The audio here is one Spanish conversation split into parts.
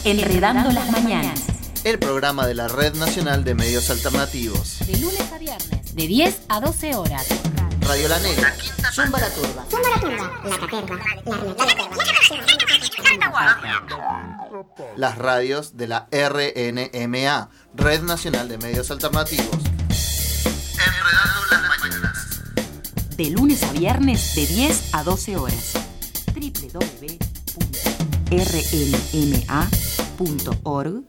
Enredando las Mañanas. El programa de la Red Nacional de Medios Alternativos. De lunes a viernes, de 10 a 12 horas. Radio La Negra. Zumba la Turba. La Caterva. Las radios de la RNMA, Red Nacional de Medios Alternativos. Enredando las Mañanas. De lunes a viernes, de 10 a 12 horas. www.rnma.org.ar.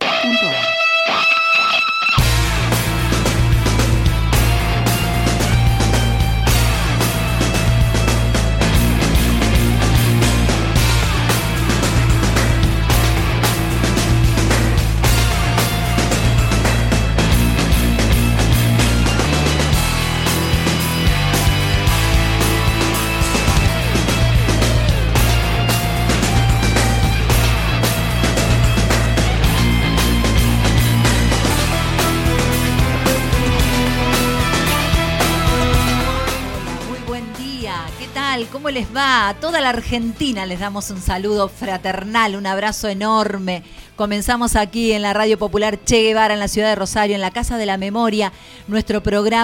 ¿Cómo les va? A toda la Argentina les damos un saludo fraternal, un abrazo enorme. Comenzamos aquí en la Radio Popular Che Guevara, en la ciudad de Rosario, en la Casa de la Memoria, nuestro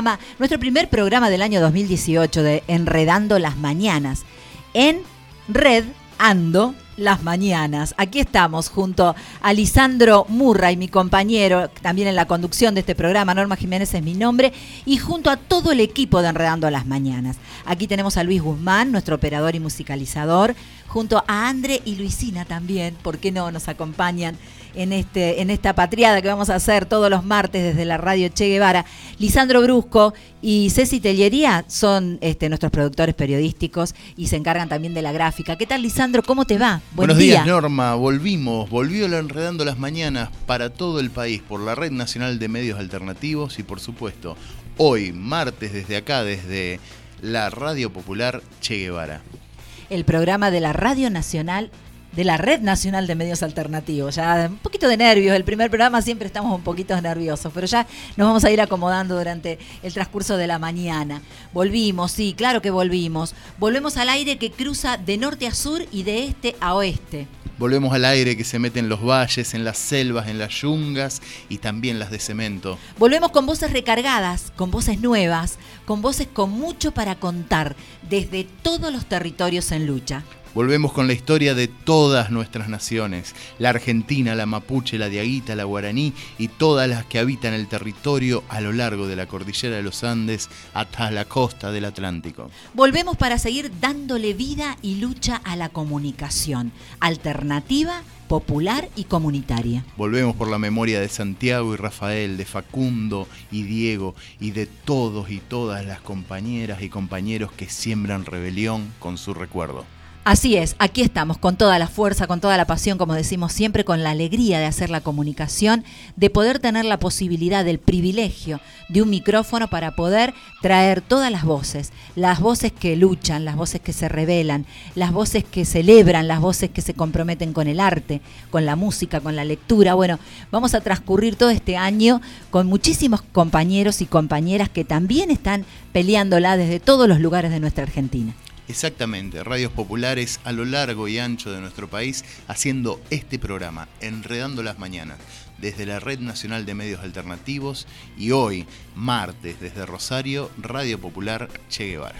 primer programa del año 2018 de Enredando las Mañanas. En Red Ando las Mañanas. Aquí estamos junto a Lisandro Murray, mi compañero, también en la conducción de este programa. Norma Jiménez es mi nombre, y junto a todo el equipo de Enredando las Mañanas. Aquí tenemos a Luis Guzmán, nuestro operador y musicalizador, junto a André y Luisina también, ¿por qué no? Nos acompañan en esta patriada que vamos a hacer todos los martes desde la Radio Che Guevara. Lisandro Brusco y Ceci Tellería son nuestros productores periodísticos y se encargan también de la gráfica. ¿Qué tal, Lisandro? ¿Cómo te va? Buenos días, Norma. Volvió el Enredando las Mañanas para todo el país por la Red Nacional de Medios Alternativos y, por supuesto, hoy, martes, desde acá, desde la Radio Popular Che Guevara. El programa de la Radio Nacional, de la Red Nacional de Medios Alternativos. Ya un poquito de nervios, el primer programa siempre estamos un poquito nerviosos, pero ya nos vamos a ir acomodando durante el transcurso de la mañana. Volvimos, sí, claro que volvimos. Volvemos al aire que cruza de norte a sur y de este a oeste. Volvemos al aire que se mete en los valles, en las selvas, en las yungas y también las de cemento. Volvemos con voces recargadas, con voces nuevas, con voces con mucho para contar desde todos los territorios en lucha. Volvemos con la historia de todas nuestras naciones, la argentina, la mapuche, la diaguita, la guaraní y todas las que habitan el territorio a lo largo de la cordillera de los Andes hasta la costa del Atlántico. Volvemos para seguir dándole vida y lucha a la comunicación alternativa, popular y comunitaria. Volvemos por la memoria de Santiago y Rafael, de Facundo y Diego y de todos y todas las compañeras y compañeros que siembran rebelión con su recuerdo. Así es, aquí estamos con toda la fuerza, con toda la pasión, como decimos siempre, con la alegría de hacer la comunicación, de poder tener la posibilidad, del privilegio de un micrófono para poder traer todas las voces que luchan, las voces que se rebelan, las voces que celebran, las voces que se comprometen con el arte, con la música, con la lectura. Bueno, vamos a transcurrir todo este año con muchísimos compañeros y compañeras que también están peleándola desde todos los lugares de nuestra Argentina. Exactamente, radios populares a lo largo y ancho de nuestro país haciendo este programa, Enredando las Mañanas, desde la Red Nacional de Medios Alternativos y hoy, martes, desde Rosario, Radio Popular Che Guevara.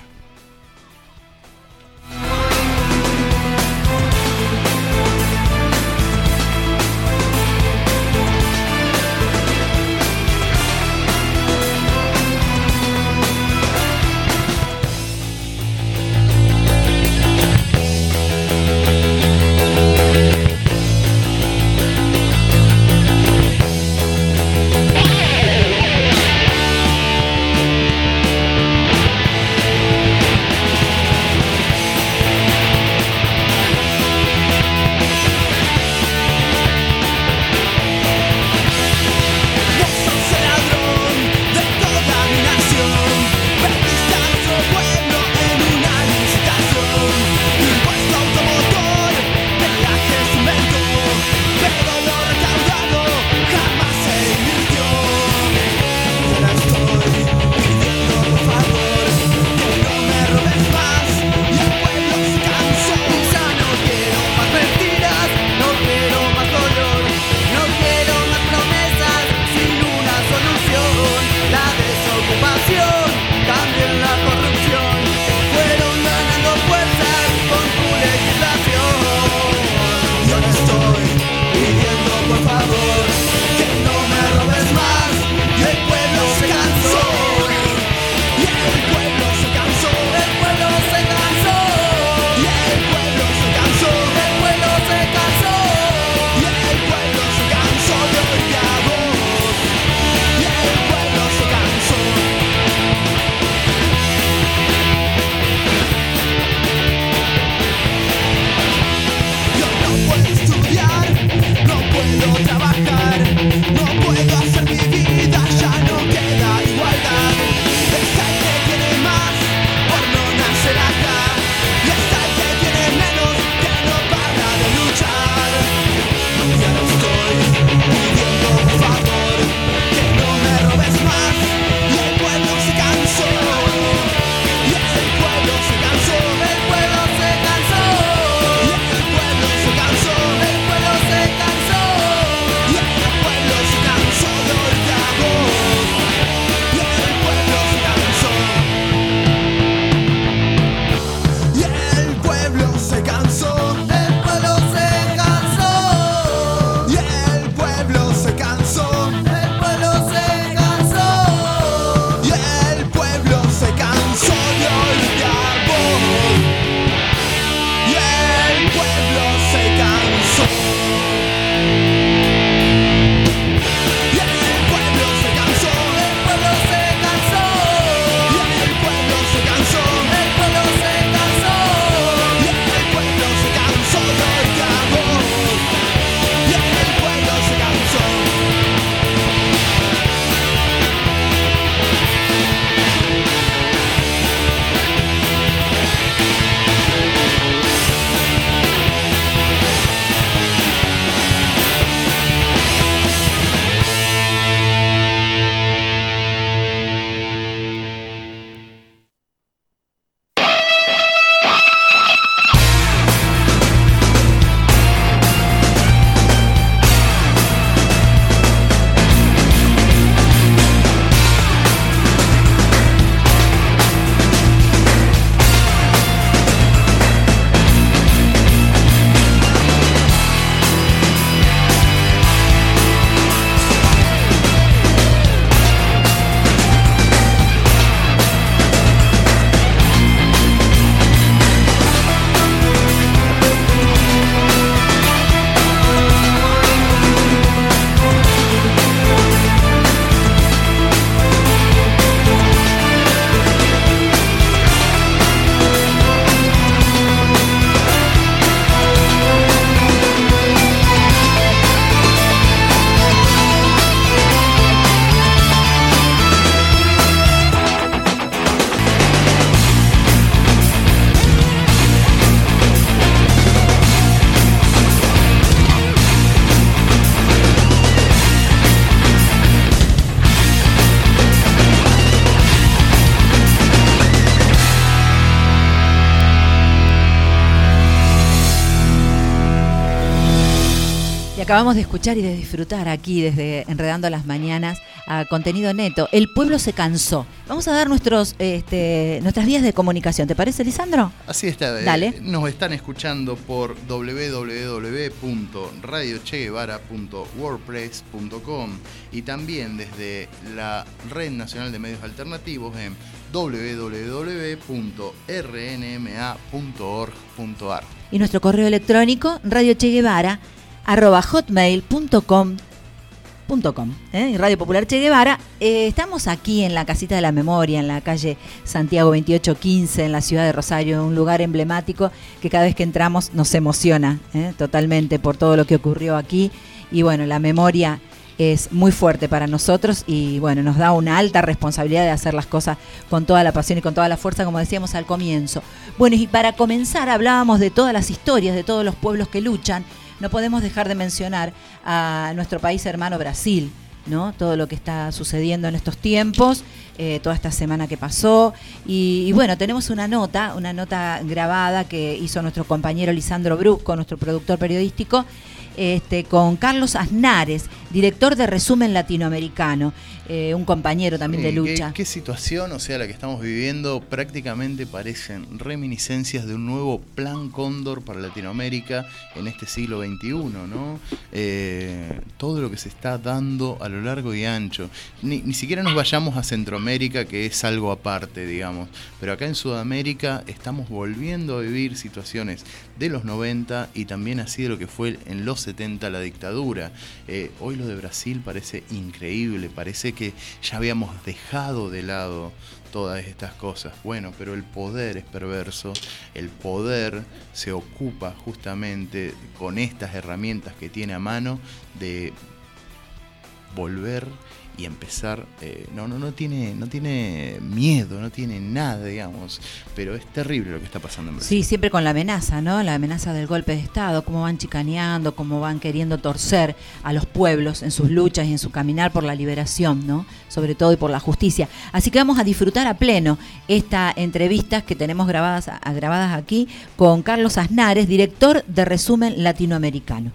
Acabamos de escuchar y de disfrutar aquí desde Enredando las Mañanas a Contenido Neto. El pueblo se cansó. Vamos a dar nuestras vías de comunicación. ¿Te parece, Lisandro? Así está. Dale. Nos están escuchando por www.radiocheguevara.wordpress.com y también desde la Red Nacional de Medios Alternativos en www.rnma.org.ar. Y nuestro correo electrónico radiocheguevara@hotmail.com. Y Radio Popular Che Guevara. Estamos aquí en la Casita de la Memoria, en la calle Santiago 2815, en la ciudad de Rosario, un lugar emblemático que cada vez que entramos nos emociona totalmente por todo lo que ocurrió aquí. Y bueno, la memoria es muy fuerte para nosotros y bueno, nos da una alta responsabilidad de hacer las cosas con toda la pasión y con toda la fuerza, como decíamos al comienzo. Bueno, y para comenzar hablábamos de todas las historias, de todos los pueblos que luchan. No podemos dejar de mencionar a nuestro país hermano Brasil, ¿no? Todo lo que está sucediendo en estos tiempos, toda esta semana que pasó. Y bueno, tenemos una nota grabada que hizo nuestro compañero Lisandro Brusco, nuestro productor periodístico, con Carlos Aznares, director de Resumen Latinoamericano, un compañero también de lucha. ¿Qué situación, o sea, la que estamos viviendo? Prácticamente parecen reminiscencias de un nuevo plan Cóndor para Latinoamérica en este siglo XXI, ¿no? Todo lo que se está dando a lo largo y ancho. Ni siquiera nos vayamos a Centroamérica, que es algo aparte, digamos. Pero acá en Sudamérica estamos volviendo a vivir situaciones de los 90 y también así de lo que fue en los 70 la dictadura. Hoy lo de Brasil parece increíble, parece que ya habíamos dejado de lado todas estas cosas. Bueno, pero el poder es perverso, el poder se ocupa justamente con estas herramientas que tiene a mano de volver y empezar, no tiene miedo, no tiene nada, digamos, pero es terrible lo que está pasando en Brasil. Sí, siempre con la amenaza, ¿no? La amenaza del golpe de Estado, cómo van chicaneando, cómo van queriendo torcer a los pueblos en sus luchas y en su caminar por la liberación, ¿no? Sobre todo y por la justicia. Así que vamos a disfrutar a pleno esta entrevista que tenemos grabadas aquí con Carlos Aznares, director de Resumen Latinoamericano.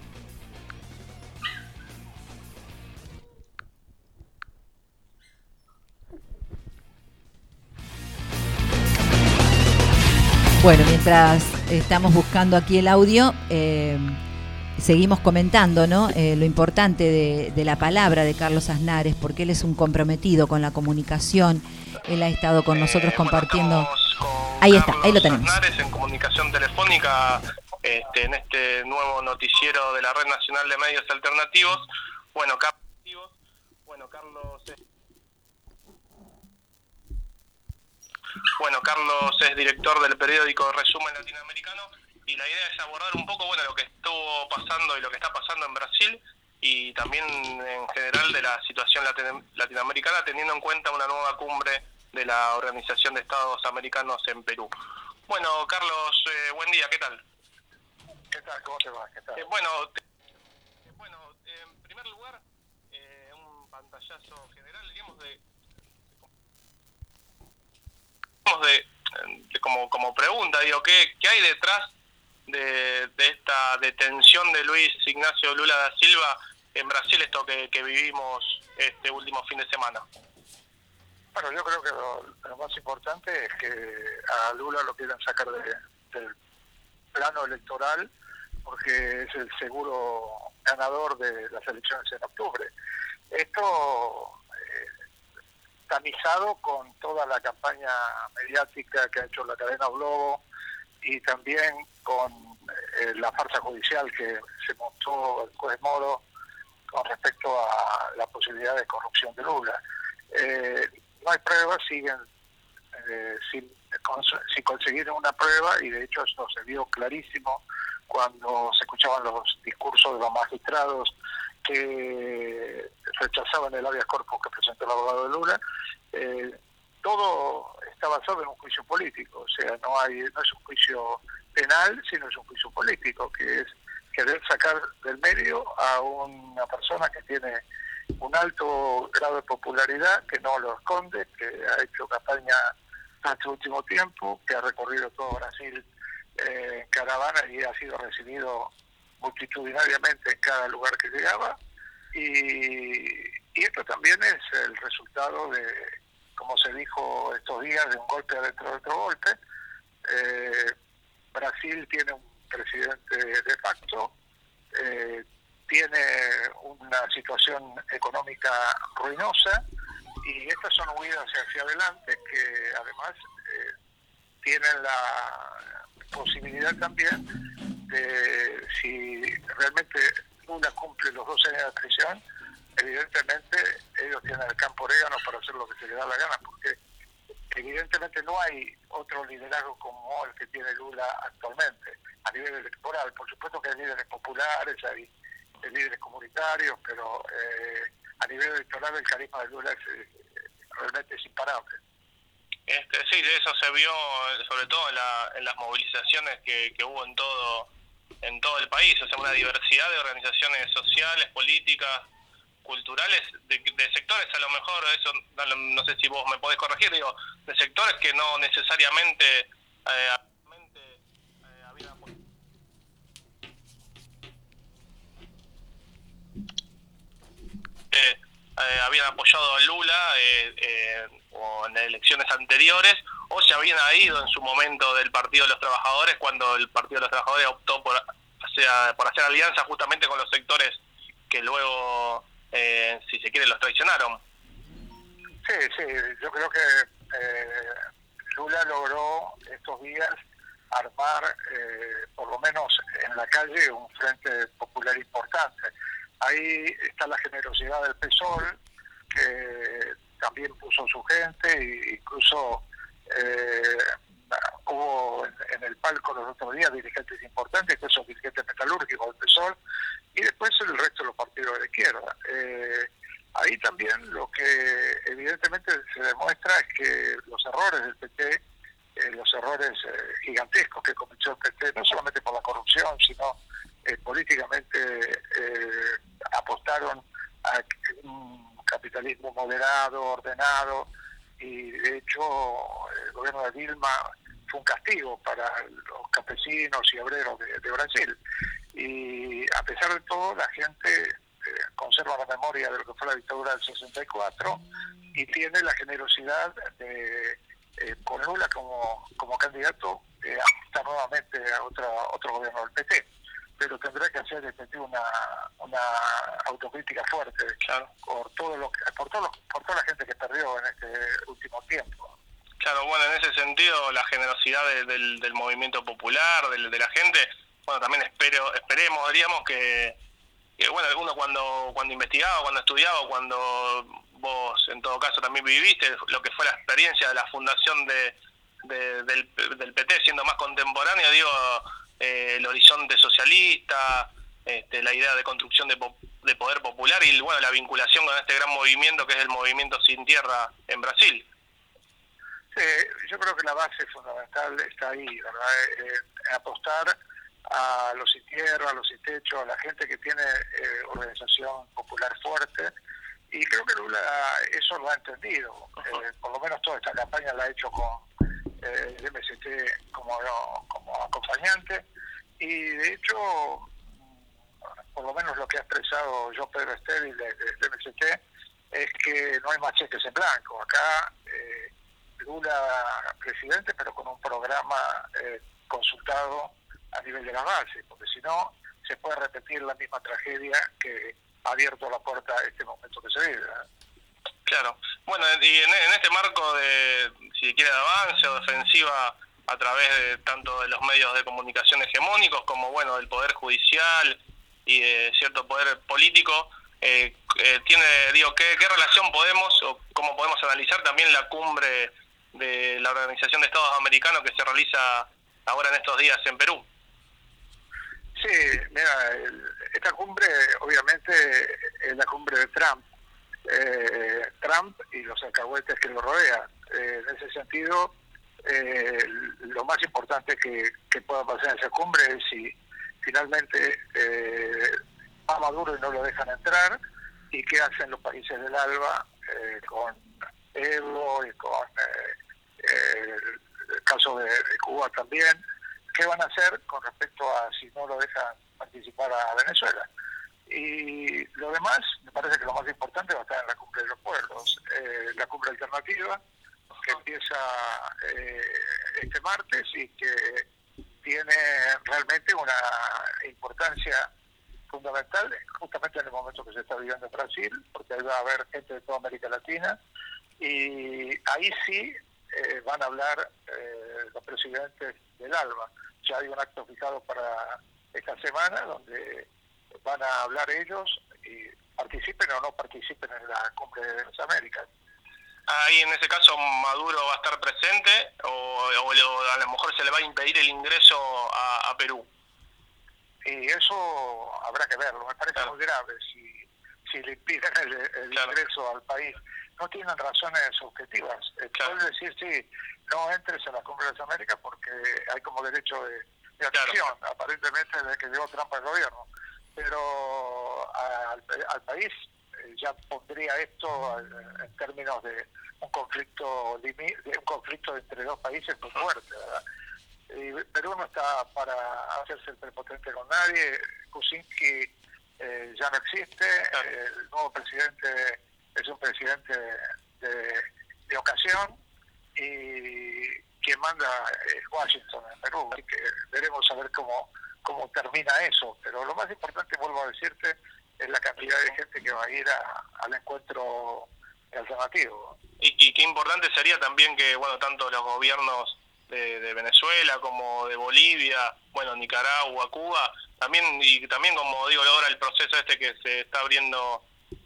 Bueno, mientras estamos buscando aquí el audio, seguimos comentando, ¿no? Lo importante de la palabra de Carlos Aznares, porque él es un comprometido con la comunicación. Él ha estado con nosotros compartiendo. Ahí está, ahí lo tenemos. Aznares en comunicación telefónica, en este nuevo noticiero de la Red Nacional de Medios Alternativos. Bueno, Carlos es director del periódico Resumen Latinoamericano y la idea es abordar un poco lo que estuvo pasando y lo que está pasando en Brasil y también en general de la situación latinoamericana, teniendo en cuenta una nueva cumbre de la Organización de Estados Americanos en Perú. Bueno, Carlos, buen día, ¿qué tal? ¿Qué tal? ¿Cómo te va? ¿Qué tal? En primer lugar, un pantallazo general, digamos, como pregunta, digo, ¿qué hay detrás de esta detención de Luis Ignacio Lula da Silva en Brasil, esto que vivimos este último fin de semana? Bueno, yo creo que lo más importante es que a Lula lo quieran sacar del plano electoral porque es el seguro ganador de las elecciones en octubre. Esto tamizado con toda la campaña mediática que ha hecho la cadena Globo y también con la farsa judicial que se montó el juez Moro con respecto a la posibilidad de corrupción de Lula. No hay pruebas, siguen sin conseguir una prueba y de hecho eso se vio clarísimo cuando se escuchaban los discursos de los magistrados que rechazaban el habeas corpus que presentó el abogado de Lula. Todo está basado en un juicio político, o sea, no es un juicio penal, sino es un juicio político, que es querer sacar del medio a una persona que tiene un alto grado de popularidad, que no lo esconde, que ha hecho campaña en este último tiempo, que ha recorrido todo Brasil en caravana y ha sido recibido multitudinariamente en cada lugar que llegaba, y esto también es el resultado de, como se dijo estos días, de un golpe adentro de otro golpe. Brasil tiene un presidente de facto, tiene una situación económica ruinosa, y estas son huidas hacia adelante que además tienen la posibilidad también de, si realmente Lula cumple los 12 años de prisión, evidentemente ellos tienen el campo orégano para hacer lo que se les da la gana, porque evidentemente no hay otro liderazgo como el que tiene Lula actualmente a nivel electoral. Por supuesto que hay líderes populares, hay líderes comunitarios, pero a nivel electoral el carisma de Lula realmente es imparable. Sí, eso se vio sobre todo en las movilizaciones que hubo en todo el país, o sea, una diversidad de organizaciones sociales, políticas, culturales, de sectores, a lo mejor, eso no sé si vos me podés corregir, digo, de sectores que no necesariamente habían apoyado a Lula o en elecciones anteriores, o se habían ido en su momento del Partido de los Trabajadores cuando el Partido de los Trabajadores optó por hacer alianza justamente con los sectores que luego, si se quiere, los traicionaron. Sí, yo creo que Lula logró estos días armar, por lo menos en la calle, un frente popular importante. Ahí está la generosidad del PSOL, que también puso su gente, e incluso hubo en el palco los otros días dirigentes importantes, que son dirigentes metalúrgicos del PSOL, y después el resto de los partidos de la izquierda. Ahí también lo que evidentemente se demuestra es que los errores del PT, los errores gigantescos que cometió el PT, no solamente por la corrupción, sino políticamente apostaron a un capitalismo moderado, ordenado, y de hecho el gobierno de Dilma fue un castigo para los campesinos y obreros de Brasil. Y a pesar de todo, la gente conserva la memoria de lo que fue la dictadura del 64 y tiene la generosidad de, con Lula como candidato, apostar nuevamente a otro gobierno del PT. Pero tendrá que hacer una autocrítica fuerte, claro, por toda la gente que perdió en este último tiempo. Claro, bueno, en ese sentido, la generosidad del movimiento popular, de la gente, bueno, también esperemos, diríamos que bueno, uno cuando investigaba, cuando estudiaba, cuando vos en todo caso también viviste lo que fue la experiencia de la fundación del PT, siendo más contemporáneo, digo, el horizonte socialista, la idea de construcción de poder popular y bueno, la vinculación con este gran movimiento que es el movimiento Sin Tierra en Brasil. Sí, yo creo que la base fundamental está ahí, ¿verdad? Apostar a los sin tierra, a los sin techo, a la gente que tiene organización popular fuerte, y creo que Lula eso lo ha entendido. Por lo menos toda esta campaña la ha hecho con el MST como acompañante, y de hecho, por lo menos lo que ha expresado João Pedro Esteves del MST es que no hay más cheques en blanco. Acá Lula presidente, pero con un programa consultado a nivel de la base, porque si no se puede repetir la misma tragedia que ha abierto la puerta a este momento que se vive. Claro. Bueno, y en este marco de, si quiere, de avance o de ofensiva a través de tanto de los medios de comunicación hegemónicos como, bueno, del Poder Judicial y de cierto poder político, ¿qué relación podemos o cómo podemos analizar también la cumbre de la Organización de Estados Americanos que se realiza ahora en estos días en Perú? Sí, mira, esta cumbre obviamente es la cumbre de Trump. Trump y los alcahuetes que lo rodean. En ese sentido, lo más importante que pueda pasar en esa cumbre es si finalmente va Maduro y no lo dejan entrar, y qué hacen los países del ALBA con Evo y con el caso de Cuba también. ¿Qué van a hacer con respecto a si no lo dejan participar a Venezuela. Y lo demás, me parece que lo más importante va a estar en la Cumbre de los Pueblos, la cumbre alternativa, que empieza este martes y que tiene realmente una importancia fundamental, justamente en el momento que se está viviendo en Brasil, porque ahí va a haber gente de toda América Latina, y ahí sí van a hablar los presidentes del ALBA. Ya hay un acto fijado para esta semana donde van a hablar ellos y participen o no participen en la Cumbre de las Américas. Ahí en ese caso Maduro va a estar presente o a lo mejor se le va a impedir el ingreso a Perú. Y eso habrá que verlo, me parece muy grave si le impiden el ingreso al país. No tienen razones objetivas. Pueden decir, sí, no entres a la Cumbre de las Américas porque hay como derecho de acción, aparentemente desde que llegó Trump al gobierno. Pero al país ya pondría esto en términos de un conflicto entre dos países muy fuerte, ¿verdad? Y Perú no está para hacerse el prepotente con nadie. Kuczynski ya no existe. El nuevo presidente es un presidente de ocasión y quien manda es Washington en Perú. Así que veremos a ver cómo termina eso. Pero lo más importante, vuelvo a decirte, es la cantidad de gente que va a ir al encuentro alternativo. Y qué importante sería también que, bueno, tanto los gobiernos de Venezuela como de Bolivia, bueno, Nicaragua, Cuba, también como digo, ahora el proceso que se está abriendo,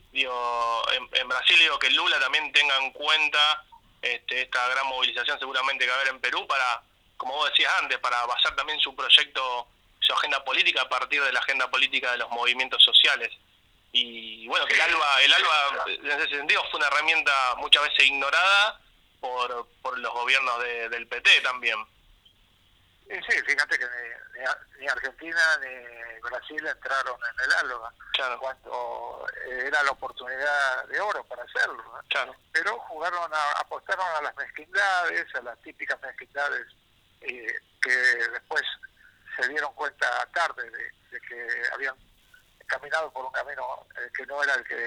en Brasil, que Lula también tenga en cuenta esta gran movilización seguramente que va a haber en Perú para, como vos decías antes, para basar también su proyecto, su agenda política a partir de la agenda política de los movimientos sociales. Y bueno, que el ALBA en ese sentido fue una herramienta muchas veces ignorada por los gobiernos del PT también. Sí, fíjate que ni Argentina ni Brasil entraron en el ALBA, cuando era la oportunidad de oro para hacerlo, ¿no? Claro. Pero apostaron a las mezquindades, a las típicas mezquindades que después se dieron cuenta tarde de que habían caminado por un camino que no era el que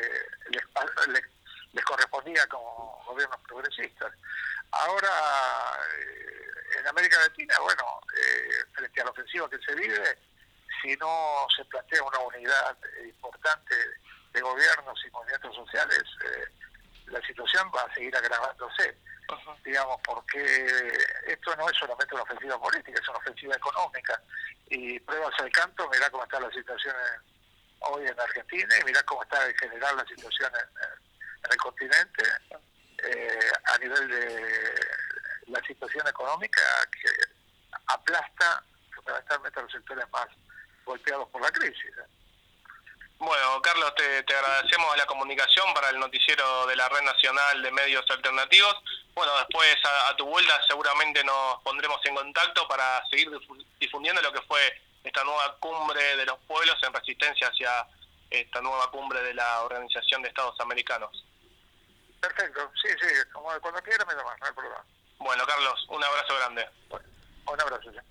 les correspondía como gobiernos progresistas. Ahora, en América Latina, bueno, frente a la ofensiva que se vive, si no se plantea una unidad importante de gobiernos y movimientos sociales, la situación va a seguir agravándose. Digamos, porque esto no es solamente una ofensiva política, es una ofensiva económica. Y pruebas al canto, mirá cómo está la situación hoy en Argentina y mirá cómo está en general la situación en el continente, a nivel de la situación económica que aplasta fundamentalmente a los sectores más golpeados por la crisis. Bueno, Carlos, te agradecemos la comunicación para el noticiero de la Red Nacional de Medios Alternativos. Bueno, después a tu vuelta seguramente nos pondremos en contacto para seguir difundiendo lo que fue esta nueva cumbre de los pueblos en resistencia hacia esta nueva cumbre de la Organización de Estados Americanos. Perfecto, sí, como cuando quieras me llamas, no hay problema. Bueno, Carlos, un abrazo grande. Bueno, un abrazo ya.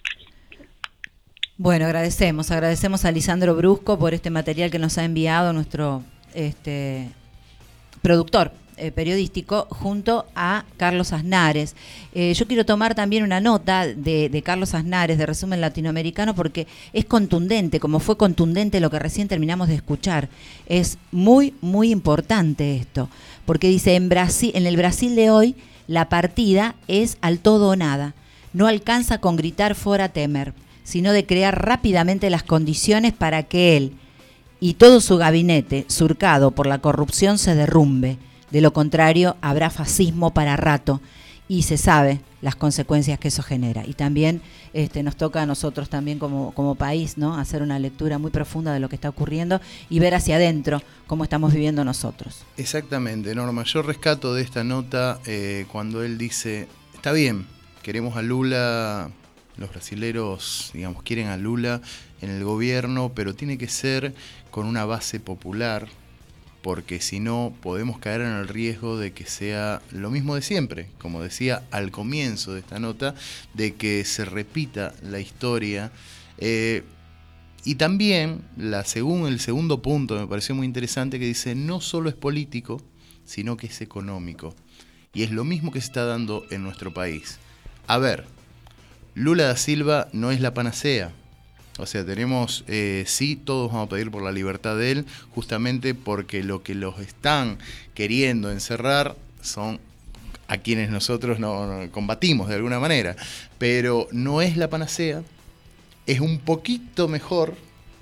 Bueno, agradecemos a Lisandro Brusco por este material que nos ha enviado nuestro productor periodístico junto a Carlos Aznares. Yo quiero tomar también una nota de Carlos Aznares de Resumen Latinoamericano porque es contundente, como fue contundente lo que recién terminamos de escuchar. Es muy, muy importante esto, porque dice, en el Brasil de hoy la partida es al todo o nada. No alcanza con gritar fora Temer, sino de crear rápidamente las condiciones para que él y todo su gabinete, surcado por la corrupción, se derrumbe. De lo contrario, habrá fascismo para rato y se sabe las consecuencias que eso genera. Y también nos toca a nosotros también como país, ¿no?, hacer una lectura muy profunda de lo que está ocurriendo y ver hacia adentro cómo estamos viviendo nosotros. Exactamente, Norma. Yo rescato de esta nota cuando él dice, está bien, queremos a Lula, los brasileros, digamos, quieren a Lula en el gobierno, pero tiene que ser con una base popular, porque si no podemos caer en el riesgo de que sea lo mismo de siempre, como decía al comienzo de esta nota, de que se repita la historia. Y también el segundo punto me pareció muy interesante, que dice, no solo es político, sino que es económico. Y es lo mismo que se está dando en nuestro país. A ver, Lula da Silva no es la panacea. O sea, tenemos, sí, todos vamos a pedir por la libertad de él, justamente porque lo que los están queriendo encerrar son a quienes nosotros no combatimos de alguna manera. Pero no es la panacea, es un poquito mejor.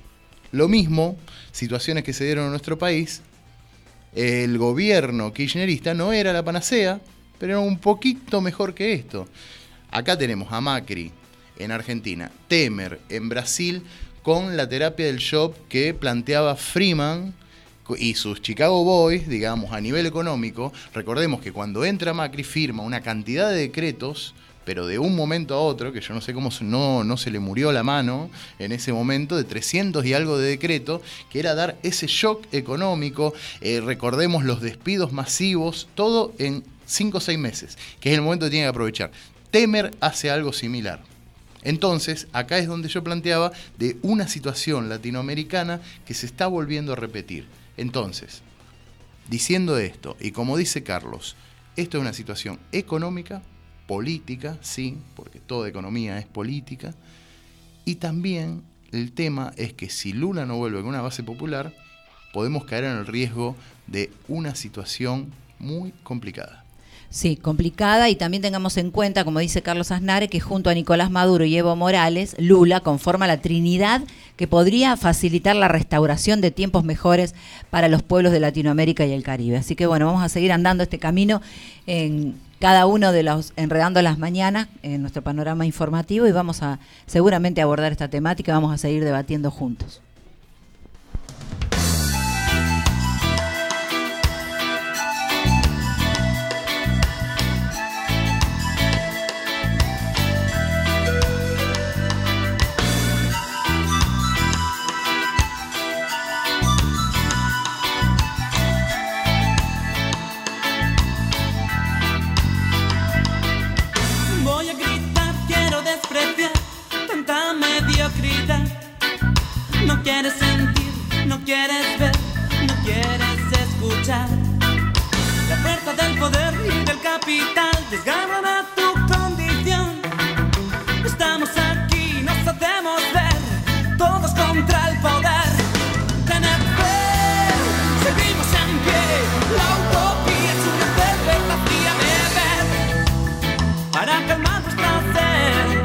Lo mismo, situaciones que se dieron en nuestro país, el gobierno kirchnerista no era la panacea, pero era un poquito mejor que esto. Acá tenemos a Macri en Argentina, Temer en Brasil, con la terapia del shock que planteaba Freeman y sus Chicago Boys, digamos, a nivel económico. Recordemos que cuando entra Macri firma una cantidad de decretos, pero de un momento a otro, que yo no sé cómo no se le murió la mano en ese momento, de 300 y algo de decreto, que era dar ese shock económico. Recordemos los despidos masivos, todo en 5 o 6 meses, que es el momento que tiene que aprovechar. Temer hace algo similar. Entonces, acá es donde yo planteaba de una situación latinoamericana que se está volviendo a repetir. Entonces, diciendo esto, y como dice Carlos, esto es una situación económica, política, sí, porque toda economía es política, y también el tema es que si Lula no vuelve con una base popular, podemos caer en el riesgo de una situación muy complicada. Sí, complicada, y también tengamos en cuenta, como dice Carlos Aznare, que junto a Nicolás Maduro y Evo Morales, Lula conforma la trinidad que podría facilitar la restauración de tiempos mejores para los pueblos de Latinoamérica y el Caribe. Así que bueno, vamos a seguir andando este camino en cada uno de los Enredando las Mañanas, en nuestro panorama informativo, y vamos a seguramente abordar esta temática, vamos a seguir debatiendo juntos. No quieres sentir, no quieres ver, no quieres escuchar. La fuerza del poder y del capital desgarran a tu condición. Estamos aquí, nos hacemos ver, todos contra el poder. Tener fe, seguimos en pie. La utopía es una cerveza fría beber para calmar nuestra sed.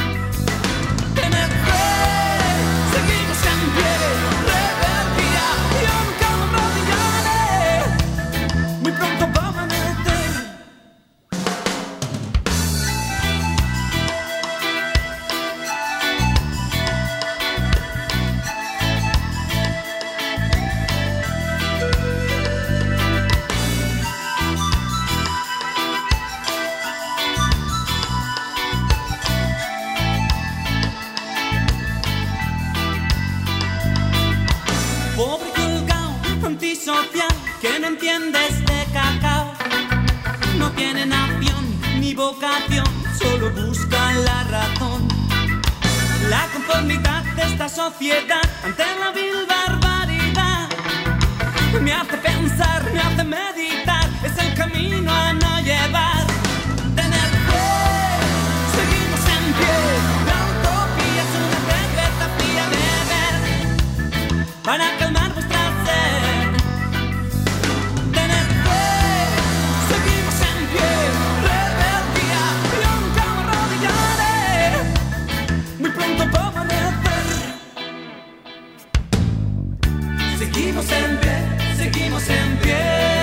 Que no entiendes de cacao, no tiene nación ni vocación, solo buscan la razón. La conformidad de esta sociedad ante la vil barbaridad me hace pensar, me hace meditar, es el camino a no llevar. Tener fe, seguimos en pie, la utopía es una cerveza fría beber para calmar vuestra sed. Seguimos en pie,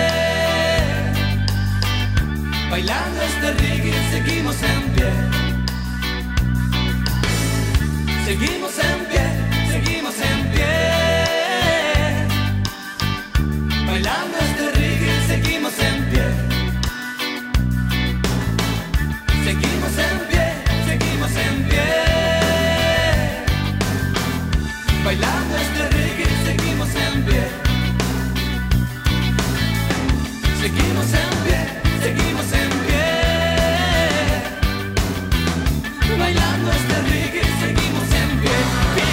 bailando este reggae, seguimos en pie. Seguimos en pie, seguimos en pie, bailando este reggae, seguimos en pie. Seguimos en pie, seguimos en pie, bailando este reggae, seguimos en pie. Seguimos en pie, seguimos en pie, bailando este reggae, seguimos en pie.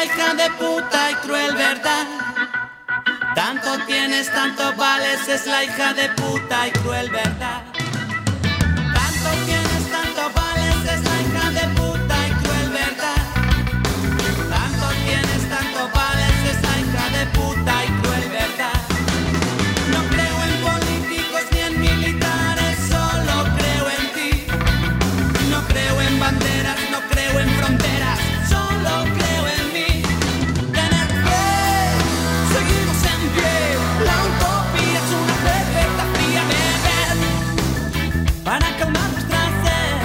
la hija de puta y cruel verdad. Tanto tienes, tanto vales, es la hija de puta y cruel verdad. Tanto tienes, tanto vales, es la hija de puta y cruel verdad. Tanto tienes, tanto vales, es la hija de puta y cruel verdad. No creo en políticos ni en militares, solo creo en ti. No creo en banderas, no creo en fronteras, solo creo en mí. Tener fe, seguimos en pie. La utopía es una cerveza fría, beber para calmar nuestra sed.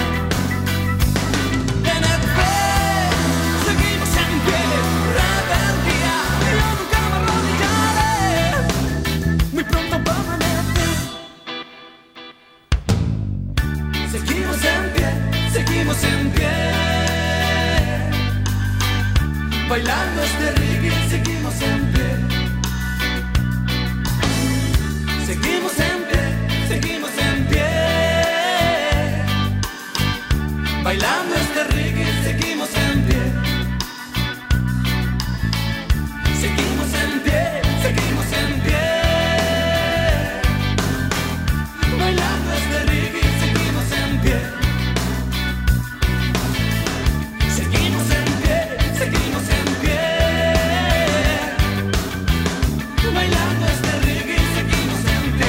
Tener fe, seguimos en pie. Rebeldía, yo nunca me arrodillaré. Muy pronto va a amanecer. Seguimos en pie, seguimos en pie. Bailando este reggae, seguimos en pie. Seguimos en pie, seguimos en pie. Bailando este reggae, seguimos en pie. Seguimos en pie, seguimos en pie. Bailando este reggae, seguimos en pie. Seguimos en pie, seguimos en pie. Bailando este reggae, seguimos en pie.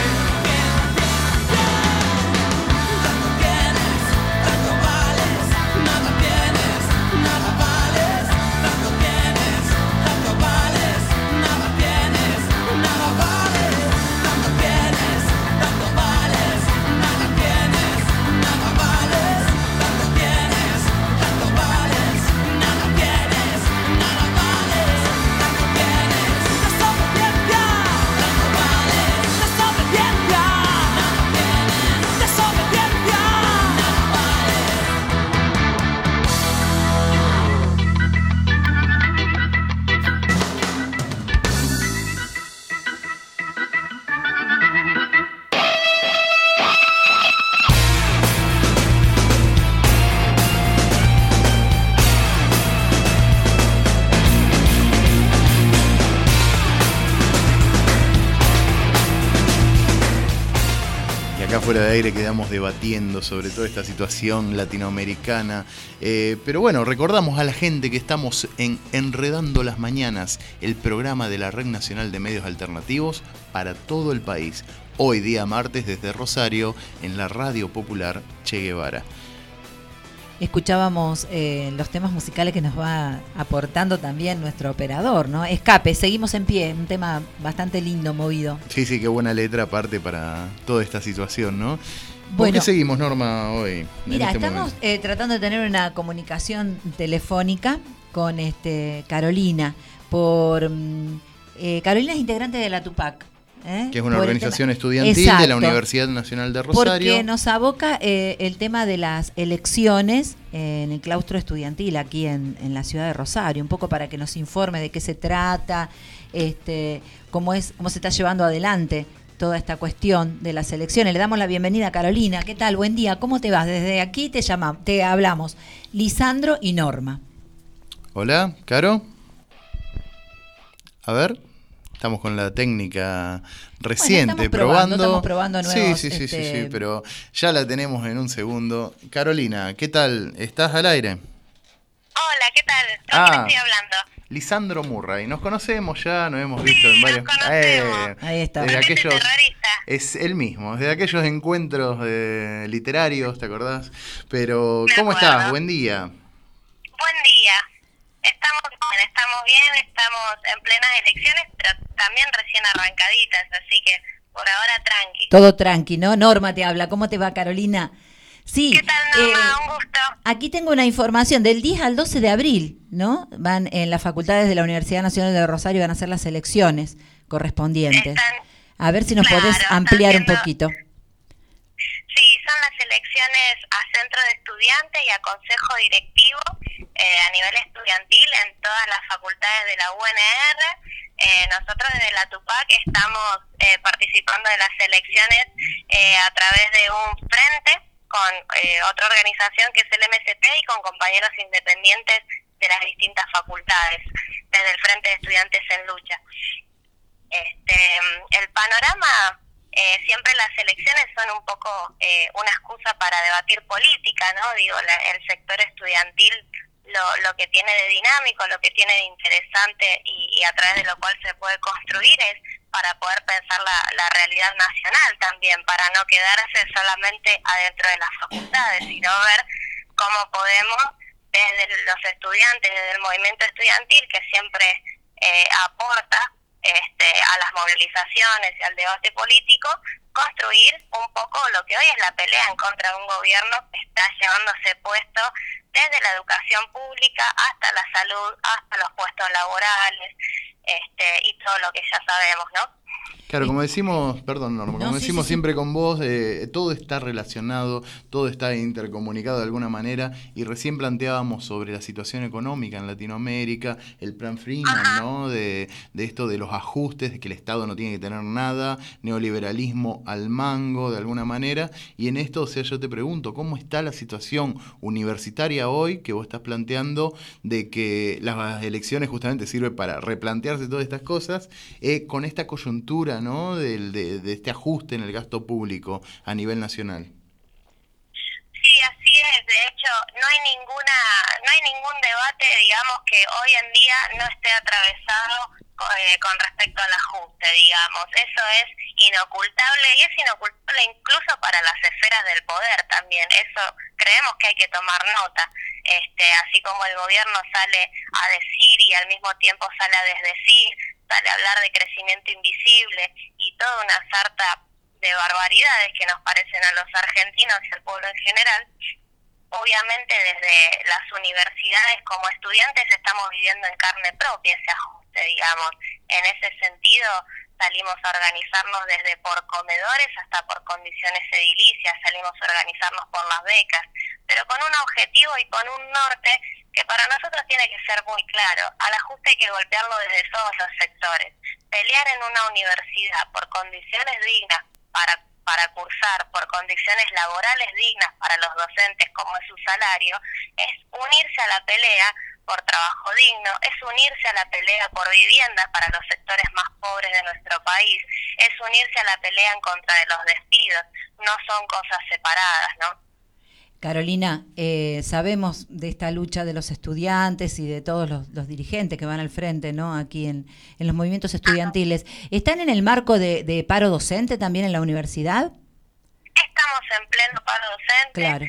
Tanto tienes, tanto vales, nada tienes, nada vales. Tanto tienes, tanto vales, nada tienes, nada vales. Tanto tienes, tanto vales, nada tienes, nada vales. Tanto tienes, tanto vales, nada tienes, nada vales. Tanto tienes, desobediencia. Tanto vales, desobediencia. Nada tienes, desobediencia. Nada vales. Y acá fuera de aire quedamos debatiendo sobre toda esta situación latinoamericana. Pero bueno, recordamos a la gente que estamos en Enredando las Mañanas, el programa de la Red Nacional de Medios Alternativos para todo el país. Hoy día martes desde Rosario en la Radio Popular Che Guevara. Escuchábamos los temas musicales que nos va aportando también nuestro operador, ¿no? Escape, seguimos en pie, un tema bastante lindo, movido. Sí, qué buena letra aparte para toda esta situación, ¿no? ¿Por Bueno, qué seguimos, Norma, hoy? Mira, en este estamos momento? tratando de tener una comunicación telefónica con Carolina. Carolina es integrante de la Tupac. Que es una Por el organización tema- estudiantil de Exacto. la Universidad Nacional de Rosario. Porque nos aboca el tema de las elecciones en el claustro estudiantil aquí en la ciudad de Rosario, un poco para que nos informe de qué se trata, cómo se está llevando adelante toda esta cuestión de las elecciones. Le damos la bienvenida a Carolina. ¿Qué tal? Buen día. ¿Cómo te vas? Desde aquí te hablamos Lisandro y Norma. Hola, Caro. A ver. Estamos con la técnica reciente, Bueno, probando. estamos probando nuevos, Sí, pero ya la tenemos en un segundo. Carolina, ¿qué tal? ¿Estás al aire? Hola, ¿qué tal? ¿Con quién estoy hablando? Lisandro Murray. Nos conocemos ya, nos hemos visto en varios... nos conocemos. Ahí está. Desde Paquete aquellos... terrorista. Es el mismo, desde aquellos encuentros literarios, ¿te acordás? Pero, Me ¿cómo acuerdo. estás? Buen día. Buen día. Estamos bien, estamos en plenas elecciones, pero también recién arrancaditas, así que por ahora tranqui. Todo tranqui, ¿no? Norma te habla. ¿Cómo te va, Carolina? Sí. ¿Qué tal, Norma? Un gusto. Aquí tengo una información del 10 al 12 de abril, ¿no? Van en las facultades de la Universidad Nacional de Rosario, van a hacer las elecciones correspondientes. A ver si nos Claro, podés están ampliar un haciendo- poquito. Sí, son las elecciones a centro de estudiantes y a consejo directivo a nivel estudiantil en todas las facultades de la UNR. Nosotros desde la Tupac estamos participando de las elecciones a través de un frente con otra organización que es el MST y con compañeros independientes las distintas facultades, desde el Frente de Estudiantes en Lucha. El panorama, siempre las elecciones son un poco una excusa para debatir política, ¿no? Digo, el sector estudiantil lo que tiene de dinámico, lo que tiene de interesante y a través de lo cual se puede construir es para poder pensar la realidad nacional también, para no quedarse solamente adentro de las facultades, sino ver cómo podemos, desde los estudiantes, desde el movimiento estudiantil, que siempre aporta a las movilizaciones y al debate político, construir un poco lo que hoy es la pelea en contra de un gobierno que está llevándose puesto desde la educación pública hasta la salud, hasta los puestos laborales, y todo lo que ya sabemos, ¿no? Claro, como decimos, perdón Norma, como decimos siempre con vos, todo está relacionado, todo está intercomunicado de alguna manera, y recién planteábamos sobre la situación económica en Latinoamérica, el plan Freeman, ¿no? De esto de los ajustes, de que el Estado no tiene que tener nada, neoliberalismo al mango de alguna manera, y en esto, o sea, yo te pregunto, ¿cómo está la situación universitaria hoy que vos estás planteando de que las elecciones justamente sirven para replantearse todas estas cosas, con esta coyuntura, ¿no? de este ajuste en el gasto público a nivel nacional? Sí, así es. De hecho, no hay ningún debate, digamos, que hoy en día no esté atravesado con respecto al ajuste, digamos. Eso es inocultable, y es inocultable incluso para las esferas del poder también. Eso creemos que hay que tomar nota. Así como el gobierno sale a decir y al mismo tiempo sale a desdecir, sale a hablar de crecimiento invisible y toda una sarta de barbaridades que nos parecen a los argentinos y al pueblo en general, obviamente desde las universidades como estudiantes estamos viviendo en carne propia ese ajuste, digamos. En ese sentido salimos a organizarnos desde por comedores hasta por condiciones edilicias, salimos a organizarnos por las becas, pero con un objetivo y con un norte que para nosotros tiene que ser muy claro. Al ajuste hay que golpearlo desde todos los sectores. Pelear en una universidad por condiciones dignas para cursar, por condiciones laborales dignas para los docentes como es su salario, es unirse a la pelea por trabajo digno, es unirse a la pelea por vivienda para los sectores más pobres de nuestro país, es unirse a la pelea en contra de los despidos. No son cosas separadas, ¿no? Carolina, sabemos de esta lucha de los estudiantes y de todos los dirigentes que van al frente, ¿no? Aquí en los movimientos estudiantiles. ¿Están en el marco de paro docente también en la universidad? Estamos en pleno paro docente. Claro.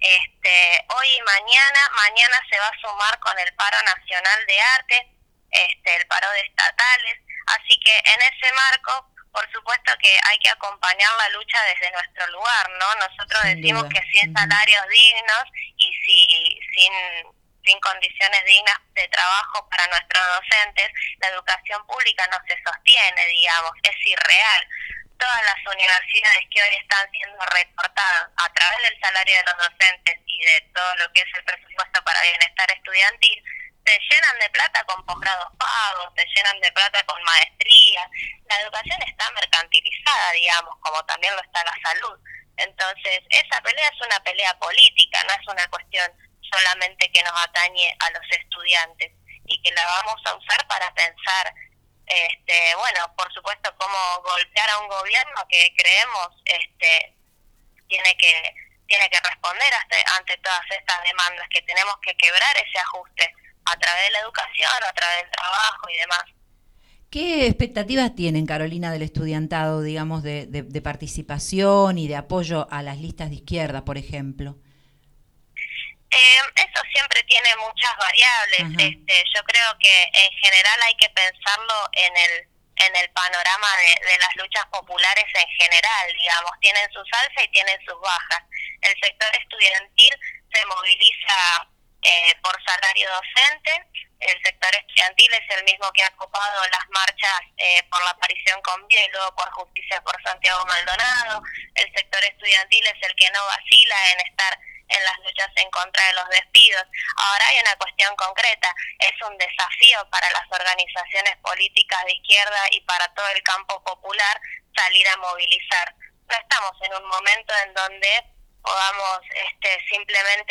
Hoy y mañana se va a sumar con el paro nacional de arte, el paro de estatales. Así que en ese marco, por supuesto que hay que acompañar la lucha desde nuestro lugar, ¿no? Nosotros decimos que sin salarios dignos y sin condiciones dignas de trabajo para nuestros docentes, la educación pública no se sostiene, digamos, es irreal. Todas las universidades que hoy están siendo recortadas a través del salario de los docentes y de todo lo que es el presupuesto para bienestar estudiantil, te llenan de plata con posgrados pagos, te llenan de plata con maestría. La educación está mercantilizada, digamos, como también lo está la salud. Entonces, esa pelea es una pelea política, no es una cuestión solamente que nos atañe a los estudiantes, y que la vamos a usar para pensar, por supuesto, cómo golpear a un gobierno que creemos tiene que responder ante todas estas demandas, que tenemos que quebrar ese ajuste a través de la educación, a través del trabajo y demás. ¿Qué expectativas tienen, Carolina, del estudiantado, digamos, de participación y de apoyo a las listas de izquierda, por ejemplo? Eso siempre tiene muchas variables. Yo creo que en general hay que pensarlo en el panorama de las luchas populares en general, digamos. Tienen sus alzas y tienen sus bajas. El sector estudiantil se moviliza por salario docente. El sector estudiantil es el mismo que ha ocupado las marchas por la aparición con Bielo, por Justicia por Santiago Maldonado. El sector estudiantil es el que no vacila en estar en las luchas en contra de los despidos. Ahora hay una cuestión concreta, es un desafío para las organizaciones políticas de izquierda y para todo el campo popular salir a movilizar. No estamos en un momento en donde podamos simplemente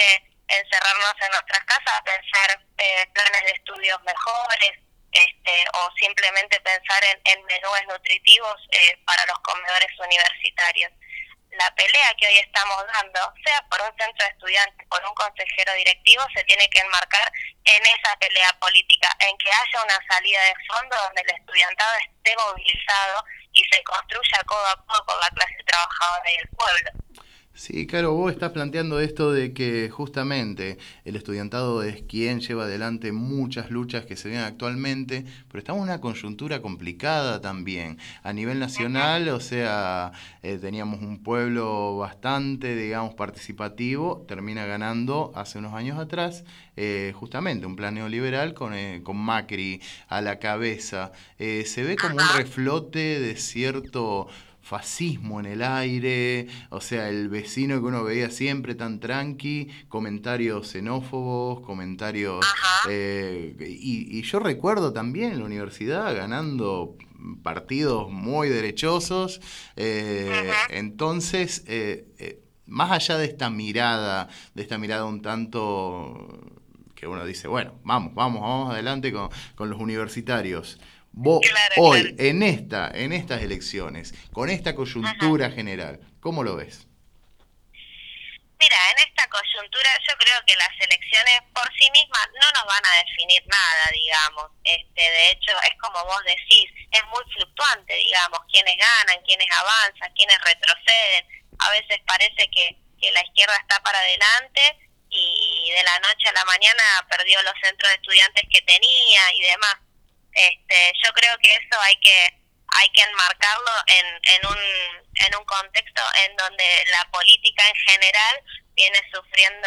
encerrarnos en nuestras casas a pensar planes de estudios mejores, o simplemente pensar en menúes nutritivos para los comedores universitarios. La pelea que hoy estamos dando, sea por un centro de estudiantes, por un consejero directivo, se tiene que enmarcar en esa pelea política, en que haya una salida de fondo donde el estudiantado esté movilizado y se construya codo a codo con la clase trabajadora y el pueblo. Sí, claro, vos estás planteando esto de que justamente el estudiantado es quien lleva adelante muchas luchas que se ven actualmente, pero estamos en una coyuntura complicada también. A nivel nacional, o sea, teníamos un pueblo bastante, digamos, participativo, termina ganando hace unos años atrás, justamente un plan neoliberal con Macri a la cabeza. Se ve como un reflote de cierto fascismo en el aire, o sea, el vecino que uno veía siempre tan tranqui, comentarios xenófobos, comentarios... y yo recuerdo también en la universidad ganando partidos muy derechosos, entonces, más allá de esta mirada un tanto que uno dice, bueno, vamos adelante con los universitarios. Vos, hoy, en estas elecciones, con esta coyuntura general, ¿cómo lo ves? Mira, en esta coyuntura yo creo que las elecciones por sí mismas no nos van a definir nada, digamos. De hecho, es como vos decís, es muy fluctuante, digamos, quiénes ganan, quiénes avanzan, quiénes retroceden. A veces parece que la izquierda está para adelante y de la noche a la mañana perdió los centros de estudiantes que tenía y demás. Yo creo que eso hay que enmarcarlo en un contexto en donde la política en general viene sufriendo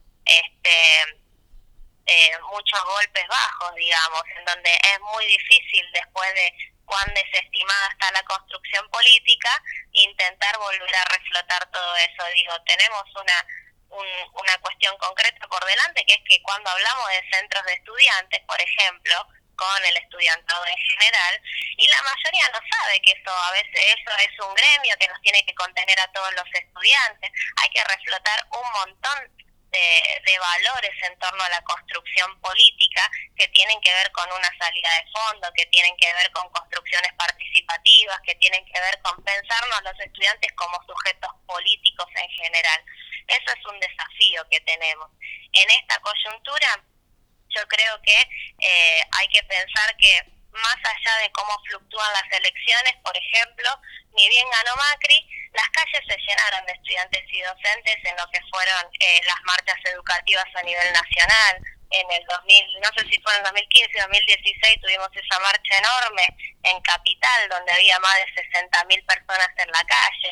muchos golpes bajos, digamos, en donde es muy difícil, después de cuán desestimada está la construcción política, intentar volver a reflotar todo eso. Digo, tenemos una cuestión concreta por delante, que es que cuando hablamos de centros de estudiantes, por ejemplo, con el estudiantado en general, y la mayoría no sabe que a veces eso es un gremio que nos tiene que contener a todos los estudiantes. Hay que reflotar un montón de valores en torno a la construcción política que tienen que ver con una salida de fondo, que tienen que ver con construcciones participativas, que tienen que ver con pensarnos los estudiantes como sujetos políticos en general. Eso es un desafío que tenemos. En esta coyuntura, yo creo que hay que pensar que más allá de cómo fluctúan las elecciones, por ejemplo, ni bien ganó Macri, las calles se llenaron de estudiantes y docentes en lo que fueron las marchas educativas a nivel nacional. En el 2000, no sé si fue en el 2015 o 2016, tuvimos esa marcha enorme en Capital, donde había más de 60.000 personas en la calle.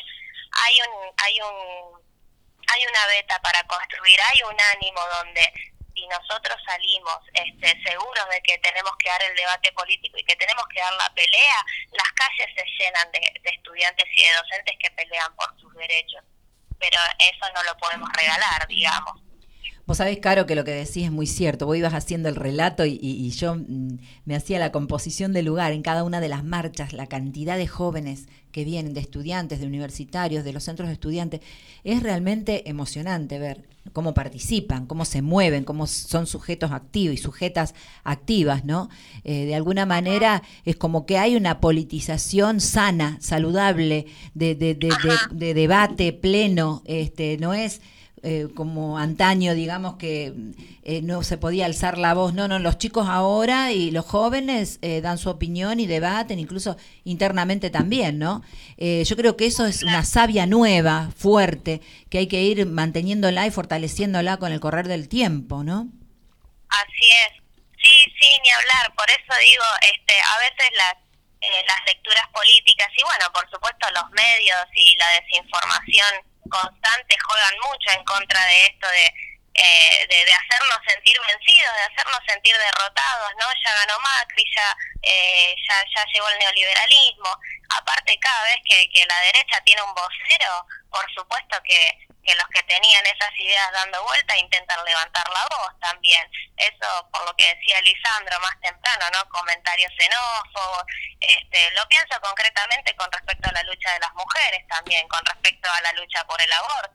Hay una beta para construir, hay un ánimo donde si nosotros salimos seguros de que tenemos que dar el debate político y que tenemos que dar la pelea, las calles se llenan de estudiantes y de docentes que pelean por sus derechos. Pero eso no lo podemos regalar, digamos. Vos sabés, Caro, que lo que decís es muy cierto. Vos ibas haciendo el relato y yo me hacía la composición del lugar en cada una de las marchas, la cantidad de jóvenes que vienen, de estudiantes, de universitarios, de los centros de estudiantes. Es realmente emocionante ver cómo participan, cómo se mueven, cómo son sujetos activos y sujetas activas, ¿no? De alguna manera es como que hay una politización sana, saludable, de debate pleno, no es... como antaño, digamos, que no se podía alzar la voz. No, los chicos ahora y los jóvenes dan su opinión y debaten, incluso internamente también, ¿no? Yo creo que eso es una savia nueva, fuerte, que hay que ir manteniéndola y fortaleciéndola con el correr del tiempo, ¿no? Así es. Sí, ni hablar. Por eso digo, a veces las lecturas políticas y, bueno, por supuesto los medios y la desinformación constantes juegan mucho en contra de esto de hacernos sentir vencidos, de hacernos sentir derrotados, ¿no? Ya ganó Macri, ya llegó el neoliberalismo. Aparte, cada vez que la derecha tiene un vocero, por supuesto que los que tenían esas ideas dando vuelta intentan levantar la voz también. Eso por lo que decía Lisandro más temprano, ¿no? Comentarios xenófobos. Lo pienso concretamente con respecto a la lucha de las mujeres también, con respecto a la lucha por el aborto.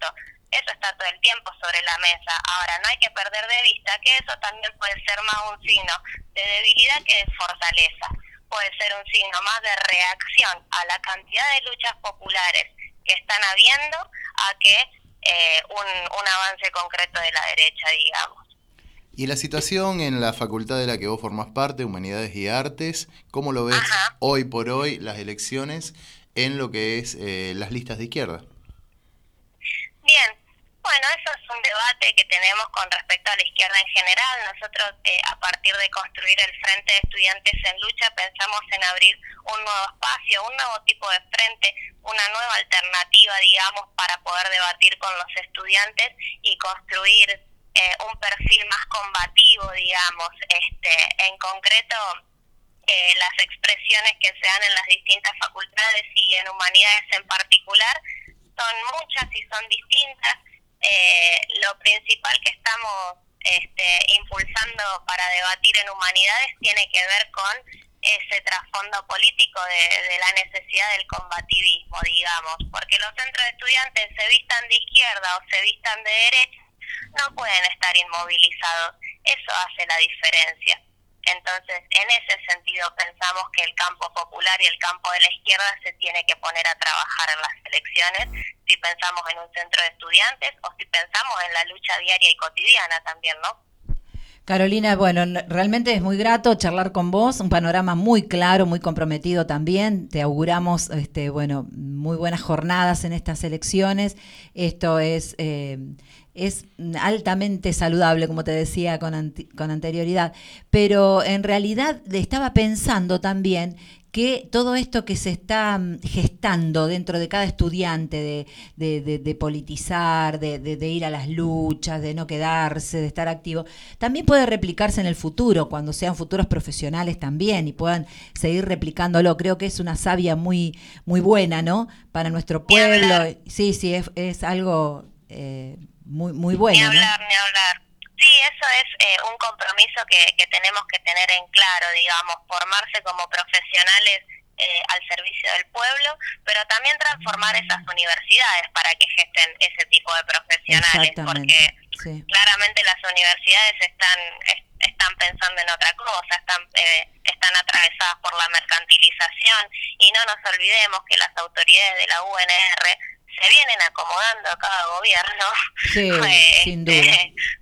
Eso está todo el tiempo sobre la mesa. Ahora, no hay que perder de vista que eso también puede ser más un signo de debilidad que de fortaleza. Puede ser un signo más de reacción a la cantidad de luchas populares que están habiendo a que un avance concreto de la derecha, digamos. Y la situación en la facultad de la que vos formás parte, Humanidades y Artes, ¿cómo lo ves hoy por hoy las elecciones en lo que es las listas de izquierda? Bien, bueno, eso es un debate que tenemos con respecto a la izquierda en general. Nosotros, a partir de construir el Frente de Estudiantes en Lucha, pensamos en abrir un nuevo espacio, un nuevo tipo de frente, una nueva alternativa, digamos, para poder debatir con los estudiantes y construir un perfil más combativo, digamos. En concreto, las expresiones que se dan en las distintas facultades y en Humanidades en particular son muchas y son distintas. Lo principal que estamos impulsando para debatir en Humanidades tiene que ver con ese trasfondo político de la necesidad del combativismo, digamos, porque los centros de estudiantes, se vistan de izquierda o se vistan de derecha, no pueden estar inmovilizados. Eso hace la diferencia. Entonces, en ese sentido pensamos que el campo popular y el campo de la izquierda se tiene que poner a trabajar en las elecciones, si pensamos en un centro de estudiantes o si pensamos en la lucha diaria y cotidiana también, ¿no? Carolina, bueno, realmente es muy grato charlar con vos, un panorama muy claro, muy comprometido también. Te auguramos, muy buenas jornadas en estas elecciones. Esto es altamente saludable, como te decía con anterioridad, pero en realidad estaba pensando también que todo esto que se está gestando dentro de cada estudiante, de politizar, de ir a las luchas, de no quedarse, de estar activo, también puede replicarse en el futuro, cuando sean futuros profesionales también y puedan seguir replicándolo. Creo que es una savia muy, muy buena, ¿no? Para nuestro pueblo. Sí, es algo muy, muy bueno. Ni hablar. Sí, eso es un compromiso que tenemos que tener en claro, digamos, formarse como profesionales al servicio del pueblo, pero también transformar esas universidades para que gesten ese tipo de profesionales, porque claramente las universidades están pensando en otra cosa, están atravesadas por la mercantilización, y no nos olvidemos que las autoridades de la UNR se vienen acomodando a cada gobierno. Sí, sin duda.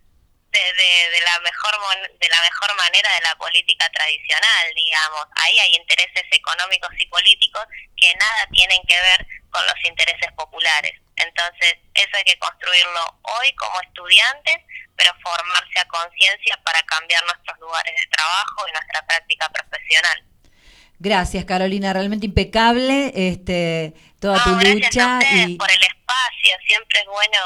De la mejor manera de la política tradicional, digamos. Ahí hay intereses económicos y políticos que nada tienen que ver con los intereses populares. Entonces, eso hay que construirlo hoy como estudiantes, pero formarse a conciencia para cambiar nuestros lugares de trabajo y nuestra práctica profesional. Gracias, Carolina, realmente impecable toda tu lucha. Gracias a ustedes por el espacio. Siempre es bueno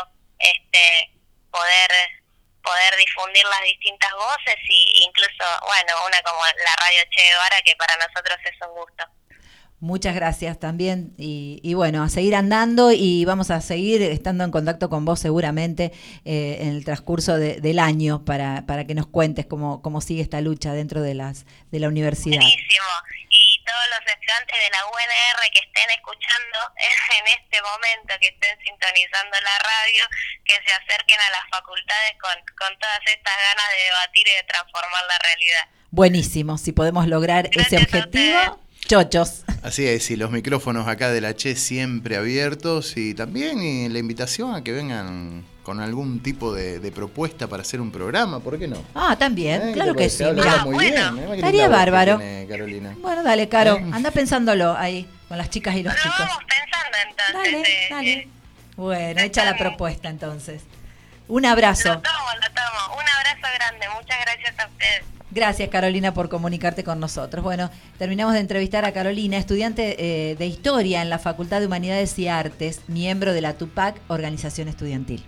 poder difundir las distintas voces, y incluso, una como la Radio Che Guevara, que para nosotros es un gusto. Muchas gracias también, y bueno, a seguir andando, y vamos a seguir estando en contacto con vos seguramente en el transcurso del año para que nos cuentes cómo sigue esta lucha dentro de la universidad. Buenísimo. Y todos los estudiantes de la UNR que estén escuchando en este momento, que estén sintonizando la radio, que se acerquen a las facultades con todas estas ganas de debatir y de transformar la realidad. Buenísimo, si podemos lograr ese objetivo, chochos. Así es, y los micrófonos acá de la Che siempre abiertos, y también la invitación a que vengan con algún tipo de propuesta para hacer un programa, ¿por qué no? También, claro que sí. Mira, muy bien, estaría bárbaro. Carolina. Bueno, dale, Caro, anda pensándolo ahí con las chicas y los chicos. Lo vamos pensando entonces. Dale. Bueno, echa la propuesta entonces. Un abrazo. Lo tomo. Un abrazo grande. Muchas gracias a ustedes. Gracias, Carolina, por comunicarte con nosotros. Bueno, terminamos de entrevistar a Carolina, estudiante de Historia en la Facultad de Humanidades y Artes, miembro de la TUPAC, Organización Estudiantil.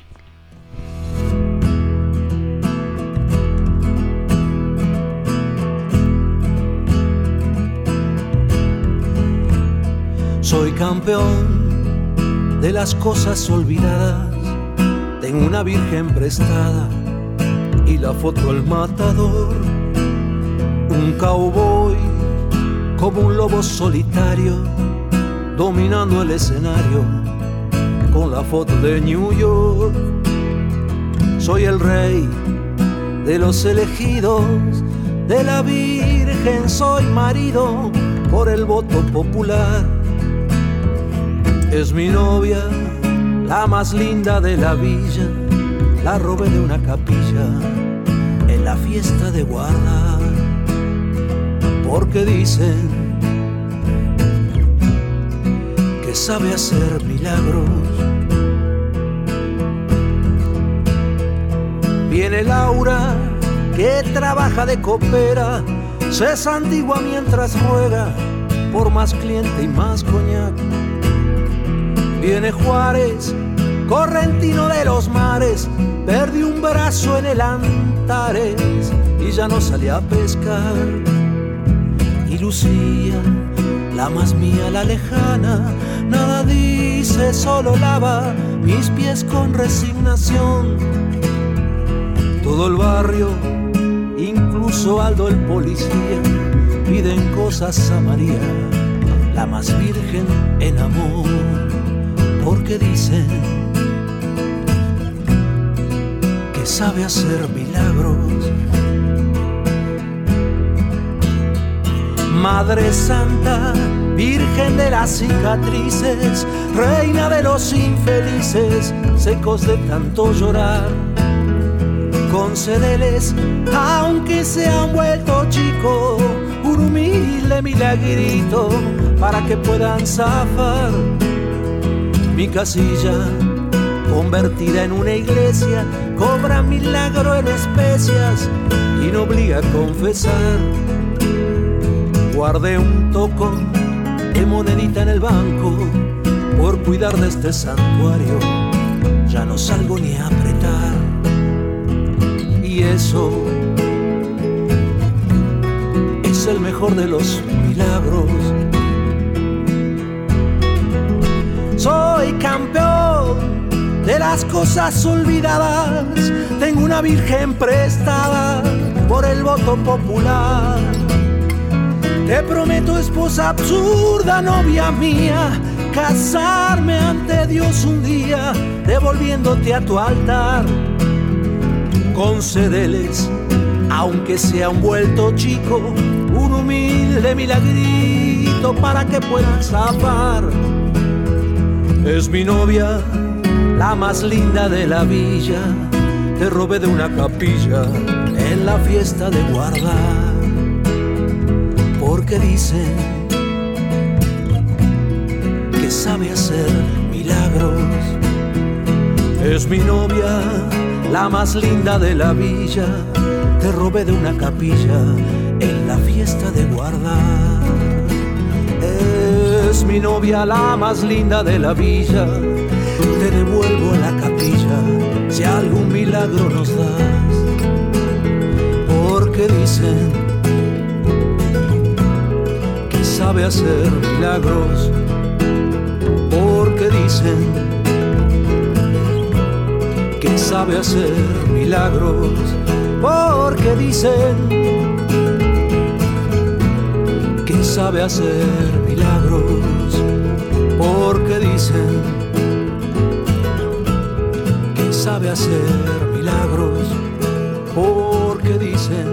Soy campeón de las cosas olvidadas. Tengo una virgen prestada y la foto del matador. Un cowboy como un lobo solitario, dominando el escenario con la foto de New York. Soy el rey de los elegidos, de la Virgen soy marido por el voto popular. Es mi novia, la más linda de la villa, la robé de una capilla en la fiesta de Guarda, porque dicen que sabe hacer milagros. Viene Laura, que trabaja de copera, se santigua mientras ruega por más cliente y más coñac. Viene Juárez, correntino de los mares, perdió un brazo en el Antares y ya no sale a pescar. Y Lucía, la más mía, la lejana, nada dice, solo lava mis pies con resignación. Todo el barrio, incluso Aldo el policía, piden cosas a María, la más virgen en amor, porque dicen que sabe hacer milagros. Madre Santa, Virgen de las cicatrices, reina de los infelices, secos de tanto llorar. Concédeles, aunque se han vuelto chicos, un humilde milagrito para que puedan zafar. Mi casilla, convertida en una iglesia, cobra milagro en especias y no obliga a confesar. Guardé un tocón de monedita en el banco por cuidar de este santuario, ya no salgo ni a apretar. Y eso es el mejor de los milagros. Soy campeón de las cosas olvidadas, tengo una virgen prestada por el voto popular. Te prometo, esposa absurda, novia mía, casarme ante Dios un día, devolviéndote a tu altar. Concédeles, aunque sea un vuelto chico, un humilde milagrito para que puedan zafar. Es mi novia, la más linda de la villa, te robé de una capilla en la fiesta de Guarda, porque dicen que sabe hacer milagros. Es mi novia, la más linda de la villa, te robé de una capilla en la fiesta de Guarda. Es mi novia, la más linda de la villa, te devuelvo a la capilla si algún milagro nos das, porque dicen que sabe hacer milagros, porque dicen que sabe hacer milagros, porque dicen que sabe hacer milagros, porque dicen que sabe hacer milagros, porque dicen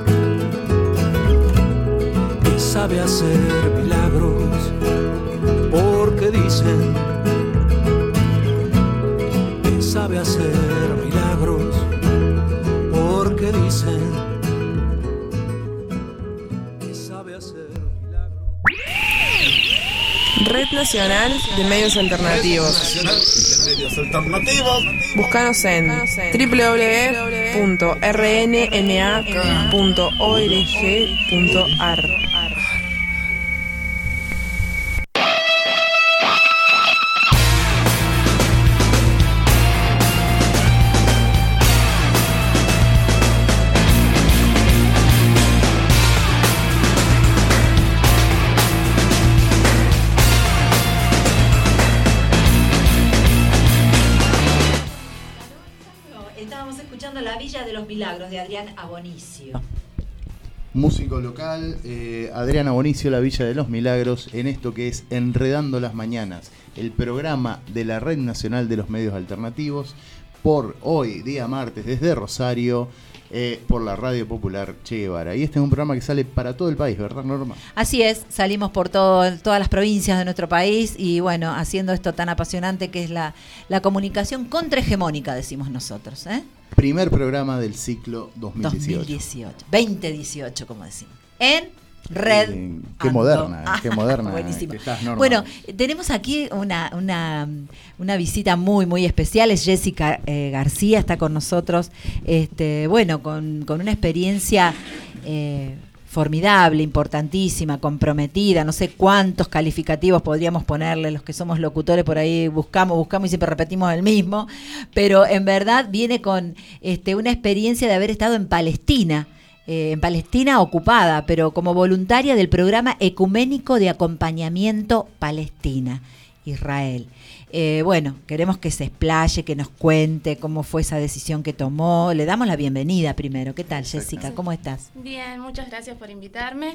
que sabe hacer milagros, porque dicen que sabe hacer milagros, porque dicen que sabe hacer milagros. Red Nacional de Medios Alternativos. Búscanos en www.rnma.org.ar. Estábamos escuchando La Villa de los Milagros de Adrián Abonicio. músico local, Adriana Bonicio, La Villa de los Milagros, en esto que es Enredando las Mañanas, el programa de la Red Nacional de los Medios Alternativos, por hoy, día martes, desde Rosario, por la Radio Popular Che Guevara. Y este es un programa que sale para todo el país, ¿verdad, Norma? Así es, salimos por todas las provincias de nuestro país y bueno, haciendo esto tan apasionante que es la comunicación contrahegemónica, decimos nosotros, ¿eh? Primer programa del ciclo 2018. 2018, como decimos. En Red. Qué moderna, buenísimo. Que estás, Norma. Bueno, tenemos aquí una visita muy, muy especial. Es Jessica García, está con nosotros. Bueno, con una experiencia formidable, importantísima, comprometida. No sé cuántos calificativos podríamos ponerle, los que somos locutores por ahí buscamos y siempre repetimos el mismo. Pero en verdad viene con una experiencia de haber estado en Palestina ocupada, pero como voluntaria del programa ecuménico de acompañamiento Palestina, Israel. Bueno, queremos que se explaye, que nos cuente cómo fue esa decisión que tomó. Le damos la bienvenida primero. ¿Qué tal, Jessica? ¿Cómo estás? Bien, muchas gracias por invitarme.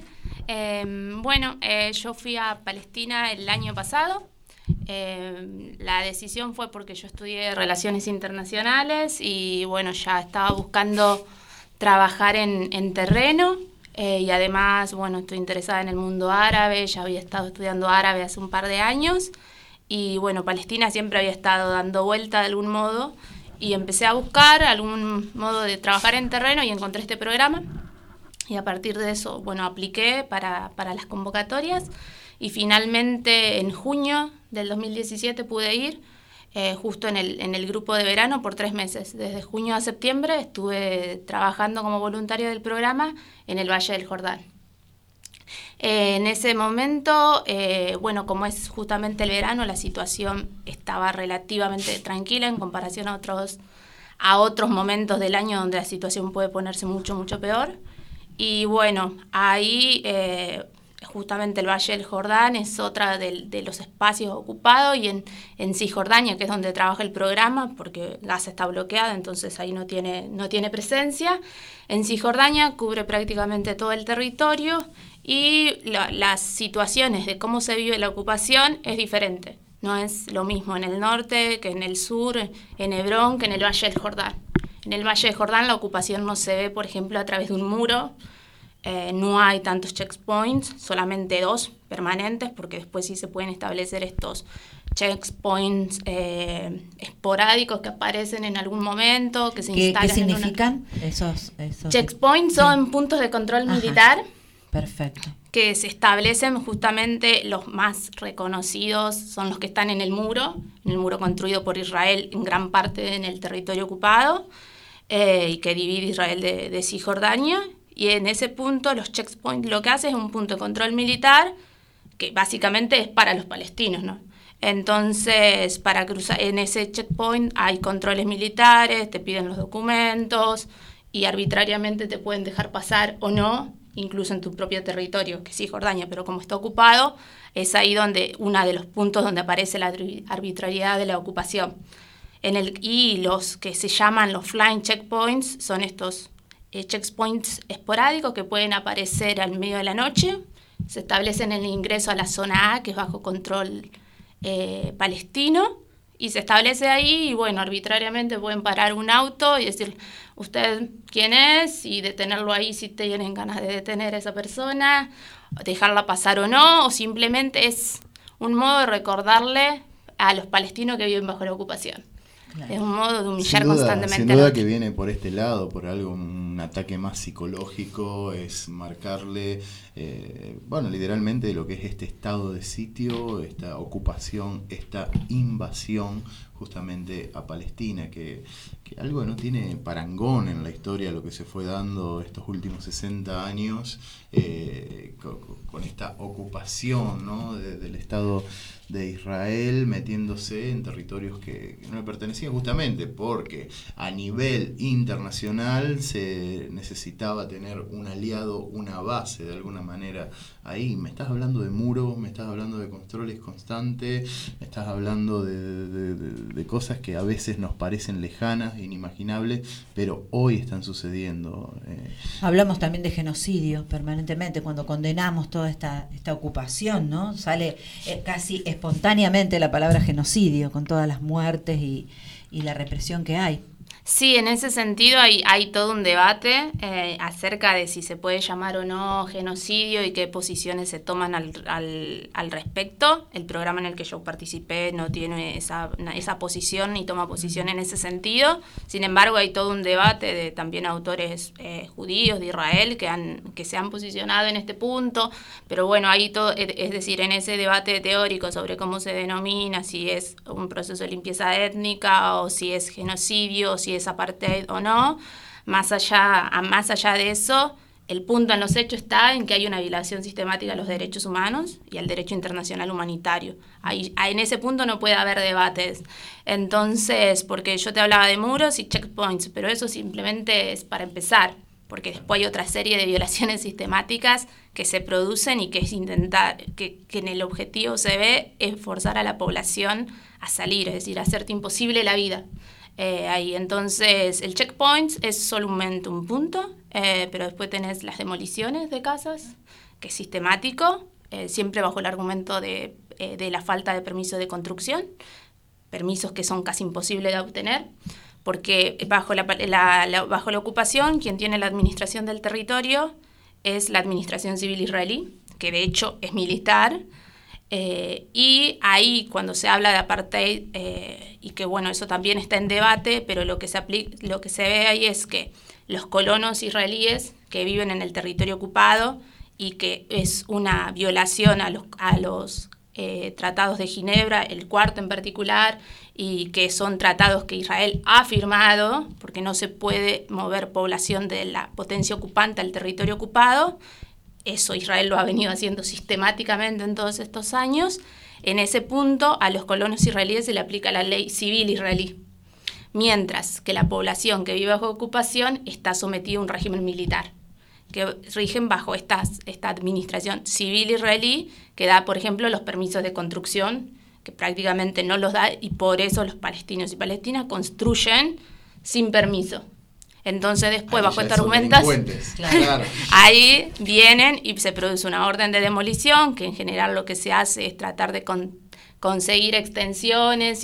Yo fui a Palestina el año pasado. La decisión fue porque yo estudié Relaciones Internacionales y bueno, ya estaba buscando trabajar en terreno y además, bueno, estoy interesada en el mundo árabe, ya había estado estudiando árabe hace un par de años y bueno, Palestina siempre había estado dando vuelta de algún modo y empecé a buscar algún modo de trabajar en terreno y encontré este programa y a partir de eso, bueno, apliqué para las convocatorias y finalmente en junio del 2017 pude ir. Justo en el grupo de verano por 3 meses. Desde junio a septiembre estuve trabajando como voluntaria del programa en el Valle del Jordán. En ese momento, bueno, como es justamente el verano, la situación estaba relativamente tranquila en comparación a otros momentos del año donde la situación puede ponerse mucho, mucho peor. Y bueno, ahí justamente el Valle del Jordán es otra de los espacios ocupados y en Cisjordania, que es donde trabaja el programa, porque Gaza está bloqueada, entonces ahí no tiene presencia. En Cisjordania cubre prácticamente todo el territorio y las situaciones de cómo se vive la ocupación es diferente. No es lo mismo en el norte que en el sur, en Hebrón, que en el Valle del Jordán. En el Valle del Jordán la ocupación no se ve, por ejemplo, a través de un muro. No hay tantos checkpoints, solamente 2 permanentes, porque después sí se pueden establecer estos checkpoints esporádicos que aparecen en algún momento, que se instalan. ¿Qué significan esos checkpoints? Son puntos de control militar. Perfecto. Que se establecen justamente, los más reconocidos son los que están en el muro construido por Israel en gran parte en el territorio ocupado y que divide Israel de Cisjordania. Y en ese punto los checkpoints lo que hace es un punto de control militar que básicamente es para los palestinos, ¿no? Entonces, para cruzar en ese checkpoint hay controles militares, te piden los documentos y arbitrariamente te pueden dejar pasar o no, incluso en tu propio territorio, que es Cisjordania, pero como está ocupado, es ahí donde uno de los puntos donde aparece la arbitrariedad de la ocupación. Y los que se llaman los flying checkpoints son estos checkpoints esporádicos que pueden aparecer al medio de la noche, se establecen en el ingreso a la zona A, que es bajo control palestino, y se establece ahí y bueno, arbitrariamente pueden parar un auto y decir, ¿usted quién es? Y detenerlo ahí si tienen ganas de detener a esa persona, dejarla pasar o no, o simplemente es un modo de recordarle a los palestinos que viven bajo la ocupación. Claro. Es un modo de humillar constantemente. Sin duda que viene por este lado, por algo, un ataque más psicológico, es marcarle, literalmente lo que es este estado de sitio, esta ocupación, esta invasión justamente a Palestina, que algo que no tiene parangón en la historia, lo que se fue dando estos últimos 60 años, con esta ocupación, ¿no?, del Estado de Israel metiéndose en territorios que no le pertenecían, justamente porque a nivel internacional se necesitaba tener un aliado, una base de alguna manera ahí. Me estás hablando de muros, me estás hablando de controles constantes, me estás hablando de de cosas que a veces nos parecen lejanas, inimaginables, pero hoy están sucediendo. Hablamos también de genocidio permanentemente, cuando condenamos toda esta ocupación, ¿no? Sale casi espontáneamente la palabra genocidio, con todas las muertes y la represión que hay. Sí, en ese sentido hay todo un debate acerca de si se puede llamar o no genocidio y qué posiciones se toman al respecto. El programa en el que yo participé no tiene esa posición ni toma posición en ese sentido. Sin embargo, hay todo un debate de también autores judíos de Israel que se han posicionado en este punto. Pero bueno, hay todo, es decir, en ese debate teórico sobre cómo se denomina, si es un proceso de limpieza étnica o si es genocidio o si es apartheid o no, más allá de eso, el punto en los hechos está en que hay una violación sistemática de los derechos humanos y al derecho internacional humanitario. En ese punto no puede haber debates. Entonces, porque yo te hablaba de muros y checkpoints, pero eso simplemente es para empezar, porque después hay otra serie de violaciones sistemáticas que se producen y que es intentar, que en el objetivo se ve es forzar a la población a salir, es decir, hacerte imposible la vida. Entonces el checkpoint es solamente un punto, pero después tenés las demoliciones de casas, que es sistemático, siempre bajo el argumento de la falta de permiso de construcción, permisos que son casi imposibles de obtener, porque bajo la ocupación quien tiene la administración del territorio es la administración civil israelí, que de hecho es militar. Y ahí cuando se habla de apartheid, y que bueno, eso también está en debate, pero lo que se ve ahí es que los colonos israelíes que viven en el territorio ocupado y que es una violación a los tratados de Ginebra, el cuarto en particular, y que son tratados que Israel ha firmado, porque no se puede mover población de la potencia ocupante al territorio ocupado. Eso Israel lo ha venido haciendo sistemáticamente en todos estos años. En ese punto, a los colonos israelíes se le aplica la ley civil israelí, mientras que la población que vive bajo ocupación está sometida a un régimen militar, que rigen bajo esta administración civil israelí, que da, por ejemplo, los permisos de construcción, que prácticamente no los da, y por eso los palestinos y palestinas construyen sin permiso. Entonces después, bajo esta argumentación, claro, ahí vienen y se produce una orden de demolición, que en general lo que se hace es tratar de conseguir extensiones,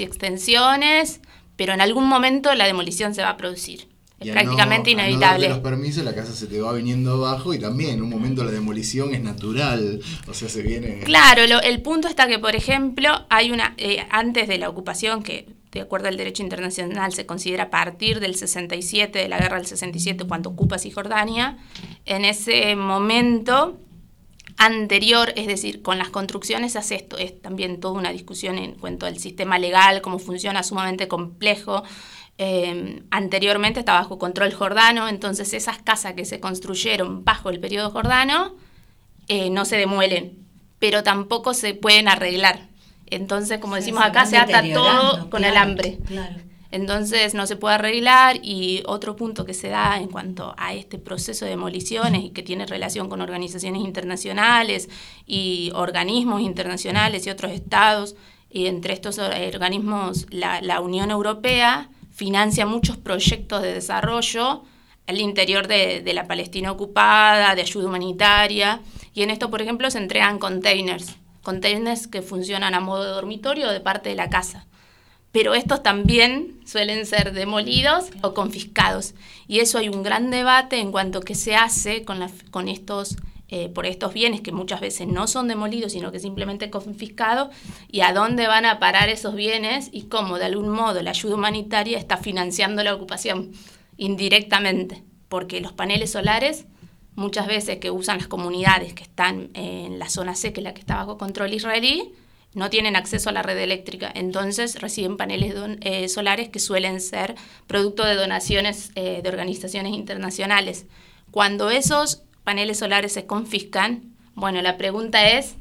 pero en algún momento la demolición se va a producir. Es prácticamente inevitable. No los permisos, la casa se te va viniendo abajo y también en un momento la demolición es natural, o sea, se viene... Claro, el punto está que, por ejemplo, hay antes de la ocupación, que de acuerdo al derecho internacional se considera a partir del 67, de la guerra del 67, cuando ocupa Cisjordania, en ese momento anterior, es decir, con las construcciones se hace esto, es también toda una discusión en cuanto al sistema legal, cómo funciona, sumamente complejo. Anteriormente estaba bajo control jordano, entonces esas casas que se construyeron bajo el periodo jordano no se demuelen, pero tampoco se pueden arreglar. Entonces, como decimos acá, se ata todo con alambre. Claro. Entonces no se puede arreglar. Y otro punto que se da en cuanto a este proceso de demoliciones y que tiene relación con organizaciones internacionales y organismos internacionales y otros estados, y entre estos organismos la Unión Europea financia muchos proyectos de desarrollo al interior de la Palestina ocupada, de ayuda humanitaria, y en esto, por ejemplo, se entregan containers que funcionan a modo de dormitorio o de parte de la casa. Pero estos también suelen ser demolidos o confiscados. Y eso hay un gran debate en cuanto a qué se hace con estos por estos bienes que muchas veces no son demolidos, sino que simplemente confiscados, y a dónde van a parar esos bienes y cómo de algún modo la ayuda humanitaria está financiando la ocupación indirectamente, porque los paneles solares muchas veces que usan las comunidades que están en la zona C, que es la que está bajo control israelí, no tienen acceso a la red eléctrica, entonces reciben paneles solares que suelen ser producto de donaciones de organizaciones internacionales. Cuando esos paneles solares se confiscan, bueno, la pregunta es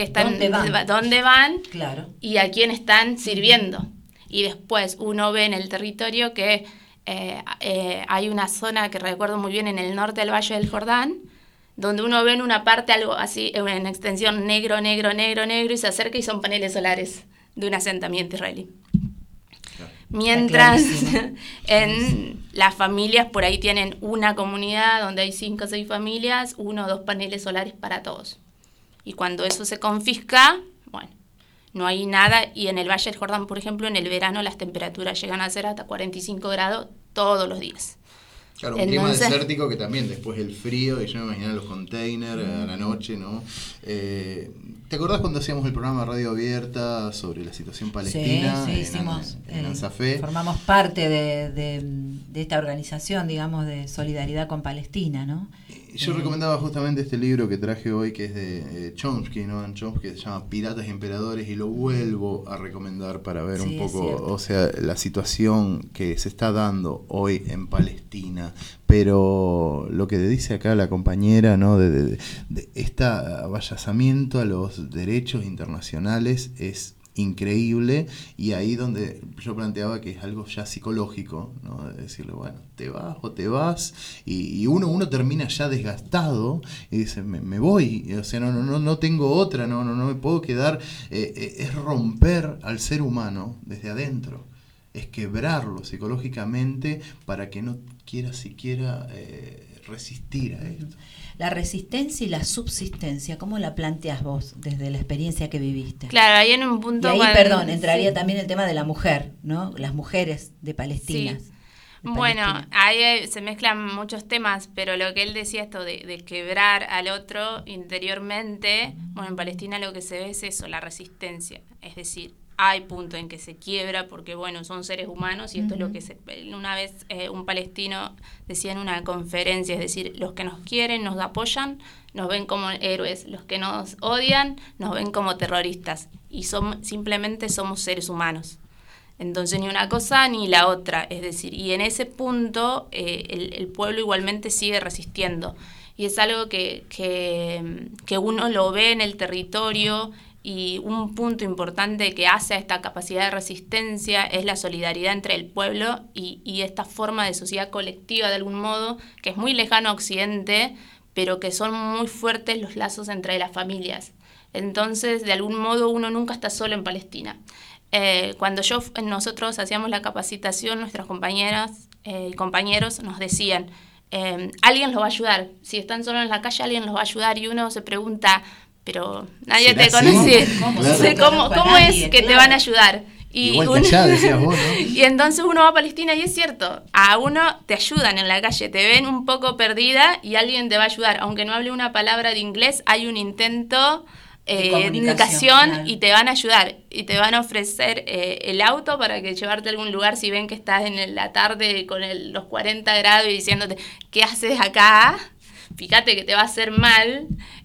¿dónde van? Claro. Y a quién están sirviendo. Y después uno ve en el territorio que hay una zona que recuerdo muy bien en el norte del Valle del Jordán, donde uno ve en una parte algo así, en extensión negro, y se acerca y son paneles solares de un asentamiento israelí. Mientras en las familias por ahí tienen una comunidad donde hay 5 o 6 familias, 1 o 2 paneles solares para todos. Y cuando eso se confisca, bueno, no hay nada. Y en el Valle del Jordán, por ejemplo, en el verano las temperaturas llegan a ser hasta 45 grados todos los días. Claro, un clima desértico que también después el frío, y yo me imaginaba los containers a la noche, ¿no? ¿Te acordás cuando hacíamos el programa Radio Abierta sobre la situación palestina? Sí, hicimos. En Ansafé. Formamos parte de esta organización, digamos, de solidaridad con Palestina, ¿no? Yo recomendaba justamente este libro que traje hoy, que es de Chomsky, ¿no? Chomsky, que se llama Piratas y Emperadores, y lo vuelvo a recomendar para ver un poco, o sea, la situación que se está dando hoy en Palestina. Pero lo que dice acá la compañera, ¿no? de este avallazamiento a los derechos internacionales es increíble, y ahí donde yo planteaba que es algo ya psicológico, ¿no? De decirle, bueno, te vas o te vas, y uno termina ya desgastado y dice, me voy, o sea, no tengo otra, no me puedo quedar. Es romper al ser humano desde adentro, es quebrarlo psicológicamente para que no quiera siquiera resistir a esto. La resistencia y la subsistencia, ¿cómo la planteas vos desde la experiencia que viviste? Claro, ahí en un punto... Y ahí, entraría también el tema de la mujer, ¿no? Las mujeres de Palestina. Sí. Bueno, ahí se mezclan muchos temas, pero lo que él decía, esto de quebrar al otro interiormente, bueno, en Palestina lo que se ve es eso, la resistencia, es decir, hay punto en que se quiebra porque, bueno, son seres humanos, y esto es lo que una vez un palestino decía en una conferencia, es decir, los que nos quieren, nos apoyan, nos ven como héroes, los que nos odian, nos ven como terroristas, y simplemente somos seres humanos. Entonces, ni una cosa ni la otra, es decir, y en ese punto el pueblo igualmente sigue resistiendo, y es algo que uno lo ve en el territorio. Y un punto importante que hace a esta capacidad de resistencia es la solidaridad entre el pueblo y esta forma de sociedad colectiva, de algún modo, que es muy lejano a Occidente, pero que son muy fuertes los lazos entre las familias. Entonces, de algún modo, uno nunca está solo en Palestina. Cuando nosotros hacíamos la capacitación, nuestras compañeras y compañeros nos decían, alguien los va a ayudar. Si están solos en la calle, alguien los va a ayudar. Y uno se pregunta, pero nadie te conoce. ¿Cómo es que te van a ayudar? Y igual que allá, decías vos, ¿no? Y entonces uno va a Palestina y es cierto, a uno te ayudan en la calle, te ven un poco perdida y alguien te va a ayudar. Aunque no hable una palabra de inglés, hay un intento de comunicación, claro. Y te van a ayudar y te van a ofrecer el auto para que llevarte a algún lugar si ven que estás en la tarde con los 40 grados y diciéndote, ¿qué haces acá? Fíjate que te va a hacer mal.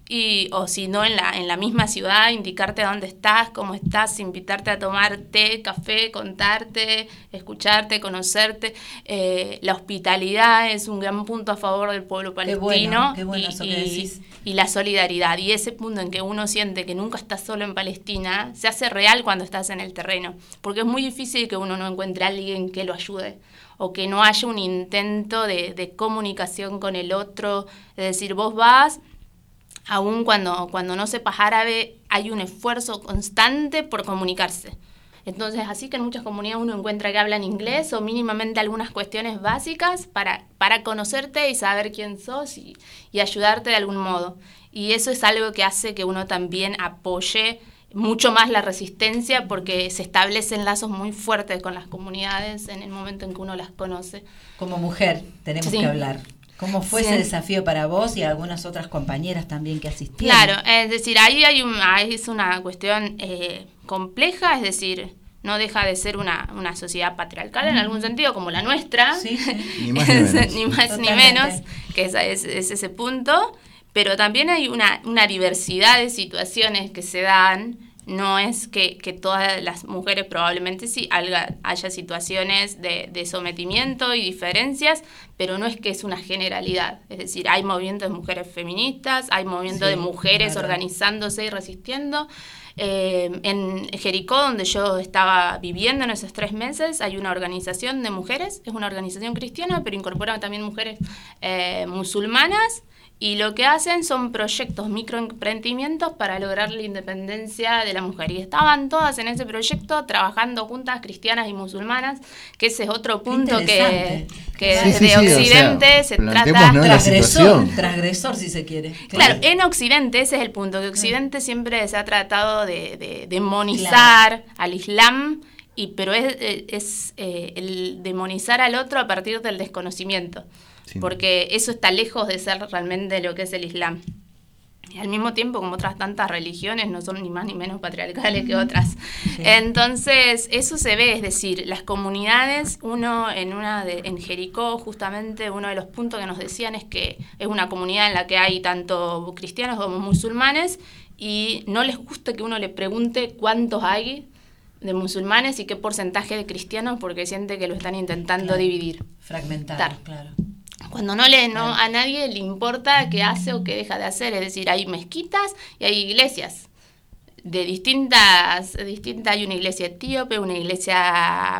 O si no, en la misma ciudad, indicarte dónde estás, cómo estás, invitarte a tomar té, café, contarte, escucharte, conocerte. La hospitalidad es un gran punto a favor del pueblo palestino. Qué bueno eso que decís. Y la solidaridad. Y ese punto en que uno siente que nunca estás solo en Palestina, se hace real cuando estás en el terreno. Porque es muy difícil que uno no encuentre a alguien que lo ayude, o que no haya un intento de comunicación con el otro. Es decir, vos vas... Aún cuando no sepas árabe, hay un esfuerzo constante por comunicarse. Entonces, así que en muchas comunidades uno encuentra que hablan inglés o mínimamente algunas cuestiones básicas para conocerte y saber quién sos y ayudarte de algún modo. Y eso es algo que hace que uno también apoye mucho más la resistencia, porque se establecen lazos muy fuertes con las comunidades en el momento en que uno las conoce. Como mujer tenemos que hablar. ¿Cómo fue ese desafío para vos y algunas otras compañeras también que asistieron? Claro, es decir, ahí es una cuestión compleja, es decir, no deja de ser una sociedad patriarcal en algún sentido, como la nuestra, ni más ni menos, ni más ni menos, que es ese punto, pero también hay una diversidad de situaciones que se dan. No es que todas las mujeres, probablemente sí haya situaciones de sometimiento y diferencias, pero no es que es una generalidad. Es decir, hay movimientos de mujeres feministas, hay movimientos de mujeres organizándose y resistiendo, En Jericó, donde yo estaba viviendo en esos 3 meses, hay una organización de mujeres, es una organización cristiana, pero incorpora también mujeres musulmanas, y lo que hacen son proyectos, microemprendimientos para lograr la independencia de la mujer. Y estaban todas en ese proyecto trabajando juntas, cristianas y musulmanas, que ese es otro punto que desde Occidente se trata... Transgresor, si se quiere. Claro, en Occidente ese es el punto, que Occidente siempre se ha tratado de demonizar al Islam, pero es el demonizar al otro a partir del desconocimiento. Sí. Porque eso está lejos de ser realmente lo que es el Islam. Y al mismo tiempo, como otras tantas religiones, no son ni más ni menos patriarcales que otras. Sí. Entonces, eso se ve, es decir, las comunidades, en Jericó, justamente, uno de los puntos que nos decían es que es una comunidad en la que hay tanto cristianos como musulmanes, y no les gusta que uno le pregunte cuántos hay de musulmanes y qué porcentaje de cristianos, porque siente que lo están intentando dividir. Fragmentar, claro. Cuando a nadie le importa qué hace o qué deja de hacer, es decir, hay mezquitas y hay iglesias de distintas, hay una iglesia etíope, una iglesia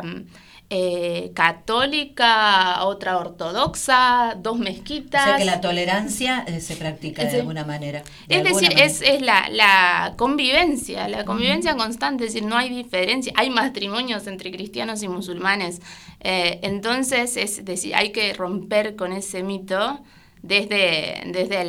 católica, otra ortodoxa, 2 mezquitas. O sea que la tolerancia se practica de alguna manera. Es decir, es la convivencia, constante, es decir, no hay diferencia, hay matrimonios entre cristianos y musulmanes. Entonces, es decir, hay que romper con ese mito desde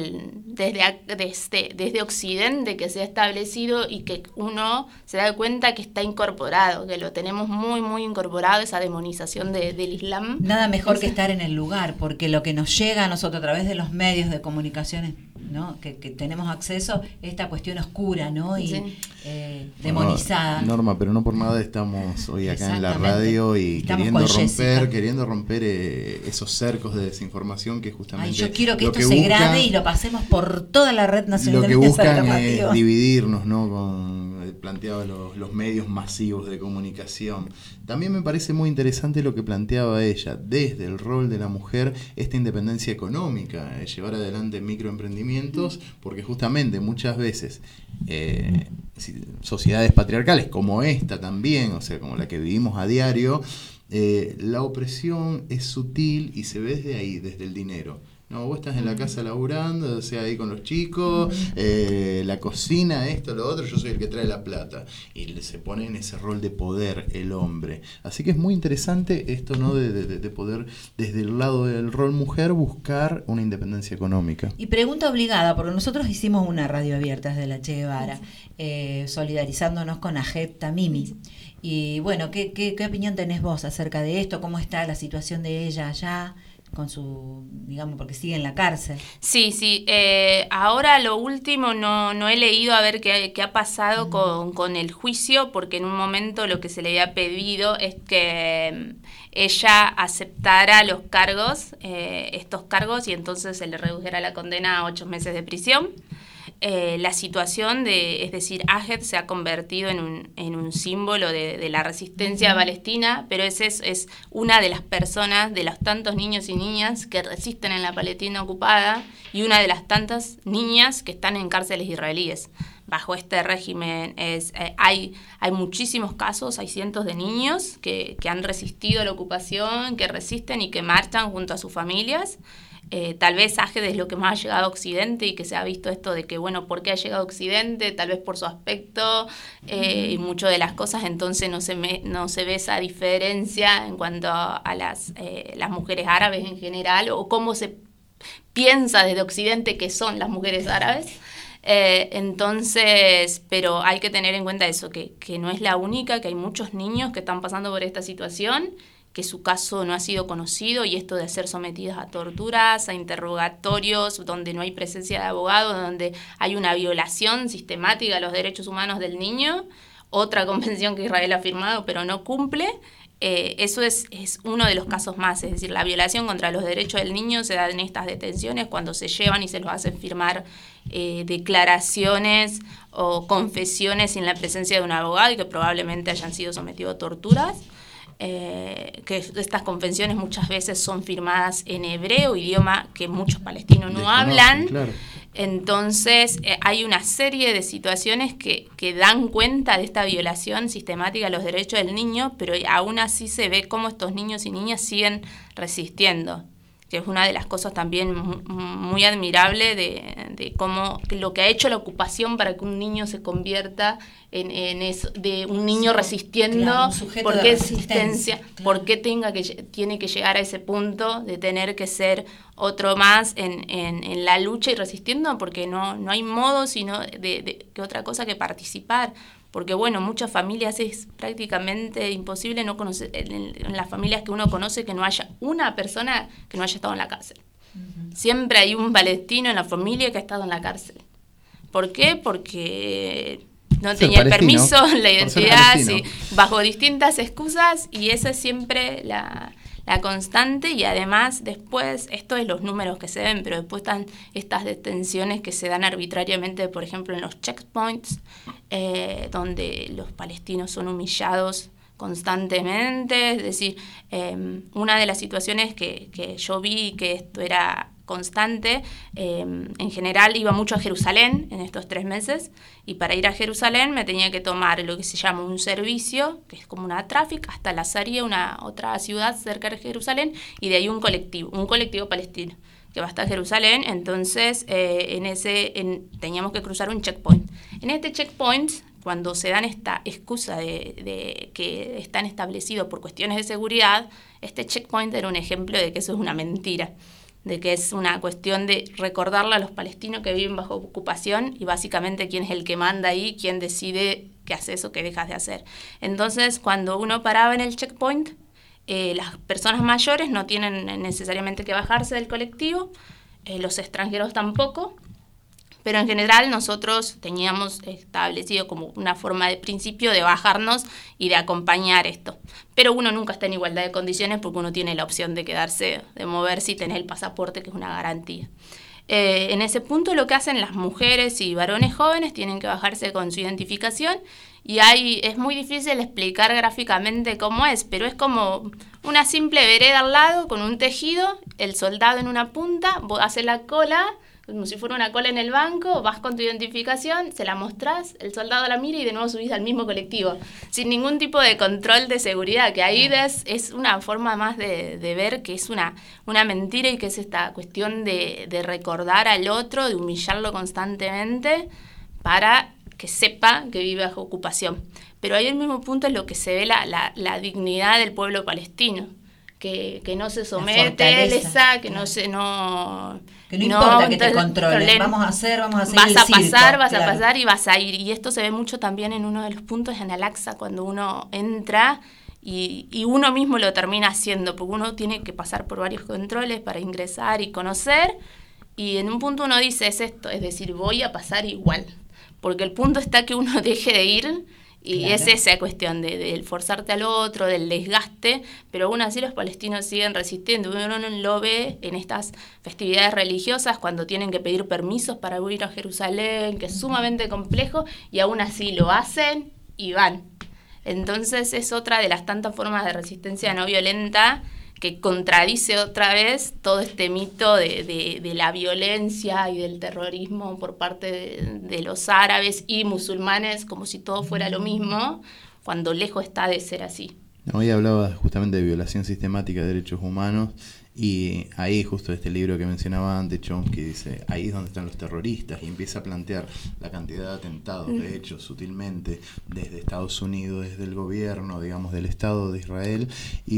Occidente, que se ha establecido y que uno se da cuenta que está incorporado, que lo tenemos muy, muy incorporado, esa demonización del Islam. Nada mejor que estar en el lugar, porque lo que nos llega a nosotros a través de los medios de comunicaciones, ¿no? que tenemos acceso, esta cuestión oscura, ¿no? Y demonizada. Norma, pero no por nada estamos hoy acá en la radio y queriendo romper esos cercos de desinformación que justamente... Yo quiero que esto se grade y lo pasemos por toda la red nacional de medios alternativos. Lo que buscan es dividirnos, ¿no? Con planteaba los medios masivos de comunicación. También me parece muy interesante lo que planteaba ella, desde el rol de la mujer, esta independencia económica, llevar adelante microemprendimientos, porque justamente muchas veces sociedades patriarcales como esta también, o sea, como la que vivimos a diario, la opresión es sutil y se ve desde ahí, desde el dinero. No, vos estás en la casa laburando, o sea, ahí con los chicos, la cocina, esto, lo otro, yo soy el que trae la plata. Y se pone en ese rol de poder el hombre. Así que es muy interesante esto, ¿no? De poder, desde el lado del rol mujer, buscar una independencia económica. Y pregunta obligada, porque nosotros hicimos una radio abierta desde la Che Guevara, solidarizándonos con Ajet Tamimi. Y bueno, ¿qué opinión tenés vos acerca de esto? ¿Cómo está la situación de ella allá? Con su, digamos, porque sigue en la cárcel. Sí. Ahora lo último no he leído a ver qué ha pasado con el juicio, porque en un momento lo que se le había pedido es que ella aceptara los cargos, estos cargos, y entonces se le redujera la condena a 8 meses de prisión. La situación es decir, Ajet se ha convertido en un símbolo de la resistencia palestina, pero es una de las personas, de los tantos niños y niñas que resisten en la Palestina ocupada, y una de las tantas niñas que están en cárceles israelíes. Bajo este régimen hay muchísimos casos, hay cientos de niños que han resistido a la ocupación, que resisten y que marchan junto a sus familias. Tal vez Ajet es lo que más ha llegado a Occidente, y que se ha visto esto de que, bueno, ¿por qué ha llegado a Occidente? Tal vez por su aspecto y muchas de las cosas, entonces no se ve esa diferencia en cuanto a las mujeres árabes en general, o cómo se piensa desde Occidente que son las mujeres árabes. Entonces, pero hay que tener en cuenta eso, que no es la única, que hay muchos niños que están pasando por esta situación, que su caso no ha sido conocido, y esto de ser sometidas a torturas, a interrogatorios, donde no hay presencia de abogado, donde hay una violación sistemática de los derechos humanos del niño, otra convención que Israel ha firmado pero no cumple. Eso es uno de los casos más, es decir, la violación contra los derechos del niño se da en estas detenciones, cuando se llevan y se los hacen firmar declaraciones o confesiones sin la presencia de un abogado, y que probablemente hayan sido sometidos a torturas. Que estas convenciones muchas veces son firmadas en hebreo, idioma que muchos palestinos no hablan. Claro. Entonces, hay una serie de situaciones que dan cuenta de esta violación sistemática a los derechos del niño, pero aún así se ve cómo estos niños y niñas siguen resistiendo, que es una de las cosas también muy admirable de cómo lo que ha hecho la ocupación para que un niño se convierta en eso, de un niño resistiendo, claro, un sujeto por de qué resistencia, existencia, por qué tiene que llegar a ese punto de tener que ser otro más en la lucha y resistiendo, porque no hay modo sino de que otra cosa que participar. Porque bueno, muchas familias es prácticamente imposible no conocer, en las familias que uno conoce, que no haya una persona que no haya estado en la cárcel. Uh-huh. Siempre hay un palestino en la familia que ha estado en la cárcel. ¿Por qué? Porque no tenía el permiso, la identidad, sí, bajo distintas excusas, y esa es siempre la constante. Y además después, esto es los números que se ven, pero después están estas detenciones que se dan arbitrariamente, por ejemplo en los checkpoints, donde los palestinos son humillados constantemente. Es decir, una de las situaciones que yo vi que esto era constante, en general iba mucho a Jerusalén en estos 3 meses, y para ir a Jerusalén me tenía que tomar lo que se llama un servicio, que es como una traffic, hasta Lazaria, una otra ciudad cerca de Jerusalén, y de ahí un colectivo palestino que va hasta Jerusalén. Entonces teníamos que cruzar un checkpoint. En este checkpoint, cuando se dan esta excusa de que están establecidos por cuestiones de seguridad, este checkpoint era un ejemplo de que eso es una mentira, de que es una cuestión de recordarle a los palestinos que viven bajo ocupación, y básicamente quién es el que manda ahí, quién decide qué haces o qué dejas de hacer. Entonces, cuando uno paraba en el checkpoint, las personas mayores no tienen necesariamente que bajarse del colectivo, los extranjeros tampoco, pero en general nosotros teníamos establecido como una forma de principio de bajarnos y de acompañar esto. Pero uno nunca está en igualdad de condiciones, porque uno tiene la opción de quedarse, de moverse y tener el pasaporte, que es una garantía. En ese punto lo que hacen las mujeres y varones jóvenes tienen que bajarse con su identificación, y es muy difícil explicar gráficamente cómo es, pero es como una simple vereda al lado con un tejido, el soldado en una punta, vos haces la cola, como si fuera una cola en el banco, vas con tu identificación, se la mostrás, el soldado la mira y de nuevo subís al mismo colectivo, sin ningún tipo de control de seguridad, que ahí es una forma más de ver que es una mentira, y que es esta cuestión de recordar al otro, de humillarlo constantemente para que sepa que vive bajo ocupación. Pero ahí el mismo punto es lo que se ve la dignidad del pueblo palestino, que no se somete, que no importa que te controlen, vamos a hacer vas a pasar y vas a ir. Y esto se ve mucho también en uno de los puntos en Al-Aqsa, cuando uno entra y uno mismo lo termina haciendo, porque uno tiene que pasar por varios controles para ingresar y conocer, y en un punto uno dice, es esto, es decir, voy a pasar igual, porque el punto está que uno deje de ir. Y claro, es esa cuestión de forzarte al otro, del desgaste, pero aún así los palestinos siguen resistiendo. Uno no lo ve en estas festividades religiosas, cuando tienen que pedir permisos para ir a Jerusalén, que es sumamente complejo, y aún así lo hacen y van. Entonces es otra de las tantas formas de resistencia no violenta que contradice otra vez todo este mito de la violencia y del terrorismo por parte de los árabes y musulmanes, como si todo fuera lo mismo, cuando lejos está de ser así. Hoy hablaba justamente de violación sistemática de derechos humanos, y ahí justo este libro que mencionaba antes, Chomsky dice, ahí es donde están los terroristas, y empieza a plantear la cantidad de atentados, de hecho, sutilmente, desde Estados Unidos, desde el gobierno, digamos, del Estado de Israel,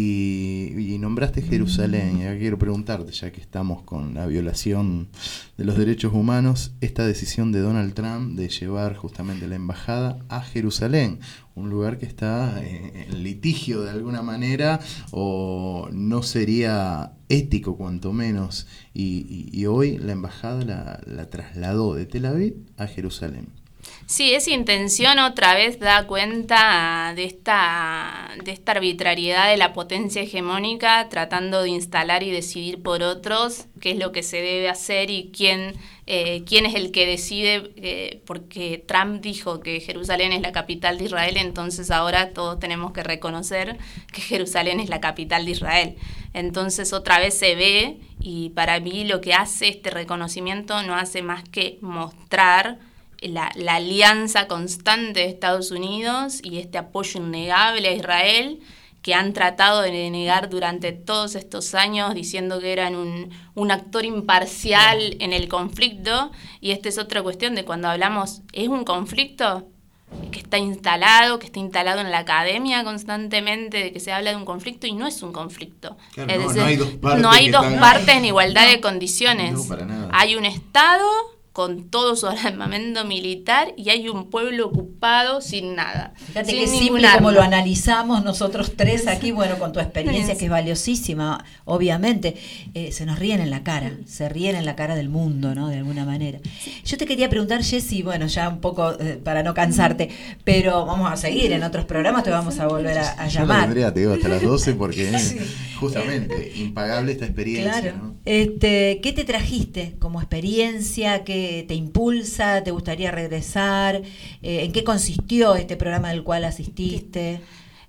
y nombraste Jerusalén, y ahora quiero preguntarte, ya que estamos con la violación de los derechos humanos, esta decisión de Donald Trump de llevar justamente la embajada a Jerusalén, un lugar que está en litigio de alguna manera, o no sería ético cuanto menos, y hoy la embajada la trasladó de Tel Aviv a Jerusalén. Sí, esa intención otra vez da cuenta de esta arbitrariedad de la potencia hegemónica tratando de instalar y decidir por otros qué es lo que se debe hacer y quién es el que decide, porque Trump dijo que Jerusalén es la capital de Israel, entonces ahora todos tenemos que reconocer que Jerusalén es la capital de Israel. Entonces otra vez se ve, y para mí lo que hace este reconocimiento no hace más que mostrar la alianza constante de Estados Unidos y este apoyo innegable a Israel que han tratado de negar durante todos estos años diciendo que eran un actor imparcial en el conflicto. Y esta es otra cuestión de cuando hablamos, ¿es un conflicto que está instalado en la academia constantemente, de que se habla de un conflicto y no es un conflicto? Claro, es decir, no hay dos partes en igualdad de condiciones. No, para nada. Hay un Estado con todo su armamento militar y hay un pueblo ocupado sin nada. Fíjate sin qué simple arma. como lo analizamos nosotros tres aquí, bueno, con tu experiencia que es valiosísima, obviamente, se nos ríen en la cara, se ríen en la cara del mundo, ¿no? De alguna manera. Yo te quería preguntar, Jessy, bueno, ya un poco para no cansarte, pero vamos a seguir en otros programas, te vamos a volver a llamar. Yo tendría, te digo, hasta las 12 porque justamente, impagable esta experiencia. Claro. ¿No? ¿Qué te trajiste como experiencia? ¿Qué te impulsa? ¿Te gustaría regresar? ¿En qué consistió este programa al cual asististe?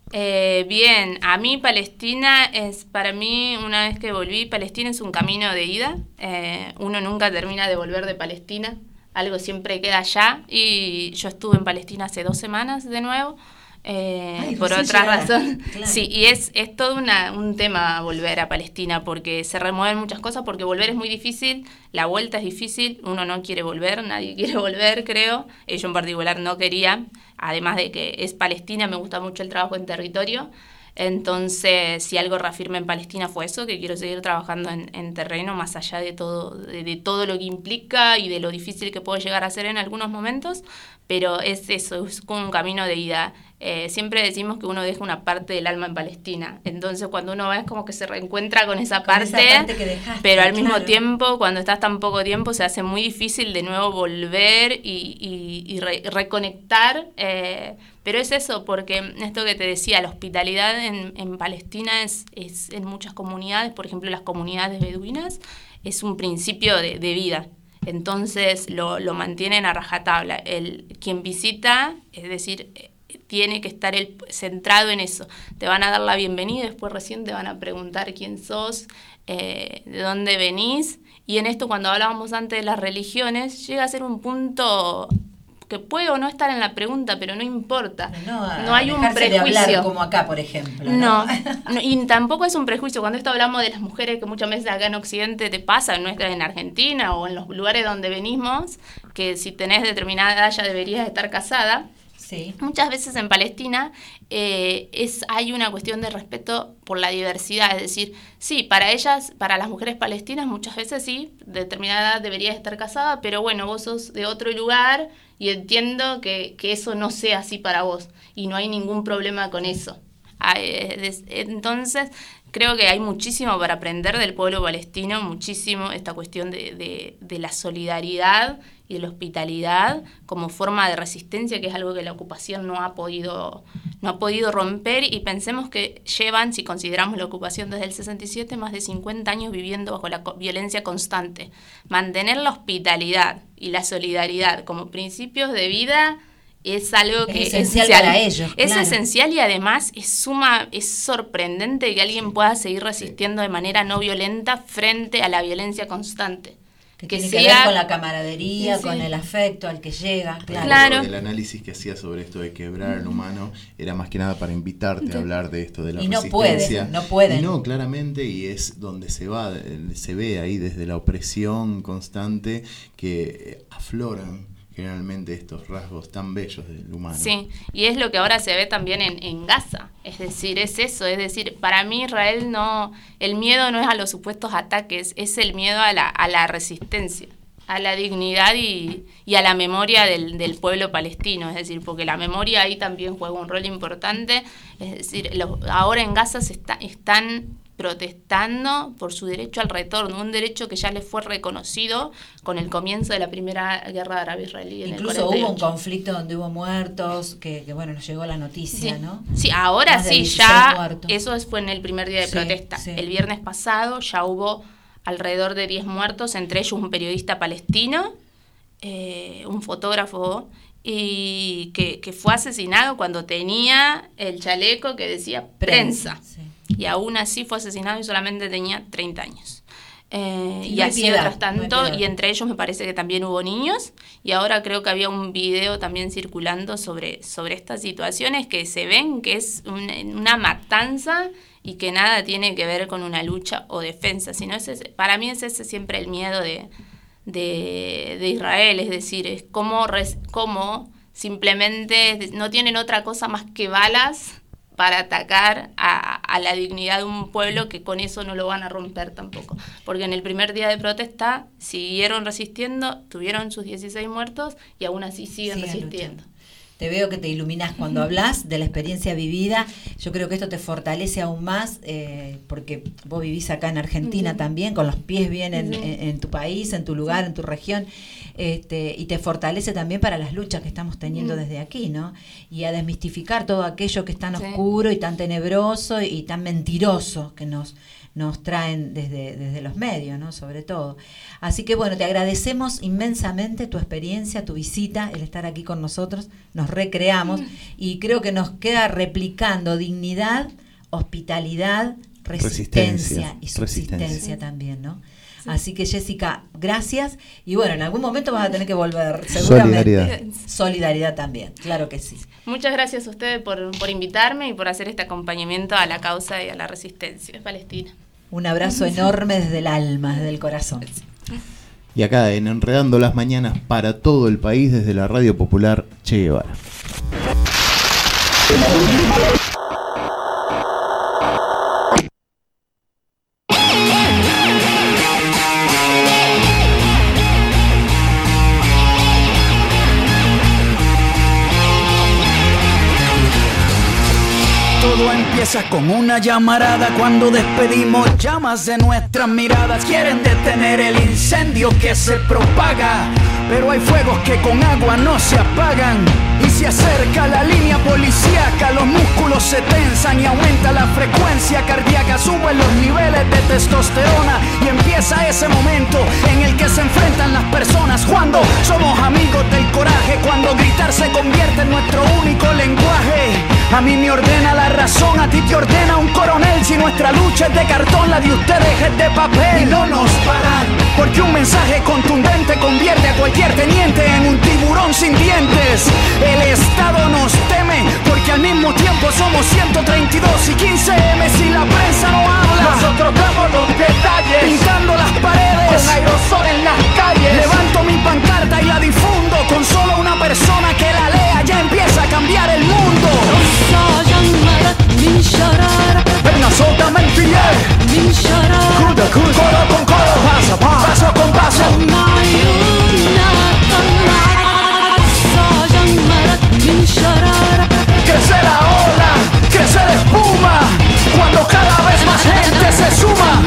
Bien, a mí Palestina es, para mí, una vez que volví, Palestina es un camino de ida. Uno nunca termina de volver de Palestina, algo siempre queda allá, y yo estuve en Palestina hace 2 semanas de nuevo. Por otra razón, claro. Sí, y es todo un tema volver a Palestina, porque se remueven muchas cosas, porque volver es muy difícil, la vuelta es difícil, uno no quiere volver, nadie quiere volver, creo, yo en particular no quería, además de que es Palestina, me gusta mucho el trabajo en territorio. Entonces, si algo reafirma en Palestina fue eso, que quiero seguir trabajando en terreno, más allá de todo lo que implica y de lo difícil que puede llegar a ser en algunos momentos, pero es eso, es como un camino de ida. Siempre decimos que uno deja una parte del alma en Palestina, entonces cuando uno va es como que se reencuentra con esa parte que dejaste, pero al mismo tiempo, cuando estás tan poco tiempo, se hace muy difícil de nuevo volver y reconectar, pero es eso, porque esto que te decía, la hospitalidad en Palestina es en muchas comunidades, por ejemplo las comunidades beduinas, es un principio de vida. Entonces lo mantienen a rajatabla. Quien visita, es decir, tiene que estar centrado en eso. Te van a dar la bienvenida, después recién te van a preguntar quién sos, de dónde venís. Y en esto, cuando hablábamos antes de las religiones, llega a ser un punto que puede o no estar en la pregunta, pero no importa. No hay un prejuicio. De hablar como acá, por ejemplo. No, y tampoco es un prejuicio. Cuando esto hablamos de las mujeres, que muchas veces acá en Occidente te pasa, en Argentina o en los lugares donde venimos, que si tenés determinada edad ya deberías estar casada. Sí. Muchas veces en Palestina hay una cuestión de respeto por la diversidad, es decir, sí, para ellas, para las mujeres palestinas, muchas veces sí, de determinada edad deberías estar casada, pero bueno, vos sos de otro lugar y entiendo que eso no sea así para vos y no hay ningún problema con eso. Entonces, creo que hay muchísimo para aprender del pueblo palestino, muchísimo esta cuestión de la solidaridad y de la hospitalidad como forma de resistencia, que es algo que la ocupación no ha podido romper, y pensemos que llevan, si consideramos la ocupación desde el 67, más de 50 años viviendo bajo la violencia constante. Mantener la hospitalidad y la solidaridad como principios de vida es algo que es esencial para ellos. Es esencial, y además es sorprendente que alguien pueda seguir resistiendo de manera no violenta frente a la violencia constante. Que tiene que ver con la camaradería, con el afecto al que llega. Claro. El análisis que hacía sobre esto de quebrar al humano era más que nada para invitarte a hablar de esto de la resistencia. No pueden. Y no, claramente, y es donde se ve ahí desde la opresión constante que afloran generalmente estos rasgos tan bellos del humano. Sí, y es lo que ahora se ve también en Gaza, es decir, es eso, es decir, para mí Israel el miedo no es a los supuestos ataques, es el miedo a la resistencia, a la dignidad y a la memoria del pueblo palestino, es decir, porque la memoria ahí también juega un rol importante, es decir, ahora en Gaza están protestando por su derecho al retorno, un derecho que ya les fue reconocido con el comienzo de la primera guerra árabe-israelí. Incluso hubo un conflicto donde hubo muertos, que bueno, nos llegó la noticia, sí. ¿no? Sí, ahora más de sí, 16 ya muertos. eso fue en el primer día de protesta. Sí. El viernes pasado ya hubo alrededor de 10 muertos, entre ellos un periodista palestino, un fotógrafo, y que fue asesinado cuando tenía el chaleco que decía prensa. Sí. Y aún así fue asesinado y solamente tenía 30 años. Y así otras tanto, y entre ellos me parece que también hubo niños, y ahora creo que había un video también circulando sobre estas situaciones que se ven que es una matanza y que nada tiene que ver con una lucha o defensa, sino para mí es ese siempre el miedo de Israel, es decir, es como simplemente no tienen otra cosa más que balas para atacar a la dignidad de un pueblo, que con eso no lo van a romper tampoco. Porque en el primer día de protesta siguieron resistiendo, tuvieron sus 16 muertos y aún así siguen resistiendo. Luchando. Te veo que te iluminás cuando hablas de la experiencia vivida. Yo creo que esto te fortalece aún más, porque vos vivís acá en Argentina también, con los pies bien en tu país, en tu lugar, en tu región, y te fortalece también para las luchas que estamos teniendo desde aquí, ¿no? Y a desmistificar todo aquello que es tan oscuro y tan tenebroso y tan mentiroso que nos traen desde los medios, ¿no? Sobre todo. Así que bueno, te agradecemos inmensamente tu experiencia, tu visita, el estar aquí con nosotros, nos recreamos y creo que nos queda replicando dignidad, hospitalidad, resistencia y subsistencia también, ¿no? Sí. Así que Jessica, gracias, y bueno, en algún momento vas a tener que volver, seguramente. Solidaridad también, claro que sí. Muchas gracias a ustedes por invitarme y por hacer este acompañamiento a la causa y a la resistencia de Palestina. Un abrazo enorme desde el alma, desde el corazón. Y acá en Enredando las Mañanas para todo el país, desde la Radio Popular Che Guevara. Todo empieza con una llamarada cuando despedimos llamas de nuestras miradas. Quieren detener el incendio que se propaga, pero hay fuegos que con agua no se apagan. Y se acerca la línea policíaca, los músculos se tensan y aumenta la frecuencia cardíaca, suben los niveles de testosterona y empieza ese momento en el que se enfrentan las personas. Cuando somos amigos del coraje, cuando gritar se convierte en nuestro único lenguaje. A mí me ordena la razón, a ti te ordena un coronel. Si nuestra lucha es de cartón, la de ustedes es de papel. Y no nos paran, porque un mensaje contundente convierte a cualquier teniente en un tiburón sin dientes. El Estado nos teme, porque al mismo tiempo somos 132 y 15M. Si la prensa no habla, nosotros damos los detalles, pintando las paredes con aerosol en las calles. Levanto mi pancarta y la difundo, con solo una persona que la lea ya empieza a cambiar el mundo. Absolutamente crudo con codo, paso con paso. Crece la ola, crece la espuma, cuando cada vez más gente se suma.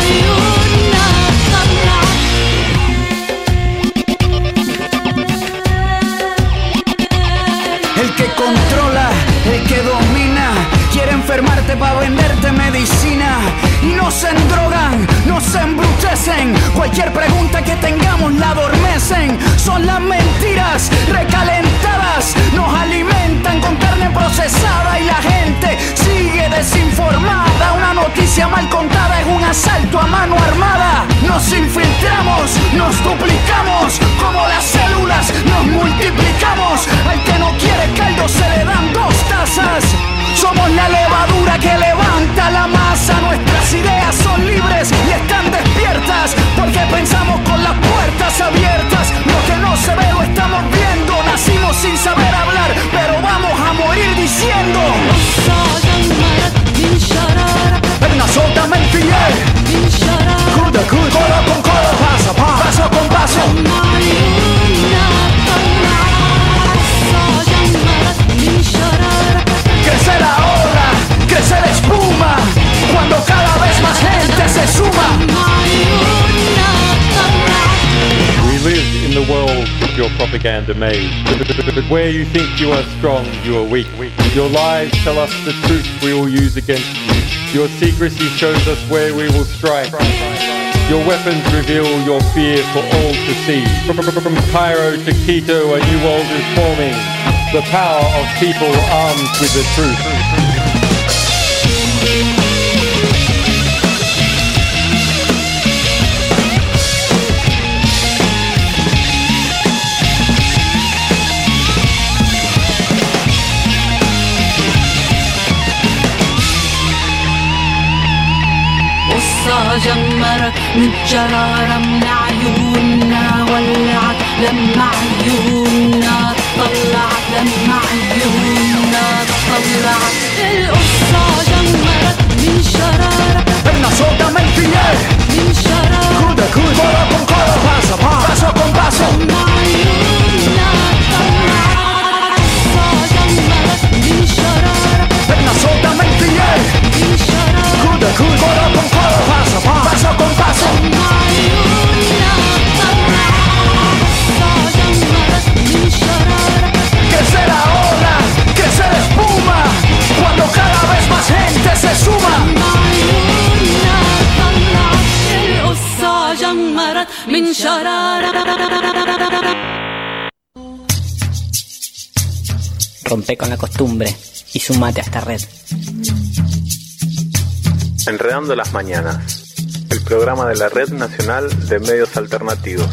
El que controla, el que domina, quiere enfermarte para venderte medicina. Y nos endrogan, nos embrutecen, cualquier pregunta que tengamos la adormecen. Son las mentiras recalentadas, nos alimentan con carne procesada y la gente sigue desinformada. Una noticia mal contada es un asalto a mano armada. Nos infiltramos, nos duplicamos, como las células nos multiplicamos. Al que no quiere caldo se le dan 2 tazas. Somos la levadura que levanta la masa. Nuestras ideas son libres y están despiertas, porque pensamos con las puertas abiertas. Lo que no se ve lo estamos viendo. Nacimos sin saber hablar, pero vamos a morir diciendo. Absolutamente crudo con codo, paso con paso. your propaganda made. But where you think you are strong, you are weak. Your lies tell us the truth we will use against you. Your secrecy shows us where we will strike. Your weapons reveal your fear for all to see. From Cairo to Quito, a new world is forming. The power of people armed with the truth. جمرك من شرارة من عيوننا ولعت لما عيوننا طلعت لما عيوننا طلعت القصة جمرك من شرارة Una sola mentira من شرارة Cruda, coro con coro Paso, paso con paso لما عيوننا طلعت القصة جمرك من شرارة Una sola mentira من شرارة Cruda, coro con coro Paso, paso con paso لما عيوننا طلعت القصة جمرك من شرارة Crece la ola, crece la espuma Cuando cada vez más gente se suma Rompe con la costumbre y sumate a esta red. Enredando las mañanas, el programa de la Red Nacional de Medios Alternativos.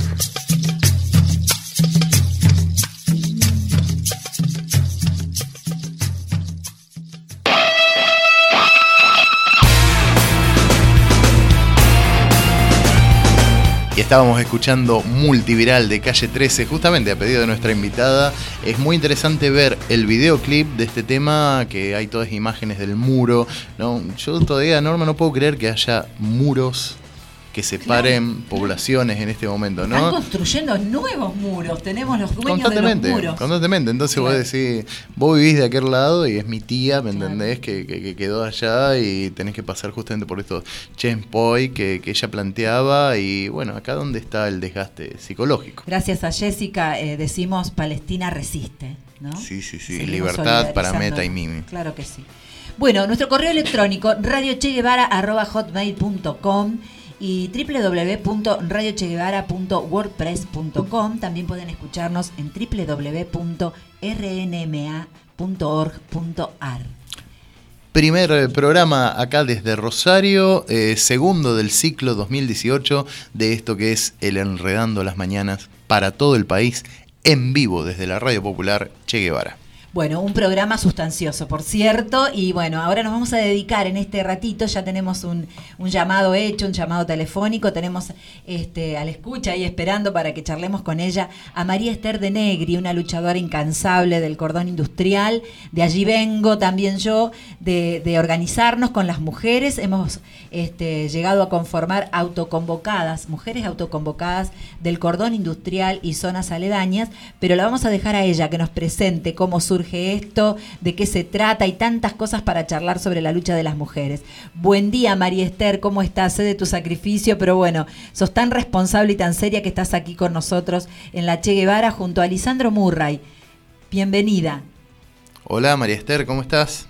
Y estábamos escuchando Multiviral de Calle 13, justamente a pedido de nuestra invitada. Es muy interesante ver el videoclip de este tema, que hay todas imágenes del muro, ¿no? Yo todavía, Norma, no puedo creer que haya muros que separen poblaciones en este momento, ¿no? Están construyendo nuevos muros, tenemos los dueños de los muros. Constantemente, entonces claro. Vos decís, vos vivís de aquel lado y es mi tía, ¿me entendés? Que quedó allá y tenés que pasar justamente por estos checkpoints que ella planteaba y bueno, acá donde está el desgaste psicológico. Gracias a Jessica decimos Palestina resiste, ¿no? Sí, libertad para Meta y Mimi. Claro que sí. Bueno, nuestro correo electrónico radiocheguevara@hotmail.com y www.radiocheguevara.wordpress.com. También pueden escucharnos en www.rnma.org.ar. Primer programa acá desde Rosario, segundo del ciclo 2018 de esto que es el Enredando las Mañanas para todo el país, en vivo desde la Radio Popular Che Guevara. Bueno, un programa sustancioso, por cierto, y bueno, ahora nos vamos a dedicar en este ratito, ya tenemos un llamado hecho, un llamado telefónico, tenemos a la escucha ahí esperando para que charlemos con ella, a María Esther de Negri, una luchadora incansable del cordón industrial, de allí vengo también yo, de organizarnos con las mujeres, hemos llegado a conformar autoconvocadas, mujeres autoconvocadas del cordón industrial y zonas aledañas, pero la vamos a dejar a ella que nos presente cómo surge esto, de qué se trata y tantas cosas para charlar sobre la lucha de las mujeres. Buen día, María Esther, ¿cómo estás? Sé de tu sacrificio, pero bueno, sos tan responsable y tan seria que estás aquí con nosotros en la Che Guevara junto a Lisandro Murray. Bienvenida. Hola, María Esther, ¿cómo estás?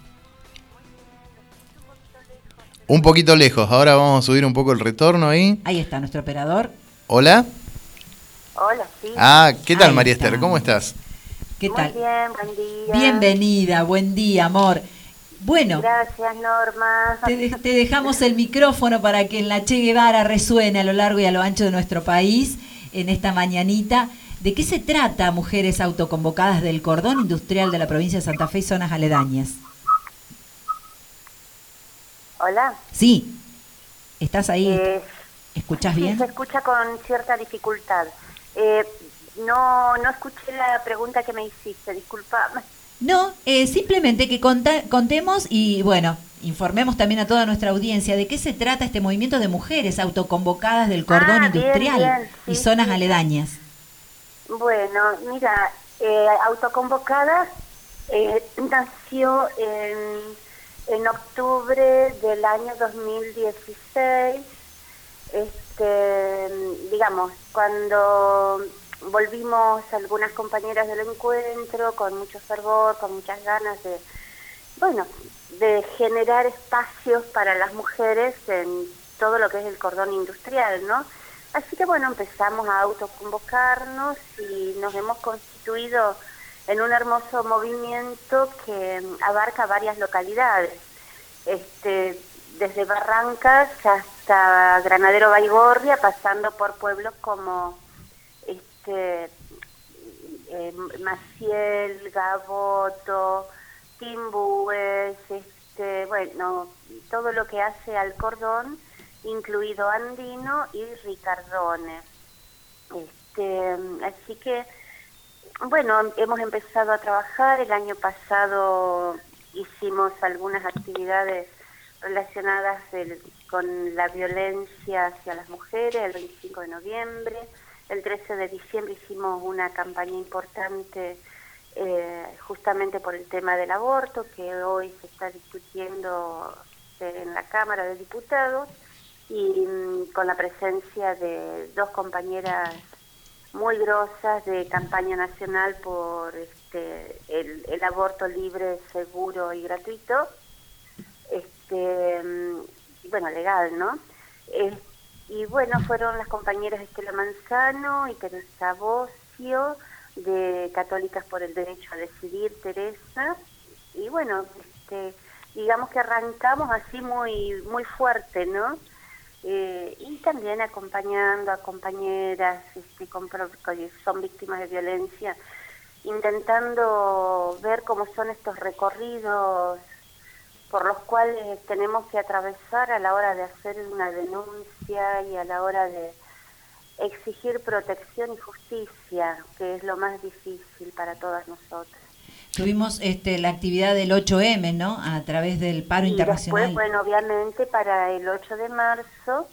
Un poquito lejos, ahora vamos a subir un poco el retorno ahí. Ahí está nuestro operador. Hola. Hola, sí. ¿Qué tal, Ahí María está. Esther? ¿Cómo estás? ¿Qué tal? Muy bien, buen día. Bienvenida, buen día, amor. Bueno. Gracias, Norma. Te dejamos el micrófono para que en la Che Guevara resuene a lo largo y a lo ancho de nuestro país en esta mañanita. ¿De qué se trata, mujeres autoconvocadas del cordón industrial de la provincia de Santa Fe y zonas aledañas? Hola. Sí. ¿Estás ahí? ¿Escuchás bien? Se escucha con cierta dificultad. No escuché la pregunta que me hiciste, disculpame. No, simplemente que contemos y bueno, informemos también a toda nuestra audiencia de qué se trata este movimiento de mujeres autoconvocadas del cordón industrial bien, sí, y zonas aledañas. Bueno, mira, autoconvocadas nació en octubre del año 2016, digamos, cuando volvimos algunas compañeras del encuentro con mucho fervor, con muchas ganas de generar espacios para las mujeres en todo lo que es el cordón industrial, ¿no? Así que bueno, empezamos a autoconvocarnos y nos hemos constituido en un hermoso movimiento que abarca varias localidades, desde Barrancas hasta Granadero Baigorria, pasando por pueblos como Maciel, Gaboto, Timbúes, todo lo que hace al cordón, incluido Andino y Ricardone. Así que, bueno, hemos empezado a trabajar. El año pasado hicimos algunas actividades relacionadas con la violencia hacia las mujeres, el 25 de noviembre. El 13 de diciembre hicimos una campaña importante justamente por el tema del aborto, que hoy se está discutiendo en la Cámara de Diputados, y con la presencia de 2 compañeras muy grosas de campaña nacional por el aborto libre, seguro y gratuito, legal, ¿no? Y bueno, fueron las compañeras Estela Manzano y Teresa Bocio, de Católicas por el Derecho a Decidir, Teresa, y bueno, digamos que arrancamos así muy muy fuerte, ¿no? Y también acompañando a compañeras que son víctimas de violencia, intentando ver cómo son estos recorridos por los cuales tenemos que atravesar a la hora de hacer una denuncia y a la hora de exigir protección y justicia, que es lo más difícil para todas nosotras. Tuvimos la actividad del 8M, ¿no? A través del paro internacional. Después, bueno, obviamente para el 8 de marzo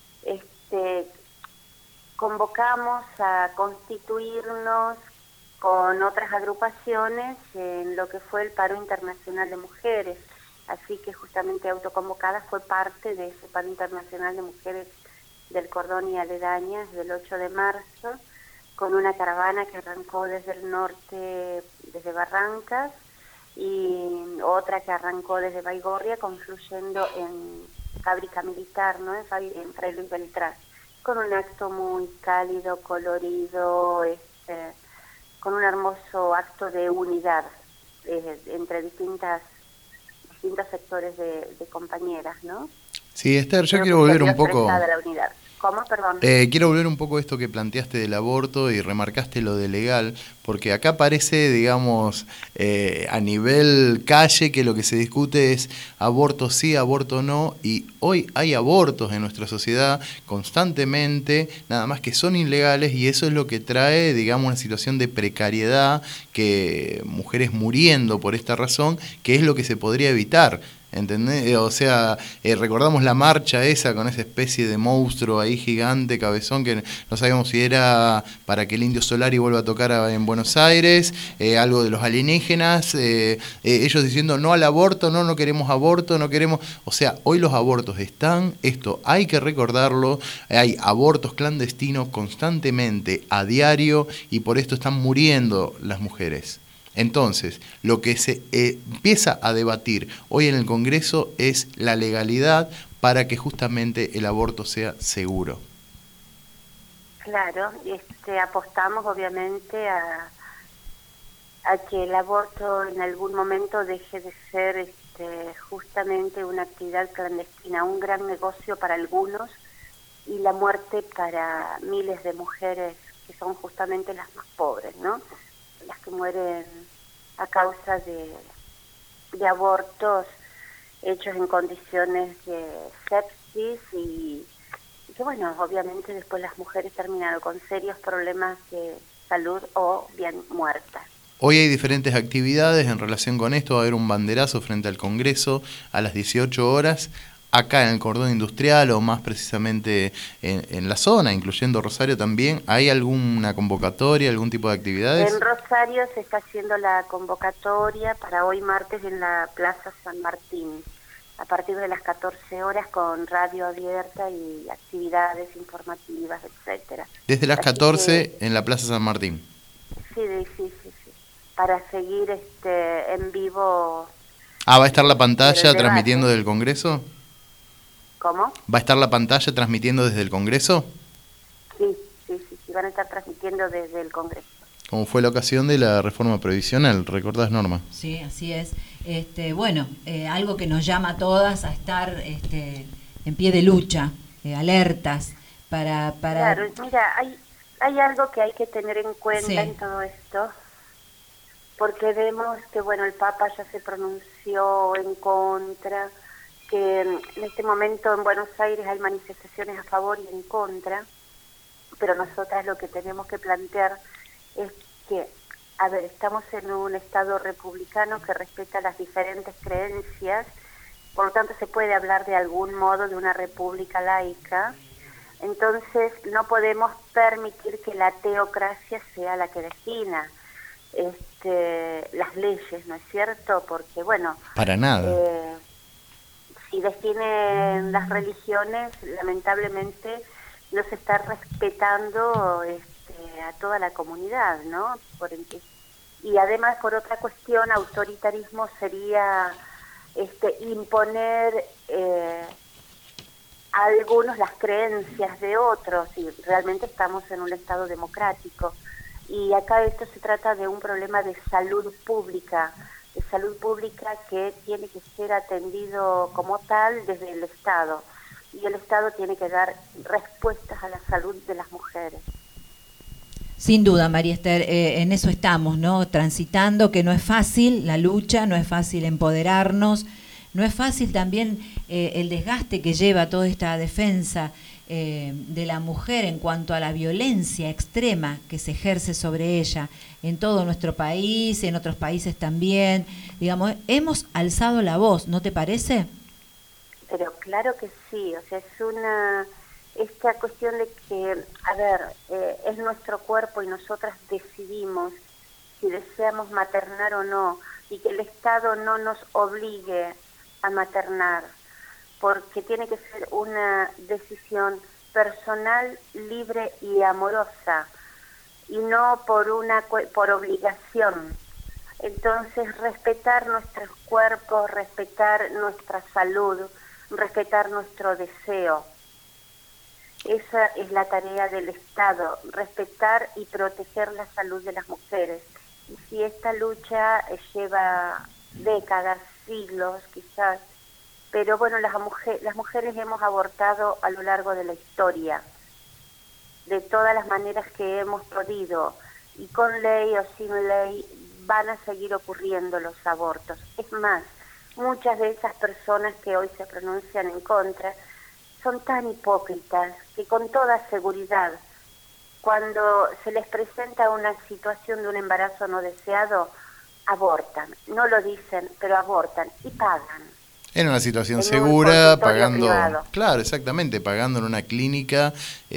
convocamos a constituirnos con otras agrupaciones en lo que fue el paro internacional de mujeres. Así que justamente Autoconvocadas fue parte de ese paro internacional de mujeres del cordón y aledañas del 8 de marzo, con una caravana que arrancó desde el norte, desde Barrancas, y otra que arrancó desde Baigorria, confluyendo en Fábrica Militar, ¿no? En Fray Luis Beltrán, con un acto muy cálido, colorido, con un hermoso acto de unidad entre distintos sectores de compañeras, ¿no? Sí, Esther, yo quiero volver un poco... La unidad. ¿Cómo? Perdón. Quiero volver un poco a esto que planteaste del aborto y remarcaste lo de legal, porque acá parece, digamos, a nivel calle, que lo que se discute es aborto sí, aborto no, y hoy hay abortos en nuestra sociedad constantemente, nada más que son ilegales, y eso es lo que trae, digamos, una situación de precariedad, que mujeres muriendo por esta razón, que es lo que se podría evitar. ¿Entendés? O sea, recordamos la marcha esa con esa especie de monstruo ahí gigante, cabezón, que no sabíamos si era para que el Indio Solari vuelva a tocar en Buenos Aires, algo de los alienígenas, ellos diciendo no al aborto, no queremos aborto, no queremos... O sea, hoy los abortos están, esto hay que recordarlo, hay abortos clandestinos constantemente, a diario, y por esto están muriendo las mujeres. Entonces, lo que se empieza a debatir hoy en el Congreso es la legalidad para que justamente el aborto sea seguro. Claro, apostamos obviamente a que el aborto en algún momento deje de ser justamente una actividad clandestina, un gran negocio para algunos, y la muerte para miles de mujeres que son justamente las más pobres, ¿no? Las que mueren a causa de abortos hechos en condiciones de sepsis y que, bueno, obviamente después las mujeres terminan con serios problemas de salud o bien muertas. Hoy hay diferentes actividades en relación con esto. Va a haber un banderazo frente al Congreso a las 18 horas. Acá en el cordón industrial, o más precisamente en la zona, incluyendo Rosario también, ¿hay alguna convocatoria, algún tipo de actividades? En Rosario se está haciendo la convocatoria para hoy martes en la Plaza San Martín. a partir de las 14 horas con radio abierta y actividades informativas, etcétera. Desde las Así 14 en la Plaza San Martín. Sí, para seguir en vivo. ¿Va a estar la pantalla el transmitiendo desde el Congreso? ¿Cómo? ¿Va a estar la pantalla transmitiendo desde el Congreso? Sí, van a estar transmitiendo desde el Congreso. Como fue la ocasión de la reforma previsional, ¿recordás, Norma? Sí, así es. Algo que nos llama a todas a estar en pie de lucha, alertas, para... Claro, mira, hay algo que hay que tener en cuenta en todo esto, porque vemos que, el Papa ya se pronunció en contra, que en este momento en Buenos Aires hay manifestaciones a favor y en contra, pero nosotras lo que tenemos que plantear es que, estamos en un Estado republicano que respeta las diferentes creencias, por lo tanto se puede hablar de algún modo de una república laica. Entonces no podemos permitir que la teocracia sea la que defina las leyes, ¿no es cierto? Porque, para nada. Si definen las religiones, lamentablemente no se está respetando a toda la comunidad, ¿no? Y además, por otra cuestión, autoritarismo sería imponer a algunos las creencias de otros, y realmente estamos en un Estado democrático. Y acá esto se trata de un problema de salud pública que tiene que ser atendido como tal desde el Estado. Y el Estado tiene que dar respuestas a la salud de las mujeres. Sin duda, María Esther, en eso estamos, ¿no? Transitando, que no es fácil la lucha, no es fácil empoderarnos, no es fácil también el desgaste que lleva toda esta defensa de la mujer en cuanto a la violencia extrema que se ejerce sobre ella en todo nuestro país, en otros países también. Digamos, hemos alzado la voz, ¿no te parece? Pero claro que sí, o sea, es esta cuestión de que, es nuestro cuerpo y nosotras decidimos si deseamos maternar o no, y que el Estado no nos obligue a maternar, porque tiene que ser una decisión personal, libre y amorosa, y no por obligación. Entonces, respetar nuestros cuerpos, respetar nuestra salud, respetar nuestro deseo. Esa es la tarea del Estado, respetar y proteger la salud de las mujeres. Y si esta lucha lleva décadas, siglos quizás, pero las mujeres hemos abortado a lo largo de la historia, de todas las maneras que hemos podido, y con ley o sin ley van a seguir ocurriendo los abortos. Es más, muchas de esas personas que hoy se pronuncian en contra son tan hipócritas que con toda seguridad, cuando se les presenta una situación de un embarazo no deseado, abortan. No lo dicen, pero abortan y pagan. En una situación segura, pagando, privado. Claro, exactamente, pagando en una clínica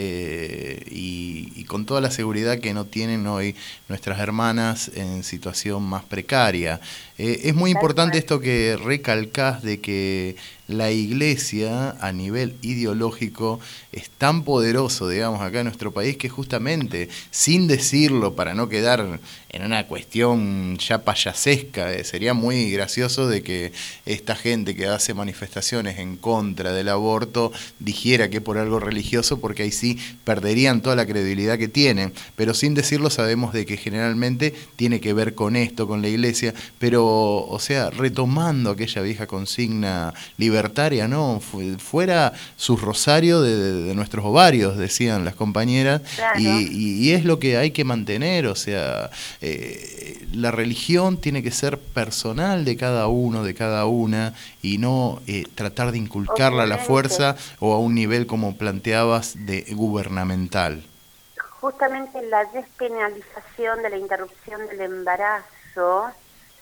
y con toda la seguridad que no tienen hoy nuestras hermanas en situación más precaria. Es muy importante esto que recalcás de que la Iglesia a nivel ideológico es tan poderoso, digamos, acá en nuestro país, que justamente, sin decirlo, para no quedar en una cuestión ya payasesca, sería muy gracioso de que esta gente que hace manifestaciones en contra del aborto dijera que por algo religioso, porque ahí sí perderían toda la credibilidad que tienen, pero sin decirlo sabemos de que generalmente tiene que ver con esto, con la Iglesia, pero, o sea, retomando aquella vieja consigna libertaria, ¿no? Fuera su rosario de nuestros ovarios, decían las compañeras, claro. y es lo que hay que mantener, o sea, la religión tiene que ser personal de cada uno, de cada una, y no tratar de inculcarla a la fuerza o a un nivel, como planteabas, de gubernamental. Justamente la despenalización de la interrupción del embarazo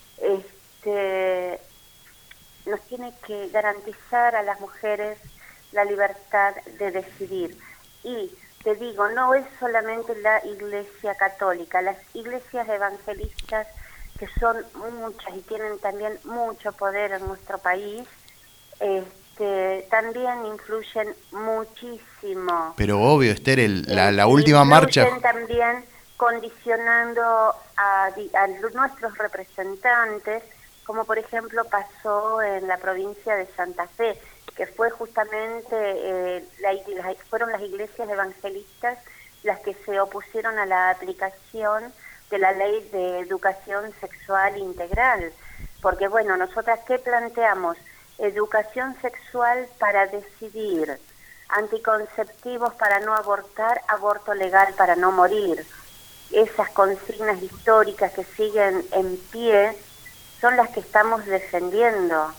nos tiene que garantizar a las mujeres la libertad de decidir. Y te digo, no es solamente la Iglesia Católica, las iglesias evangelistas, que son muchas y tienen también mucho poder en nuestro país, también influyen muchísimo. Pero obvio, Esther, la última marcha... Influyen también condicionando a nuestros representantes, como por ejemplo pasó en la provincia de Santa Fe, que fue justamente, fueron las iglesias evangelistas las que se opusieron a la aplicación de la ley de educación sexual integral. Porque bueno, nosotras ¿qué planteamos? Educación sexual para decidir, anticonceptivos para no abortar, aborto legal para no morir. Esas consignas históricas que siguen en pie son las que estamos defendiendo.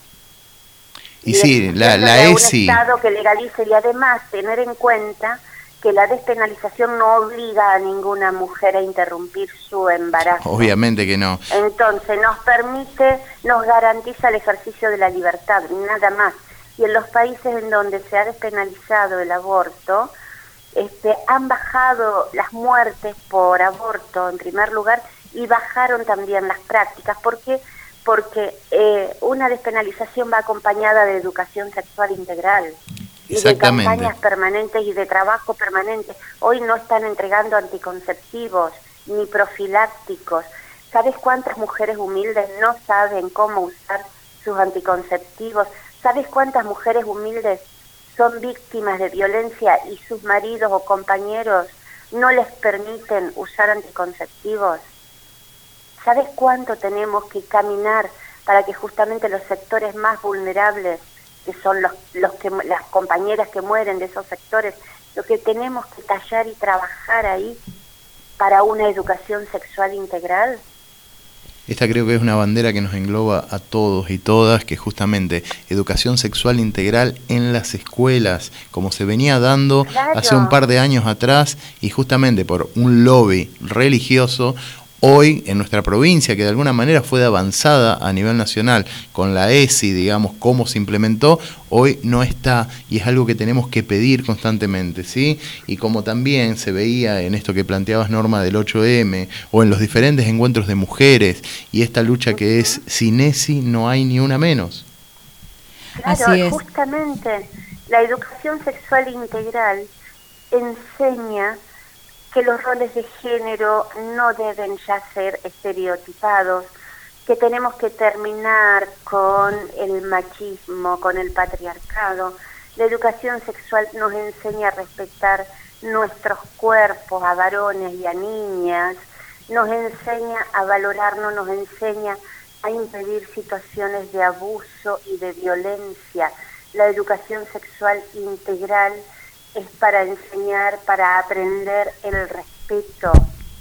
Y sí, la ESI... Un Estado que legalice, y además tener en cuenta que la despenalización no obliga a ninguna mujer a interrumpir su embarazo. Obviamente que no. Entonces nos garantiza el ejercicio de la libertad, nada más. Y en los países en donde se ha despenalizado el aborto, han bajado las muertes por aborto en primer lugar, y bajaron también las prácticas. ¿Por qué? Porque una despenalización va acompañada de educación sexual integral. Y de campañas permanentes y de trabajo permanente. Hoy no están entregando anticonceptivos ni profilácticos. ¿Sabes cuántas mujeres humildes no saben cómo usar sus anticonceptivos? ¿Sabes cuántas mujeres humildes son víctimas de violencia y sus maridos o compañeros no les permiten usar anticonceptivos? ¿Sabes cuánto tenemos que caminar para que justamente los sectores más vulnerables, que son las compañeras que mueren de esos sectores, lo que tenemos que tallar y trabajar ahí para una educación sexual integral? Esta creo que es una bandera que nos engloba a todos y todas, que justamente educación sexual integral en las escuelas, como se venía dando hace un par de años atrás, y justamente por un lobby religioso, hoy en nuestra provincia, que de alguna manera fue de avanzada a nivel nacional, con la ESI, digamos, cómo se implementó, hoy no está, y es algo que tenemos que pedir constantemente, ¿sí? Y como también se veía en esto que planteabas, Norma, del 8M, o en los diferentes encuentros de mujeres, y esta lucha que es sin ESI no hay ni una menos. Claro, así es. Justamente la educación sexual integral enseña que los roles de género no deben ya ser estereotipados, que tenemos que terminar con el machismo, con el patriarcado. La educación sexual nos enseña a respetar nuestros cuerpos, a varones y a niñas, nos enseña a valorarnos, nos enseña a impedir situaciones de abuso y de violencia. La educación sexual integral es para enseñar, para aprender el respeto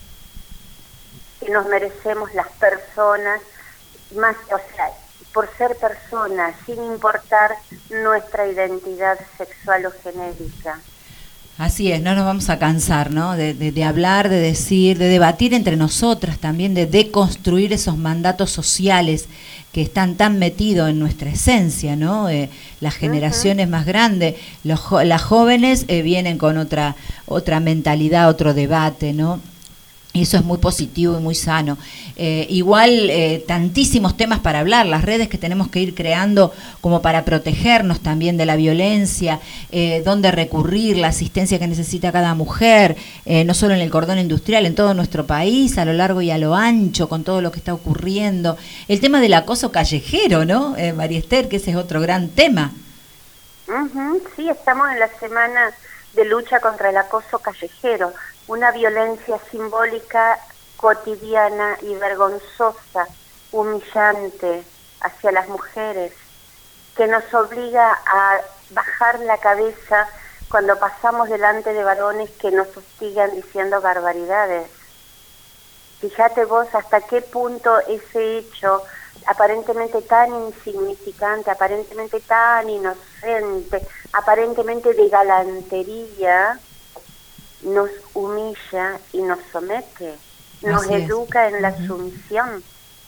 que nos merecemos las personas, más, por ser personas, sin importar nuestra identidad sexual o genérica. Así es, no nos vamos a cansar, ¿no? De hablar, de decir, de debatir entre nosotras también, de deconstruir esos mandatos sociales que están tan metidos en nuestra esencia, ¿no? Las generaciones más grandes, las jóvenes vienen con otra mentalidad, otro debate, ¿no? Y eso es muy positivo y muy sano. Igual tantísimos temas para hablar, las redes que tenemos que ir creando como para protegernos también de la violencia, dónde recurrir, la asistencia que necesita cada mujer, no solo en el cordón industrial, en todo nuestro país, a lo largo y a lo ancho, con todo lo que está ocurriendo. El tema del acoso callejero, ¿no, María Esther? Que ese es otro gran tema. Sí, estamos en la semana de lucha contra el acoso callejero, una violencia simbólica, cotidiana y vergonzosa, humillante hacia las mujeres, que nos obliga a bajar la cabeza cuando pasamos delante de varones que nos hostigan diciendo barbaridades. Fíjate vos hasta qué punto ese hecho, aparentemente tan insignificante, aparentemente tan inocente, aparentemente de galantería, nos humilla y nos somete, nos educa en la sumisión.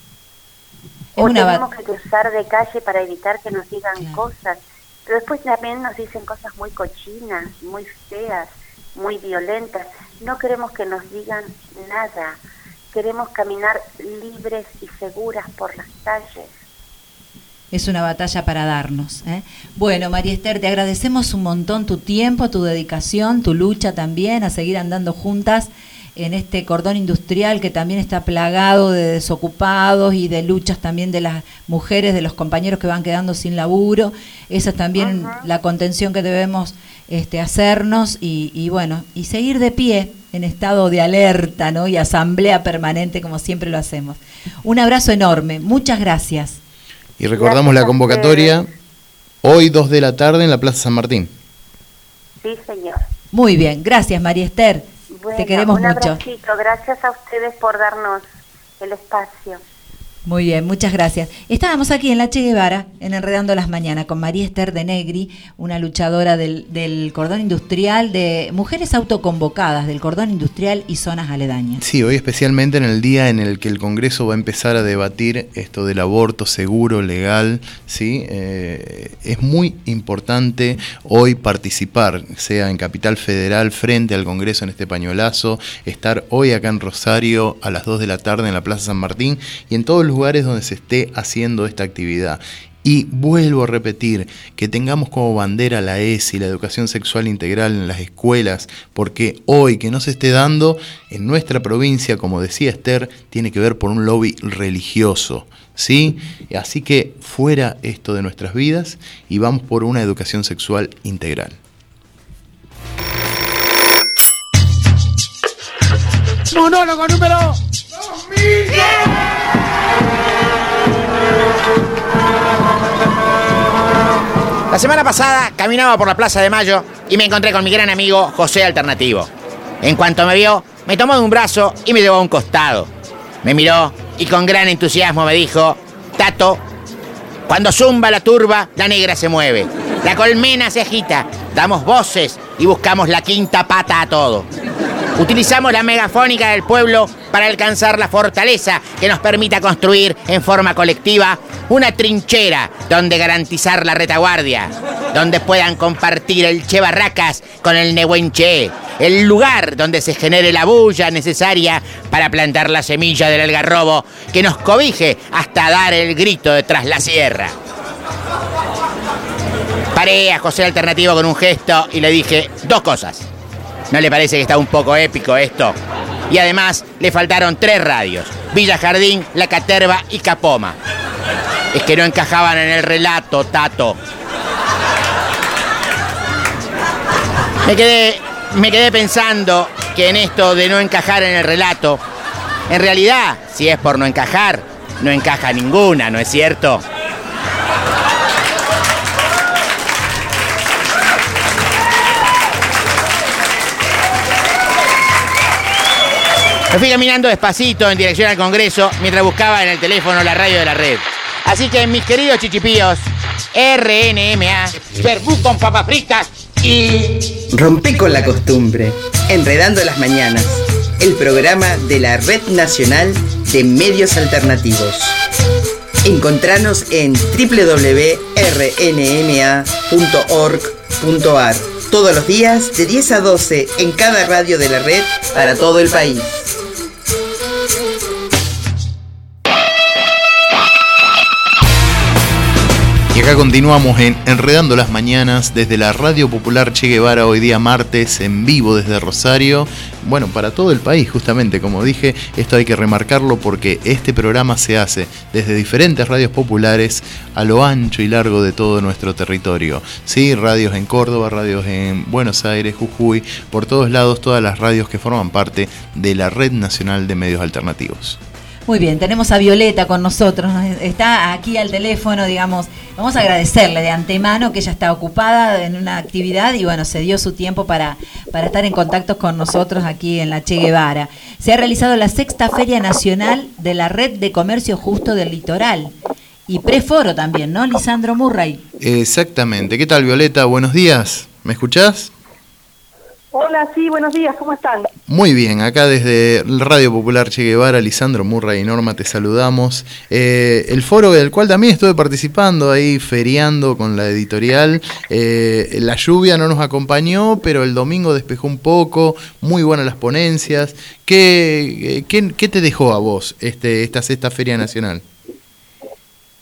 O tenemos que cruzar de calle para evitar que nos digan cosas, pero después también nos dicen cosas muy cochinas, muy feas, muy violentas. No queremos que nos digan nada, queremos caminar libres y seguras por las calles. es una batalla para darnos. Bueno, María Esther, te agradecemos un montón tu tiempo, tu dedicación, tu lucha también, a seguir andando juntas en este cordón industrial que también está plagado de desocupados y de luchas también de las mujeres, de los compañeros que van quedando sin laburo. Esa es también la contención que debemos hacernos y bueno, y seguir de pie en estado de alerta, ¿no? Y asamblea permanente como siempre lo hacemos. Un abrazo enorme, muchas gracias. Y recordamos la convocatoria hoy 2 de la tarde en la Plaza San Martín. Sí, señor. Muy bien, gracias María Esther. Bueno, te queremos un mucho. Abracito. Gracias a ustedes por darnos el espacio. Muy bien, muchas gracias. Estábamos aquí en la Che Guevara, en Enredando las Mañanas, con María Esther de Negri, una luchadora del cordón industrial, de mujeres autoconvocadas del cordón industrial y zonas aledañas. Sí, hoy especialmente en el día en el que el Congreso va a empezar a debatir esto del aborto seguro, legal, ¿sí? Es muy importante hoy participar, sea en Capital Federal, frente al Congreso en este pañuelazo, estar hoy acá en Rosario a las 2 de la tarde en la Plaza San Martín y en todos los lugares donde se esté haciendo esta actividad. Y vuelvo a repetir, que tengamos como bandera la ESI, la educación sexual integral en las escuelas, porque hoy que no se esté dando en nuestra provincia, como decía Esther, tiene que ver por un lobby religioso, ¿sí? Así que fuera esto de nuestras vidas y vamos por una educación sexual integral. Monólogo número 2010. La semana pasada caminaba por la Plaza de Mayo y me encontré con mi gran amigo José Alternativo. En cuanto me vio, me tomó de un brazo y me llevó a un costado. Me miró y con gran entusiasmo me dijo: Tato, cuando zumba la turba, la negra se mueve, la colmena se agita, damos voces y buscamos la quinta pata a todo. Utilizamos la megafónica del pueblo para alcanzar la fortaleza que nos permita construir en forma colectiva una trinchera donde garantizar la retaguardia, donde puedan compartir el Che Barracas con el Nehuenche, el lugar donde se genere la bulla necesaria para plantar la semilla del algarrobo que nos cobije hasta dar el grito de tras la sierra. Paré a José Alternativo con un gesto y le dije 2 cosas. ¿No le parece que está un poco épico esto? Y además le faltaron 3 radios: Villa Jardín, La Caterva y Capoma. Es que no encajaban en el relato, Tato. Me quedé pensando que en esto de no encajar en el relato, en realidad, si es por no encajar, no encaja ninguna, ¿no es cierto? Me fui caminando despacito en dirección al Congreso mientras buscaba en el teléfono la radio de la red. Así que, mis queridos chichipíos, RNMA, verbú con papas fritas y... Rompé con la costumbre. Enredando las Mañanas, el programa de la Red Nacional de Medios Alternativos. Encontranos en www.rnma.org.ar. Todos los días de 10 a 12 en cada radio de la red para todo el país. Y acá continuamos en Enredando las Mañanas desde la Radio Popular Che Guevara, hoy día martes, en vivo desde Rosario. Bueno, para todo el país, justamente, como dije, esto hay que remarcarlo porque este programa se hace desde diferentes radios populares a lo ancho y largo de todo nuestro territorio. Sí, radios en Córdoba, radios en Buenos Aires, Jujuy, por todos lados, todas las radios que forman parte de la Red Nacional de Medios Alternativos. Muy bien, tenemos a Violeta con nosotros, está aquí al teléfono, digamos, vamos a agradecerle de antemano que ella está ocupada en una actividad y bueno, se dio su tiempo para estar en contacto con nosotros aquí en la Che Guevara. Se ha realizado la 6ª Feria Nacional de la Red de Comercio Justo del Litoral y preforo también, ¿no, Lisandro Murray? Exactamente. ¿Qué tal, Violeta? Buenos días. ¿Me escuchás? Hola, sí, buenos días, ¿cómo están? Muy bien, acá desde Radio Popular Che Guevara, Lisandro Murray y Norma te saludamos. El foro del cual también estuve participando ahí, feriando con la editorial. La lluvia no nos acompañó, pero el domingo despejó un poco, muy buenas las ponencias. ¿Qué te dejó a vos esta 6ª Feria Nacional?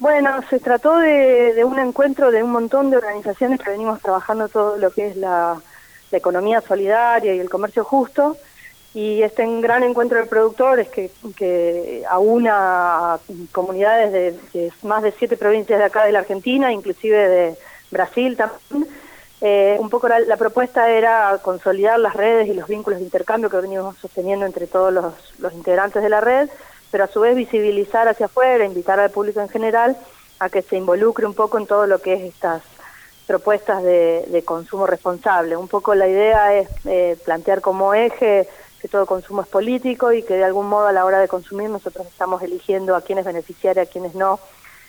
Bueno, se trató de un encuentro de un montón de organizaciones que venimos trabajando todo lo que es la economía solidaria y el comercio justo, y este gran encuentro de productores que aúna comunidades de más de 7 provincias de acá de la Argentina, inclusive de Brasil también. Un poco la propuesta era consolidar las redes y los vínculos de intercambio que venimos sosteniendo entre todos los integrantes de la red, pero a su vez visibilizar hacia afuera, invitar al público en general a que se involucre un poco en todo lo que es estas propuestas de consumo responsable. Un poco la idea es plantear como eje que todo consumo es político y que de algún modo a la hora de consumir nosotros estamos eligiendo a quiénes beneficiar y a quiénes no,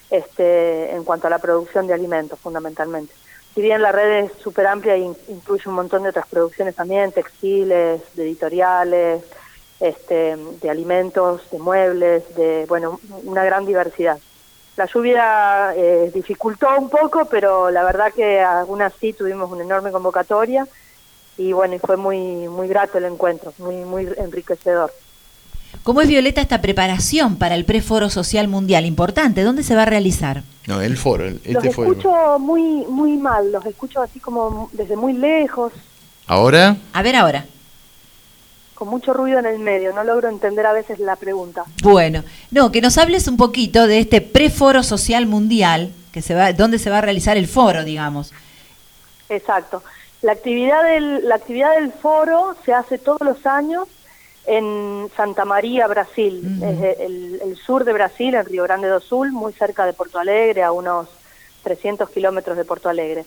en cuanto a la producción de alimentos fundamentalmente. Si bien la red es súper amplia e incluye un montón de otras producciones también, textiles, de editoriales, de alimentos, de muebles, una gran diversidad. La lluvia dificultó un poco, pero la verdad que aún así tuvimos una enorme convocatoria y fue muy grato el encuentro, muy enriquecedor. ¿Cómo es, Violeta, esta preparación para el Preforo Social Mundial? Importante, ¿dónde se va a realizar? No, el foro. Los escucho muy mal, los escucho así como desde muy lejos. ¿Ahora? A ver ahora. Con mucho ruido en el medio, no logro entender a veces la pregunta. Bueno, que nos hables un poquito de este Preforo Social Mundial, donde se va a realizar el foro, digamos. Exacto. La actividad del foro se hace todos los años en Santa María, Brasil, el sur de Brasil, en Río Grande do Sul, muy cerca de Porto Alegre, a unos 300 kilómetros de Porto Alegre.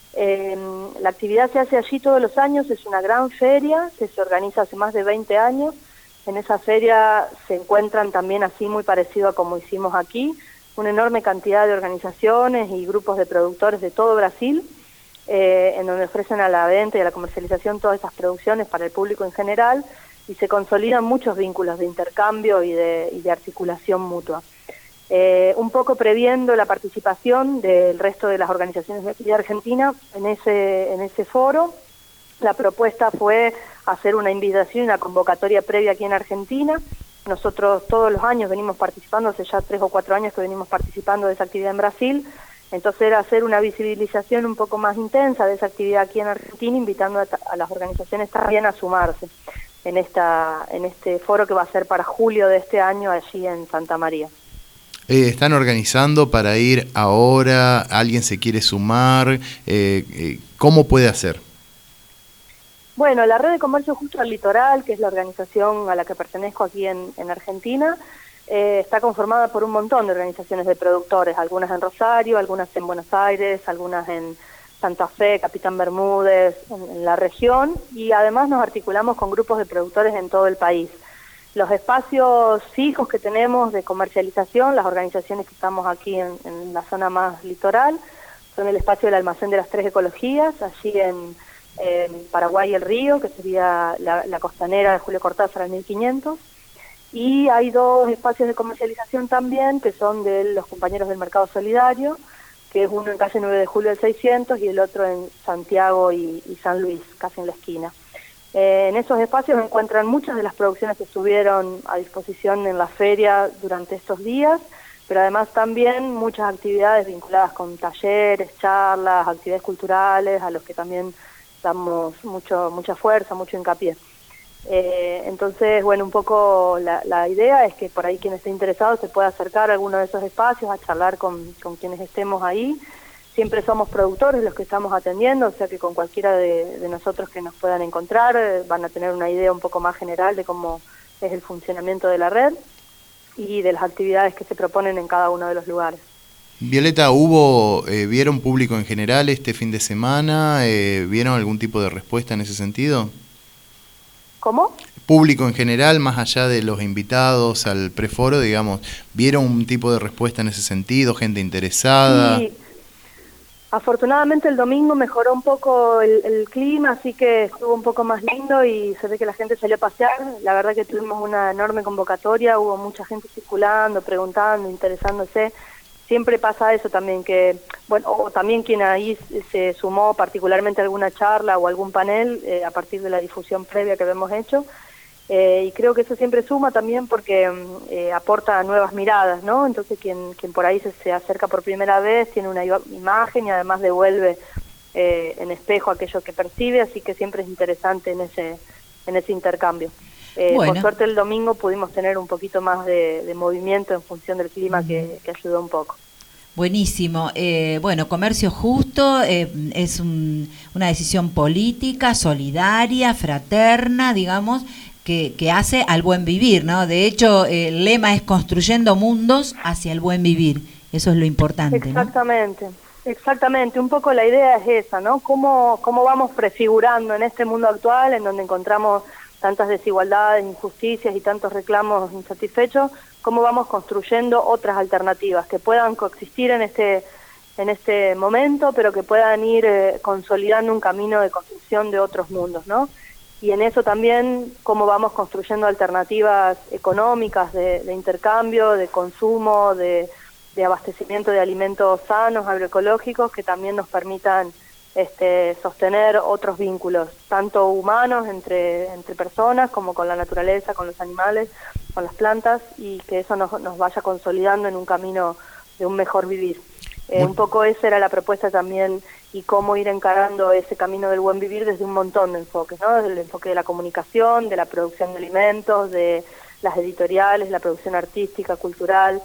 La actividad se hace allí todos los años, es una gran feria que se organiza hace más de 20 años. En esa feria se encuentran también, así muy parecido a como hicimos aquí, una enorme cantidad de organizaciones y grupos de productores de todo Brasil, en donde ofrecen a la venta y a la comercialización todas estas producciones para el público en general, y se consolidan muchos vínculos de intercambio y de articulación mutua. Un poco previendo la participación del resto de las organizaciones de aquí de Argentina en ese foro, la propuesta fue hacer una invitación y una convocatoria previa aquí en Argentina. Nosotros todos los años venimos participando, hace ya 3 o 4 años que venimos participando de esa actividad en Brasil, entonces era hacer una visibilización un poco más intensa de esa actividad aquí en Argentina, invitando a las organizaciones también a sumarse en este foro que va a ser para julio de este año allí en Santa María. ¿Están organizando para ir ahora? ¿Alguien se quiere sumar? ¿Cómo puede hacer? Bueno, la Red de Comercio Justo al Litoral, que es la organización a la que pertenezco aquí en Argentina, está conformada por un montón de organizaciones de productores, algunas en Rosario, algunas en Buenos Aires, algunas en Santa Fe, Capitán Bermúdez, en la región, y además nos articulamos con grupos de productores en todo el país. Los espacios fijos que tenemos de comercialización, las organizaciones que estamos aquí en la zona más litoral, son el espacio del Almacén de las Tres Ecologías, allí en Paraguay El Río, que sería la costanera de Julio Cortázar al 1500, y hay 2 espacios de comercialización también, que son de los compañeros del Mercado Solidario, que es uno en calle 9 de Julio del 600 y el otro en Santiago y San Luis, casi en la esquina. En esos espacios encuentran muchas de las producciones que estuvieron a disposición en la feria durante estos días, pero además también muchas actividades vinculadas con talleres, charlas, actividades culturales, a los que también damos mucha fuerza, mucho hincapié. Entonces, un poco la idea es que por ahí quien esté interesado se pueda acercar a alguno de esos espacios a charlar con quienes estemos ahí. Siempre somos productores los que estamos atendiendo, o sea que con cualquiera de nosotros que nos puedan encontrar van a tener una idea un poco más general de cómo es el funcionamiento de la red y de las actividades que se proponen en cada uno de los lugares. Violeta, ¿vieron público en general este fin de semana? ¿Vieron algún tipo de respuesta en ese sentido? ¿Cómo? Público en general, más allá de los invitados al preforo, digamos, ¿vieron un tipo de respuesta en ese sentido? ¿Gente interesada? Sí. Afortunadamente el domingo mejoró un poco el clima, así que estuvo un poco más lindo y se ve que la gente salió a pasear. La verdad que tuvimos una enorme convocatoria, hubo mucha gente circulando, preguntando, interesándose. Siempre pasa eso también, o también quien ahí se sumó particularmente a alguna charla o algún panel a partir de la difusión previa que habíamos hecho. Y creo que eso siempre suma también porque aporta nuevas miradas, ¿no? Entonces quien por ahí se acerca por primera vez tiene una imagen y además devuelve en espejo aquello que percibe, así que siempre es interesante en ese intercambio. Por suerte el domingo pudimos tener un poquito más de movimiento en función del clima que ayudó un poco. Buenísimo. Bueno, comercio justo es una decisión política, solidaria, fraterna, digamos, que hace al buen vivir, ¿no? De hecho, el lema es construyendo mundos hacia el buen vivir. Eso es lo importante, Exactamente. ¿No? Exactamente, un poco la idea es esa, ¿no? ¿Cómo vamos prefigurando en este mundo actual, en donde encontramos tantas desigualdades, injusticias y tantos reclamos insatisfechos, cómo vamos construyendo otras alternativas que puedan coexistir en este momento, pero que puedan ir consolidando un camino de construcción de otros mundos, ¿no? Y en eso también cómo vamos construyendo alternativas económicas de intercambio, de consumo, de abastecimiento de alimentos sanos, agroecológicos, que también nos permitan sostener otros vínculos, tanto humanos entre personas, como con la naturaleza, con los animales, con las plantas, y que eso nos vaya consolidando en un camino de un mejor vivir. Un poco esa era la propuesta también, y cómo ir encarando ese camino del buen vivir desde un montón de enfoques, ¿no? Desde el enfoque de la comunicación, de la producción de alimentos, de las editoriales, la producción artística, cultural.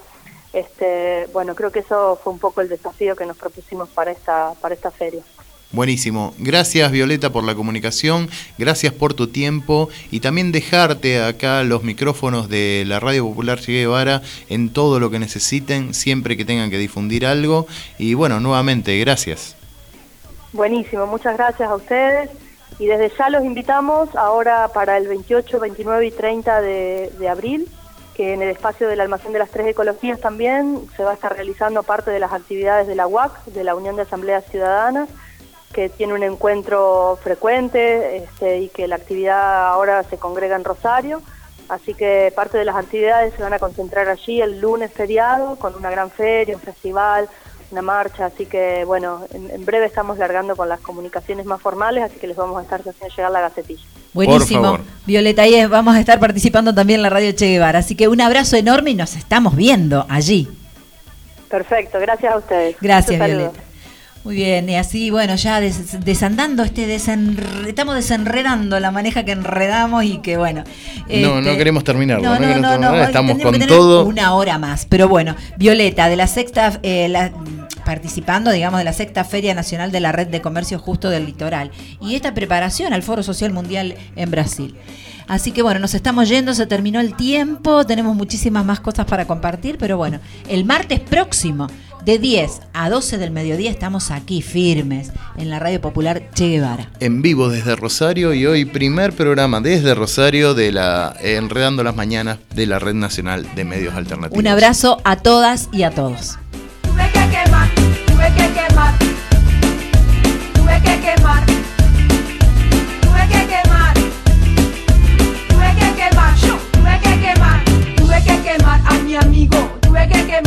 Bueno, creo que eso fue un poco el desafío que nos propusimos para esta feria. Buenísimo. Gracias, Violeta, por la comunicación, gracias por tu tiempo y también dejarte acá los micrófonos de la Radio Popular Che Guevara en todo lo que necesiten, siempre que tengan que difundir algo. Y bueno, nuevamente, gracias. Buenísimo, muchas gracias a ustedes. Y desde ya los invitamos ahora para el 28, 29 y 30 de abril, que en el espacio del Almacén de las Tres Ecologías también se va a estar realizando parte de las actividades de la UAC, de la Unión de Asambleas Ciudadanas, que tiene un encuentro frecuente y que la actividad ahora se congrega en Rosario, así que parte de las actividades se van a concentrar allí el lunes feriado, con una gran feria, un festival, una marcha, así que bueno, en breve estamos largando con las comunicaciones más formales, así que les vamos a estar haciendo llegar la gacetilla. Buenísimo, Violeta, ahí vamos a estar participando también en la Radio Che Guevara, así que un abrazo enorme y nos estamos viendo allí. Perfecto, gracias a ustedes. Gracias, Violeta. Muy bien, y así, bueno, ya desandando estamos desenredando la maneja que enredamos y que, bueno... No queremos terminarlo, no, estamos con todo. Una hora más, pero bueno, Violeta, de la sexta, participando, digamos, de la sexta Feria Nacional de la Red de Comercio Justo del Litoral, y esta preparación al Foro Social Mundial en Brasil. Así que bueno, nos estamos yendo, se terminó el tiempo, tenemos muchísimas más cosas para compartir, pero bueno, el martes próximo, de 10 a 12 del mediodía, estamos aquí firmes en la Radio Popular Che Guevara. En vivo desde Rosario, y hoy primer programa desde Rosario de la Enredando las Mañanas de la Red Nacional de Medios Alternativos. Un abrazo a todas y a todos. Tuve que quemar.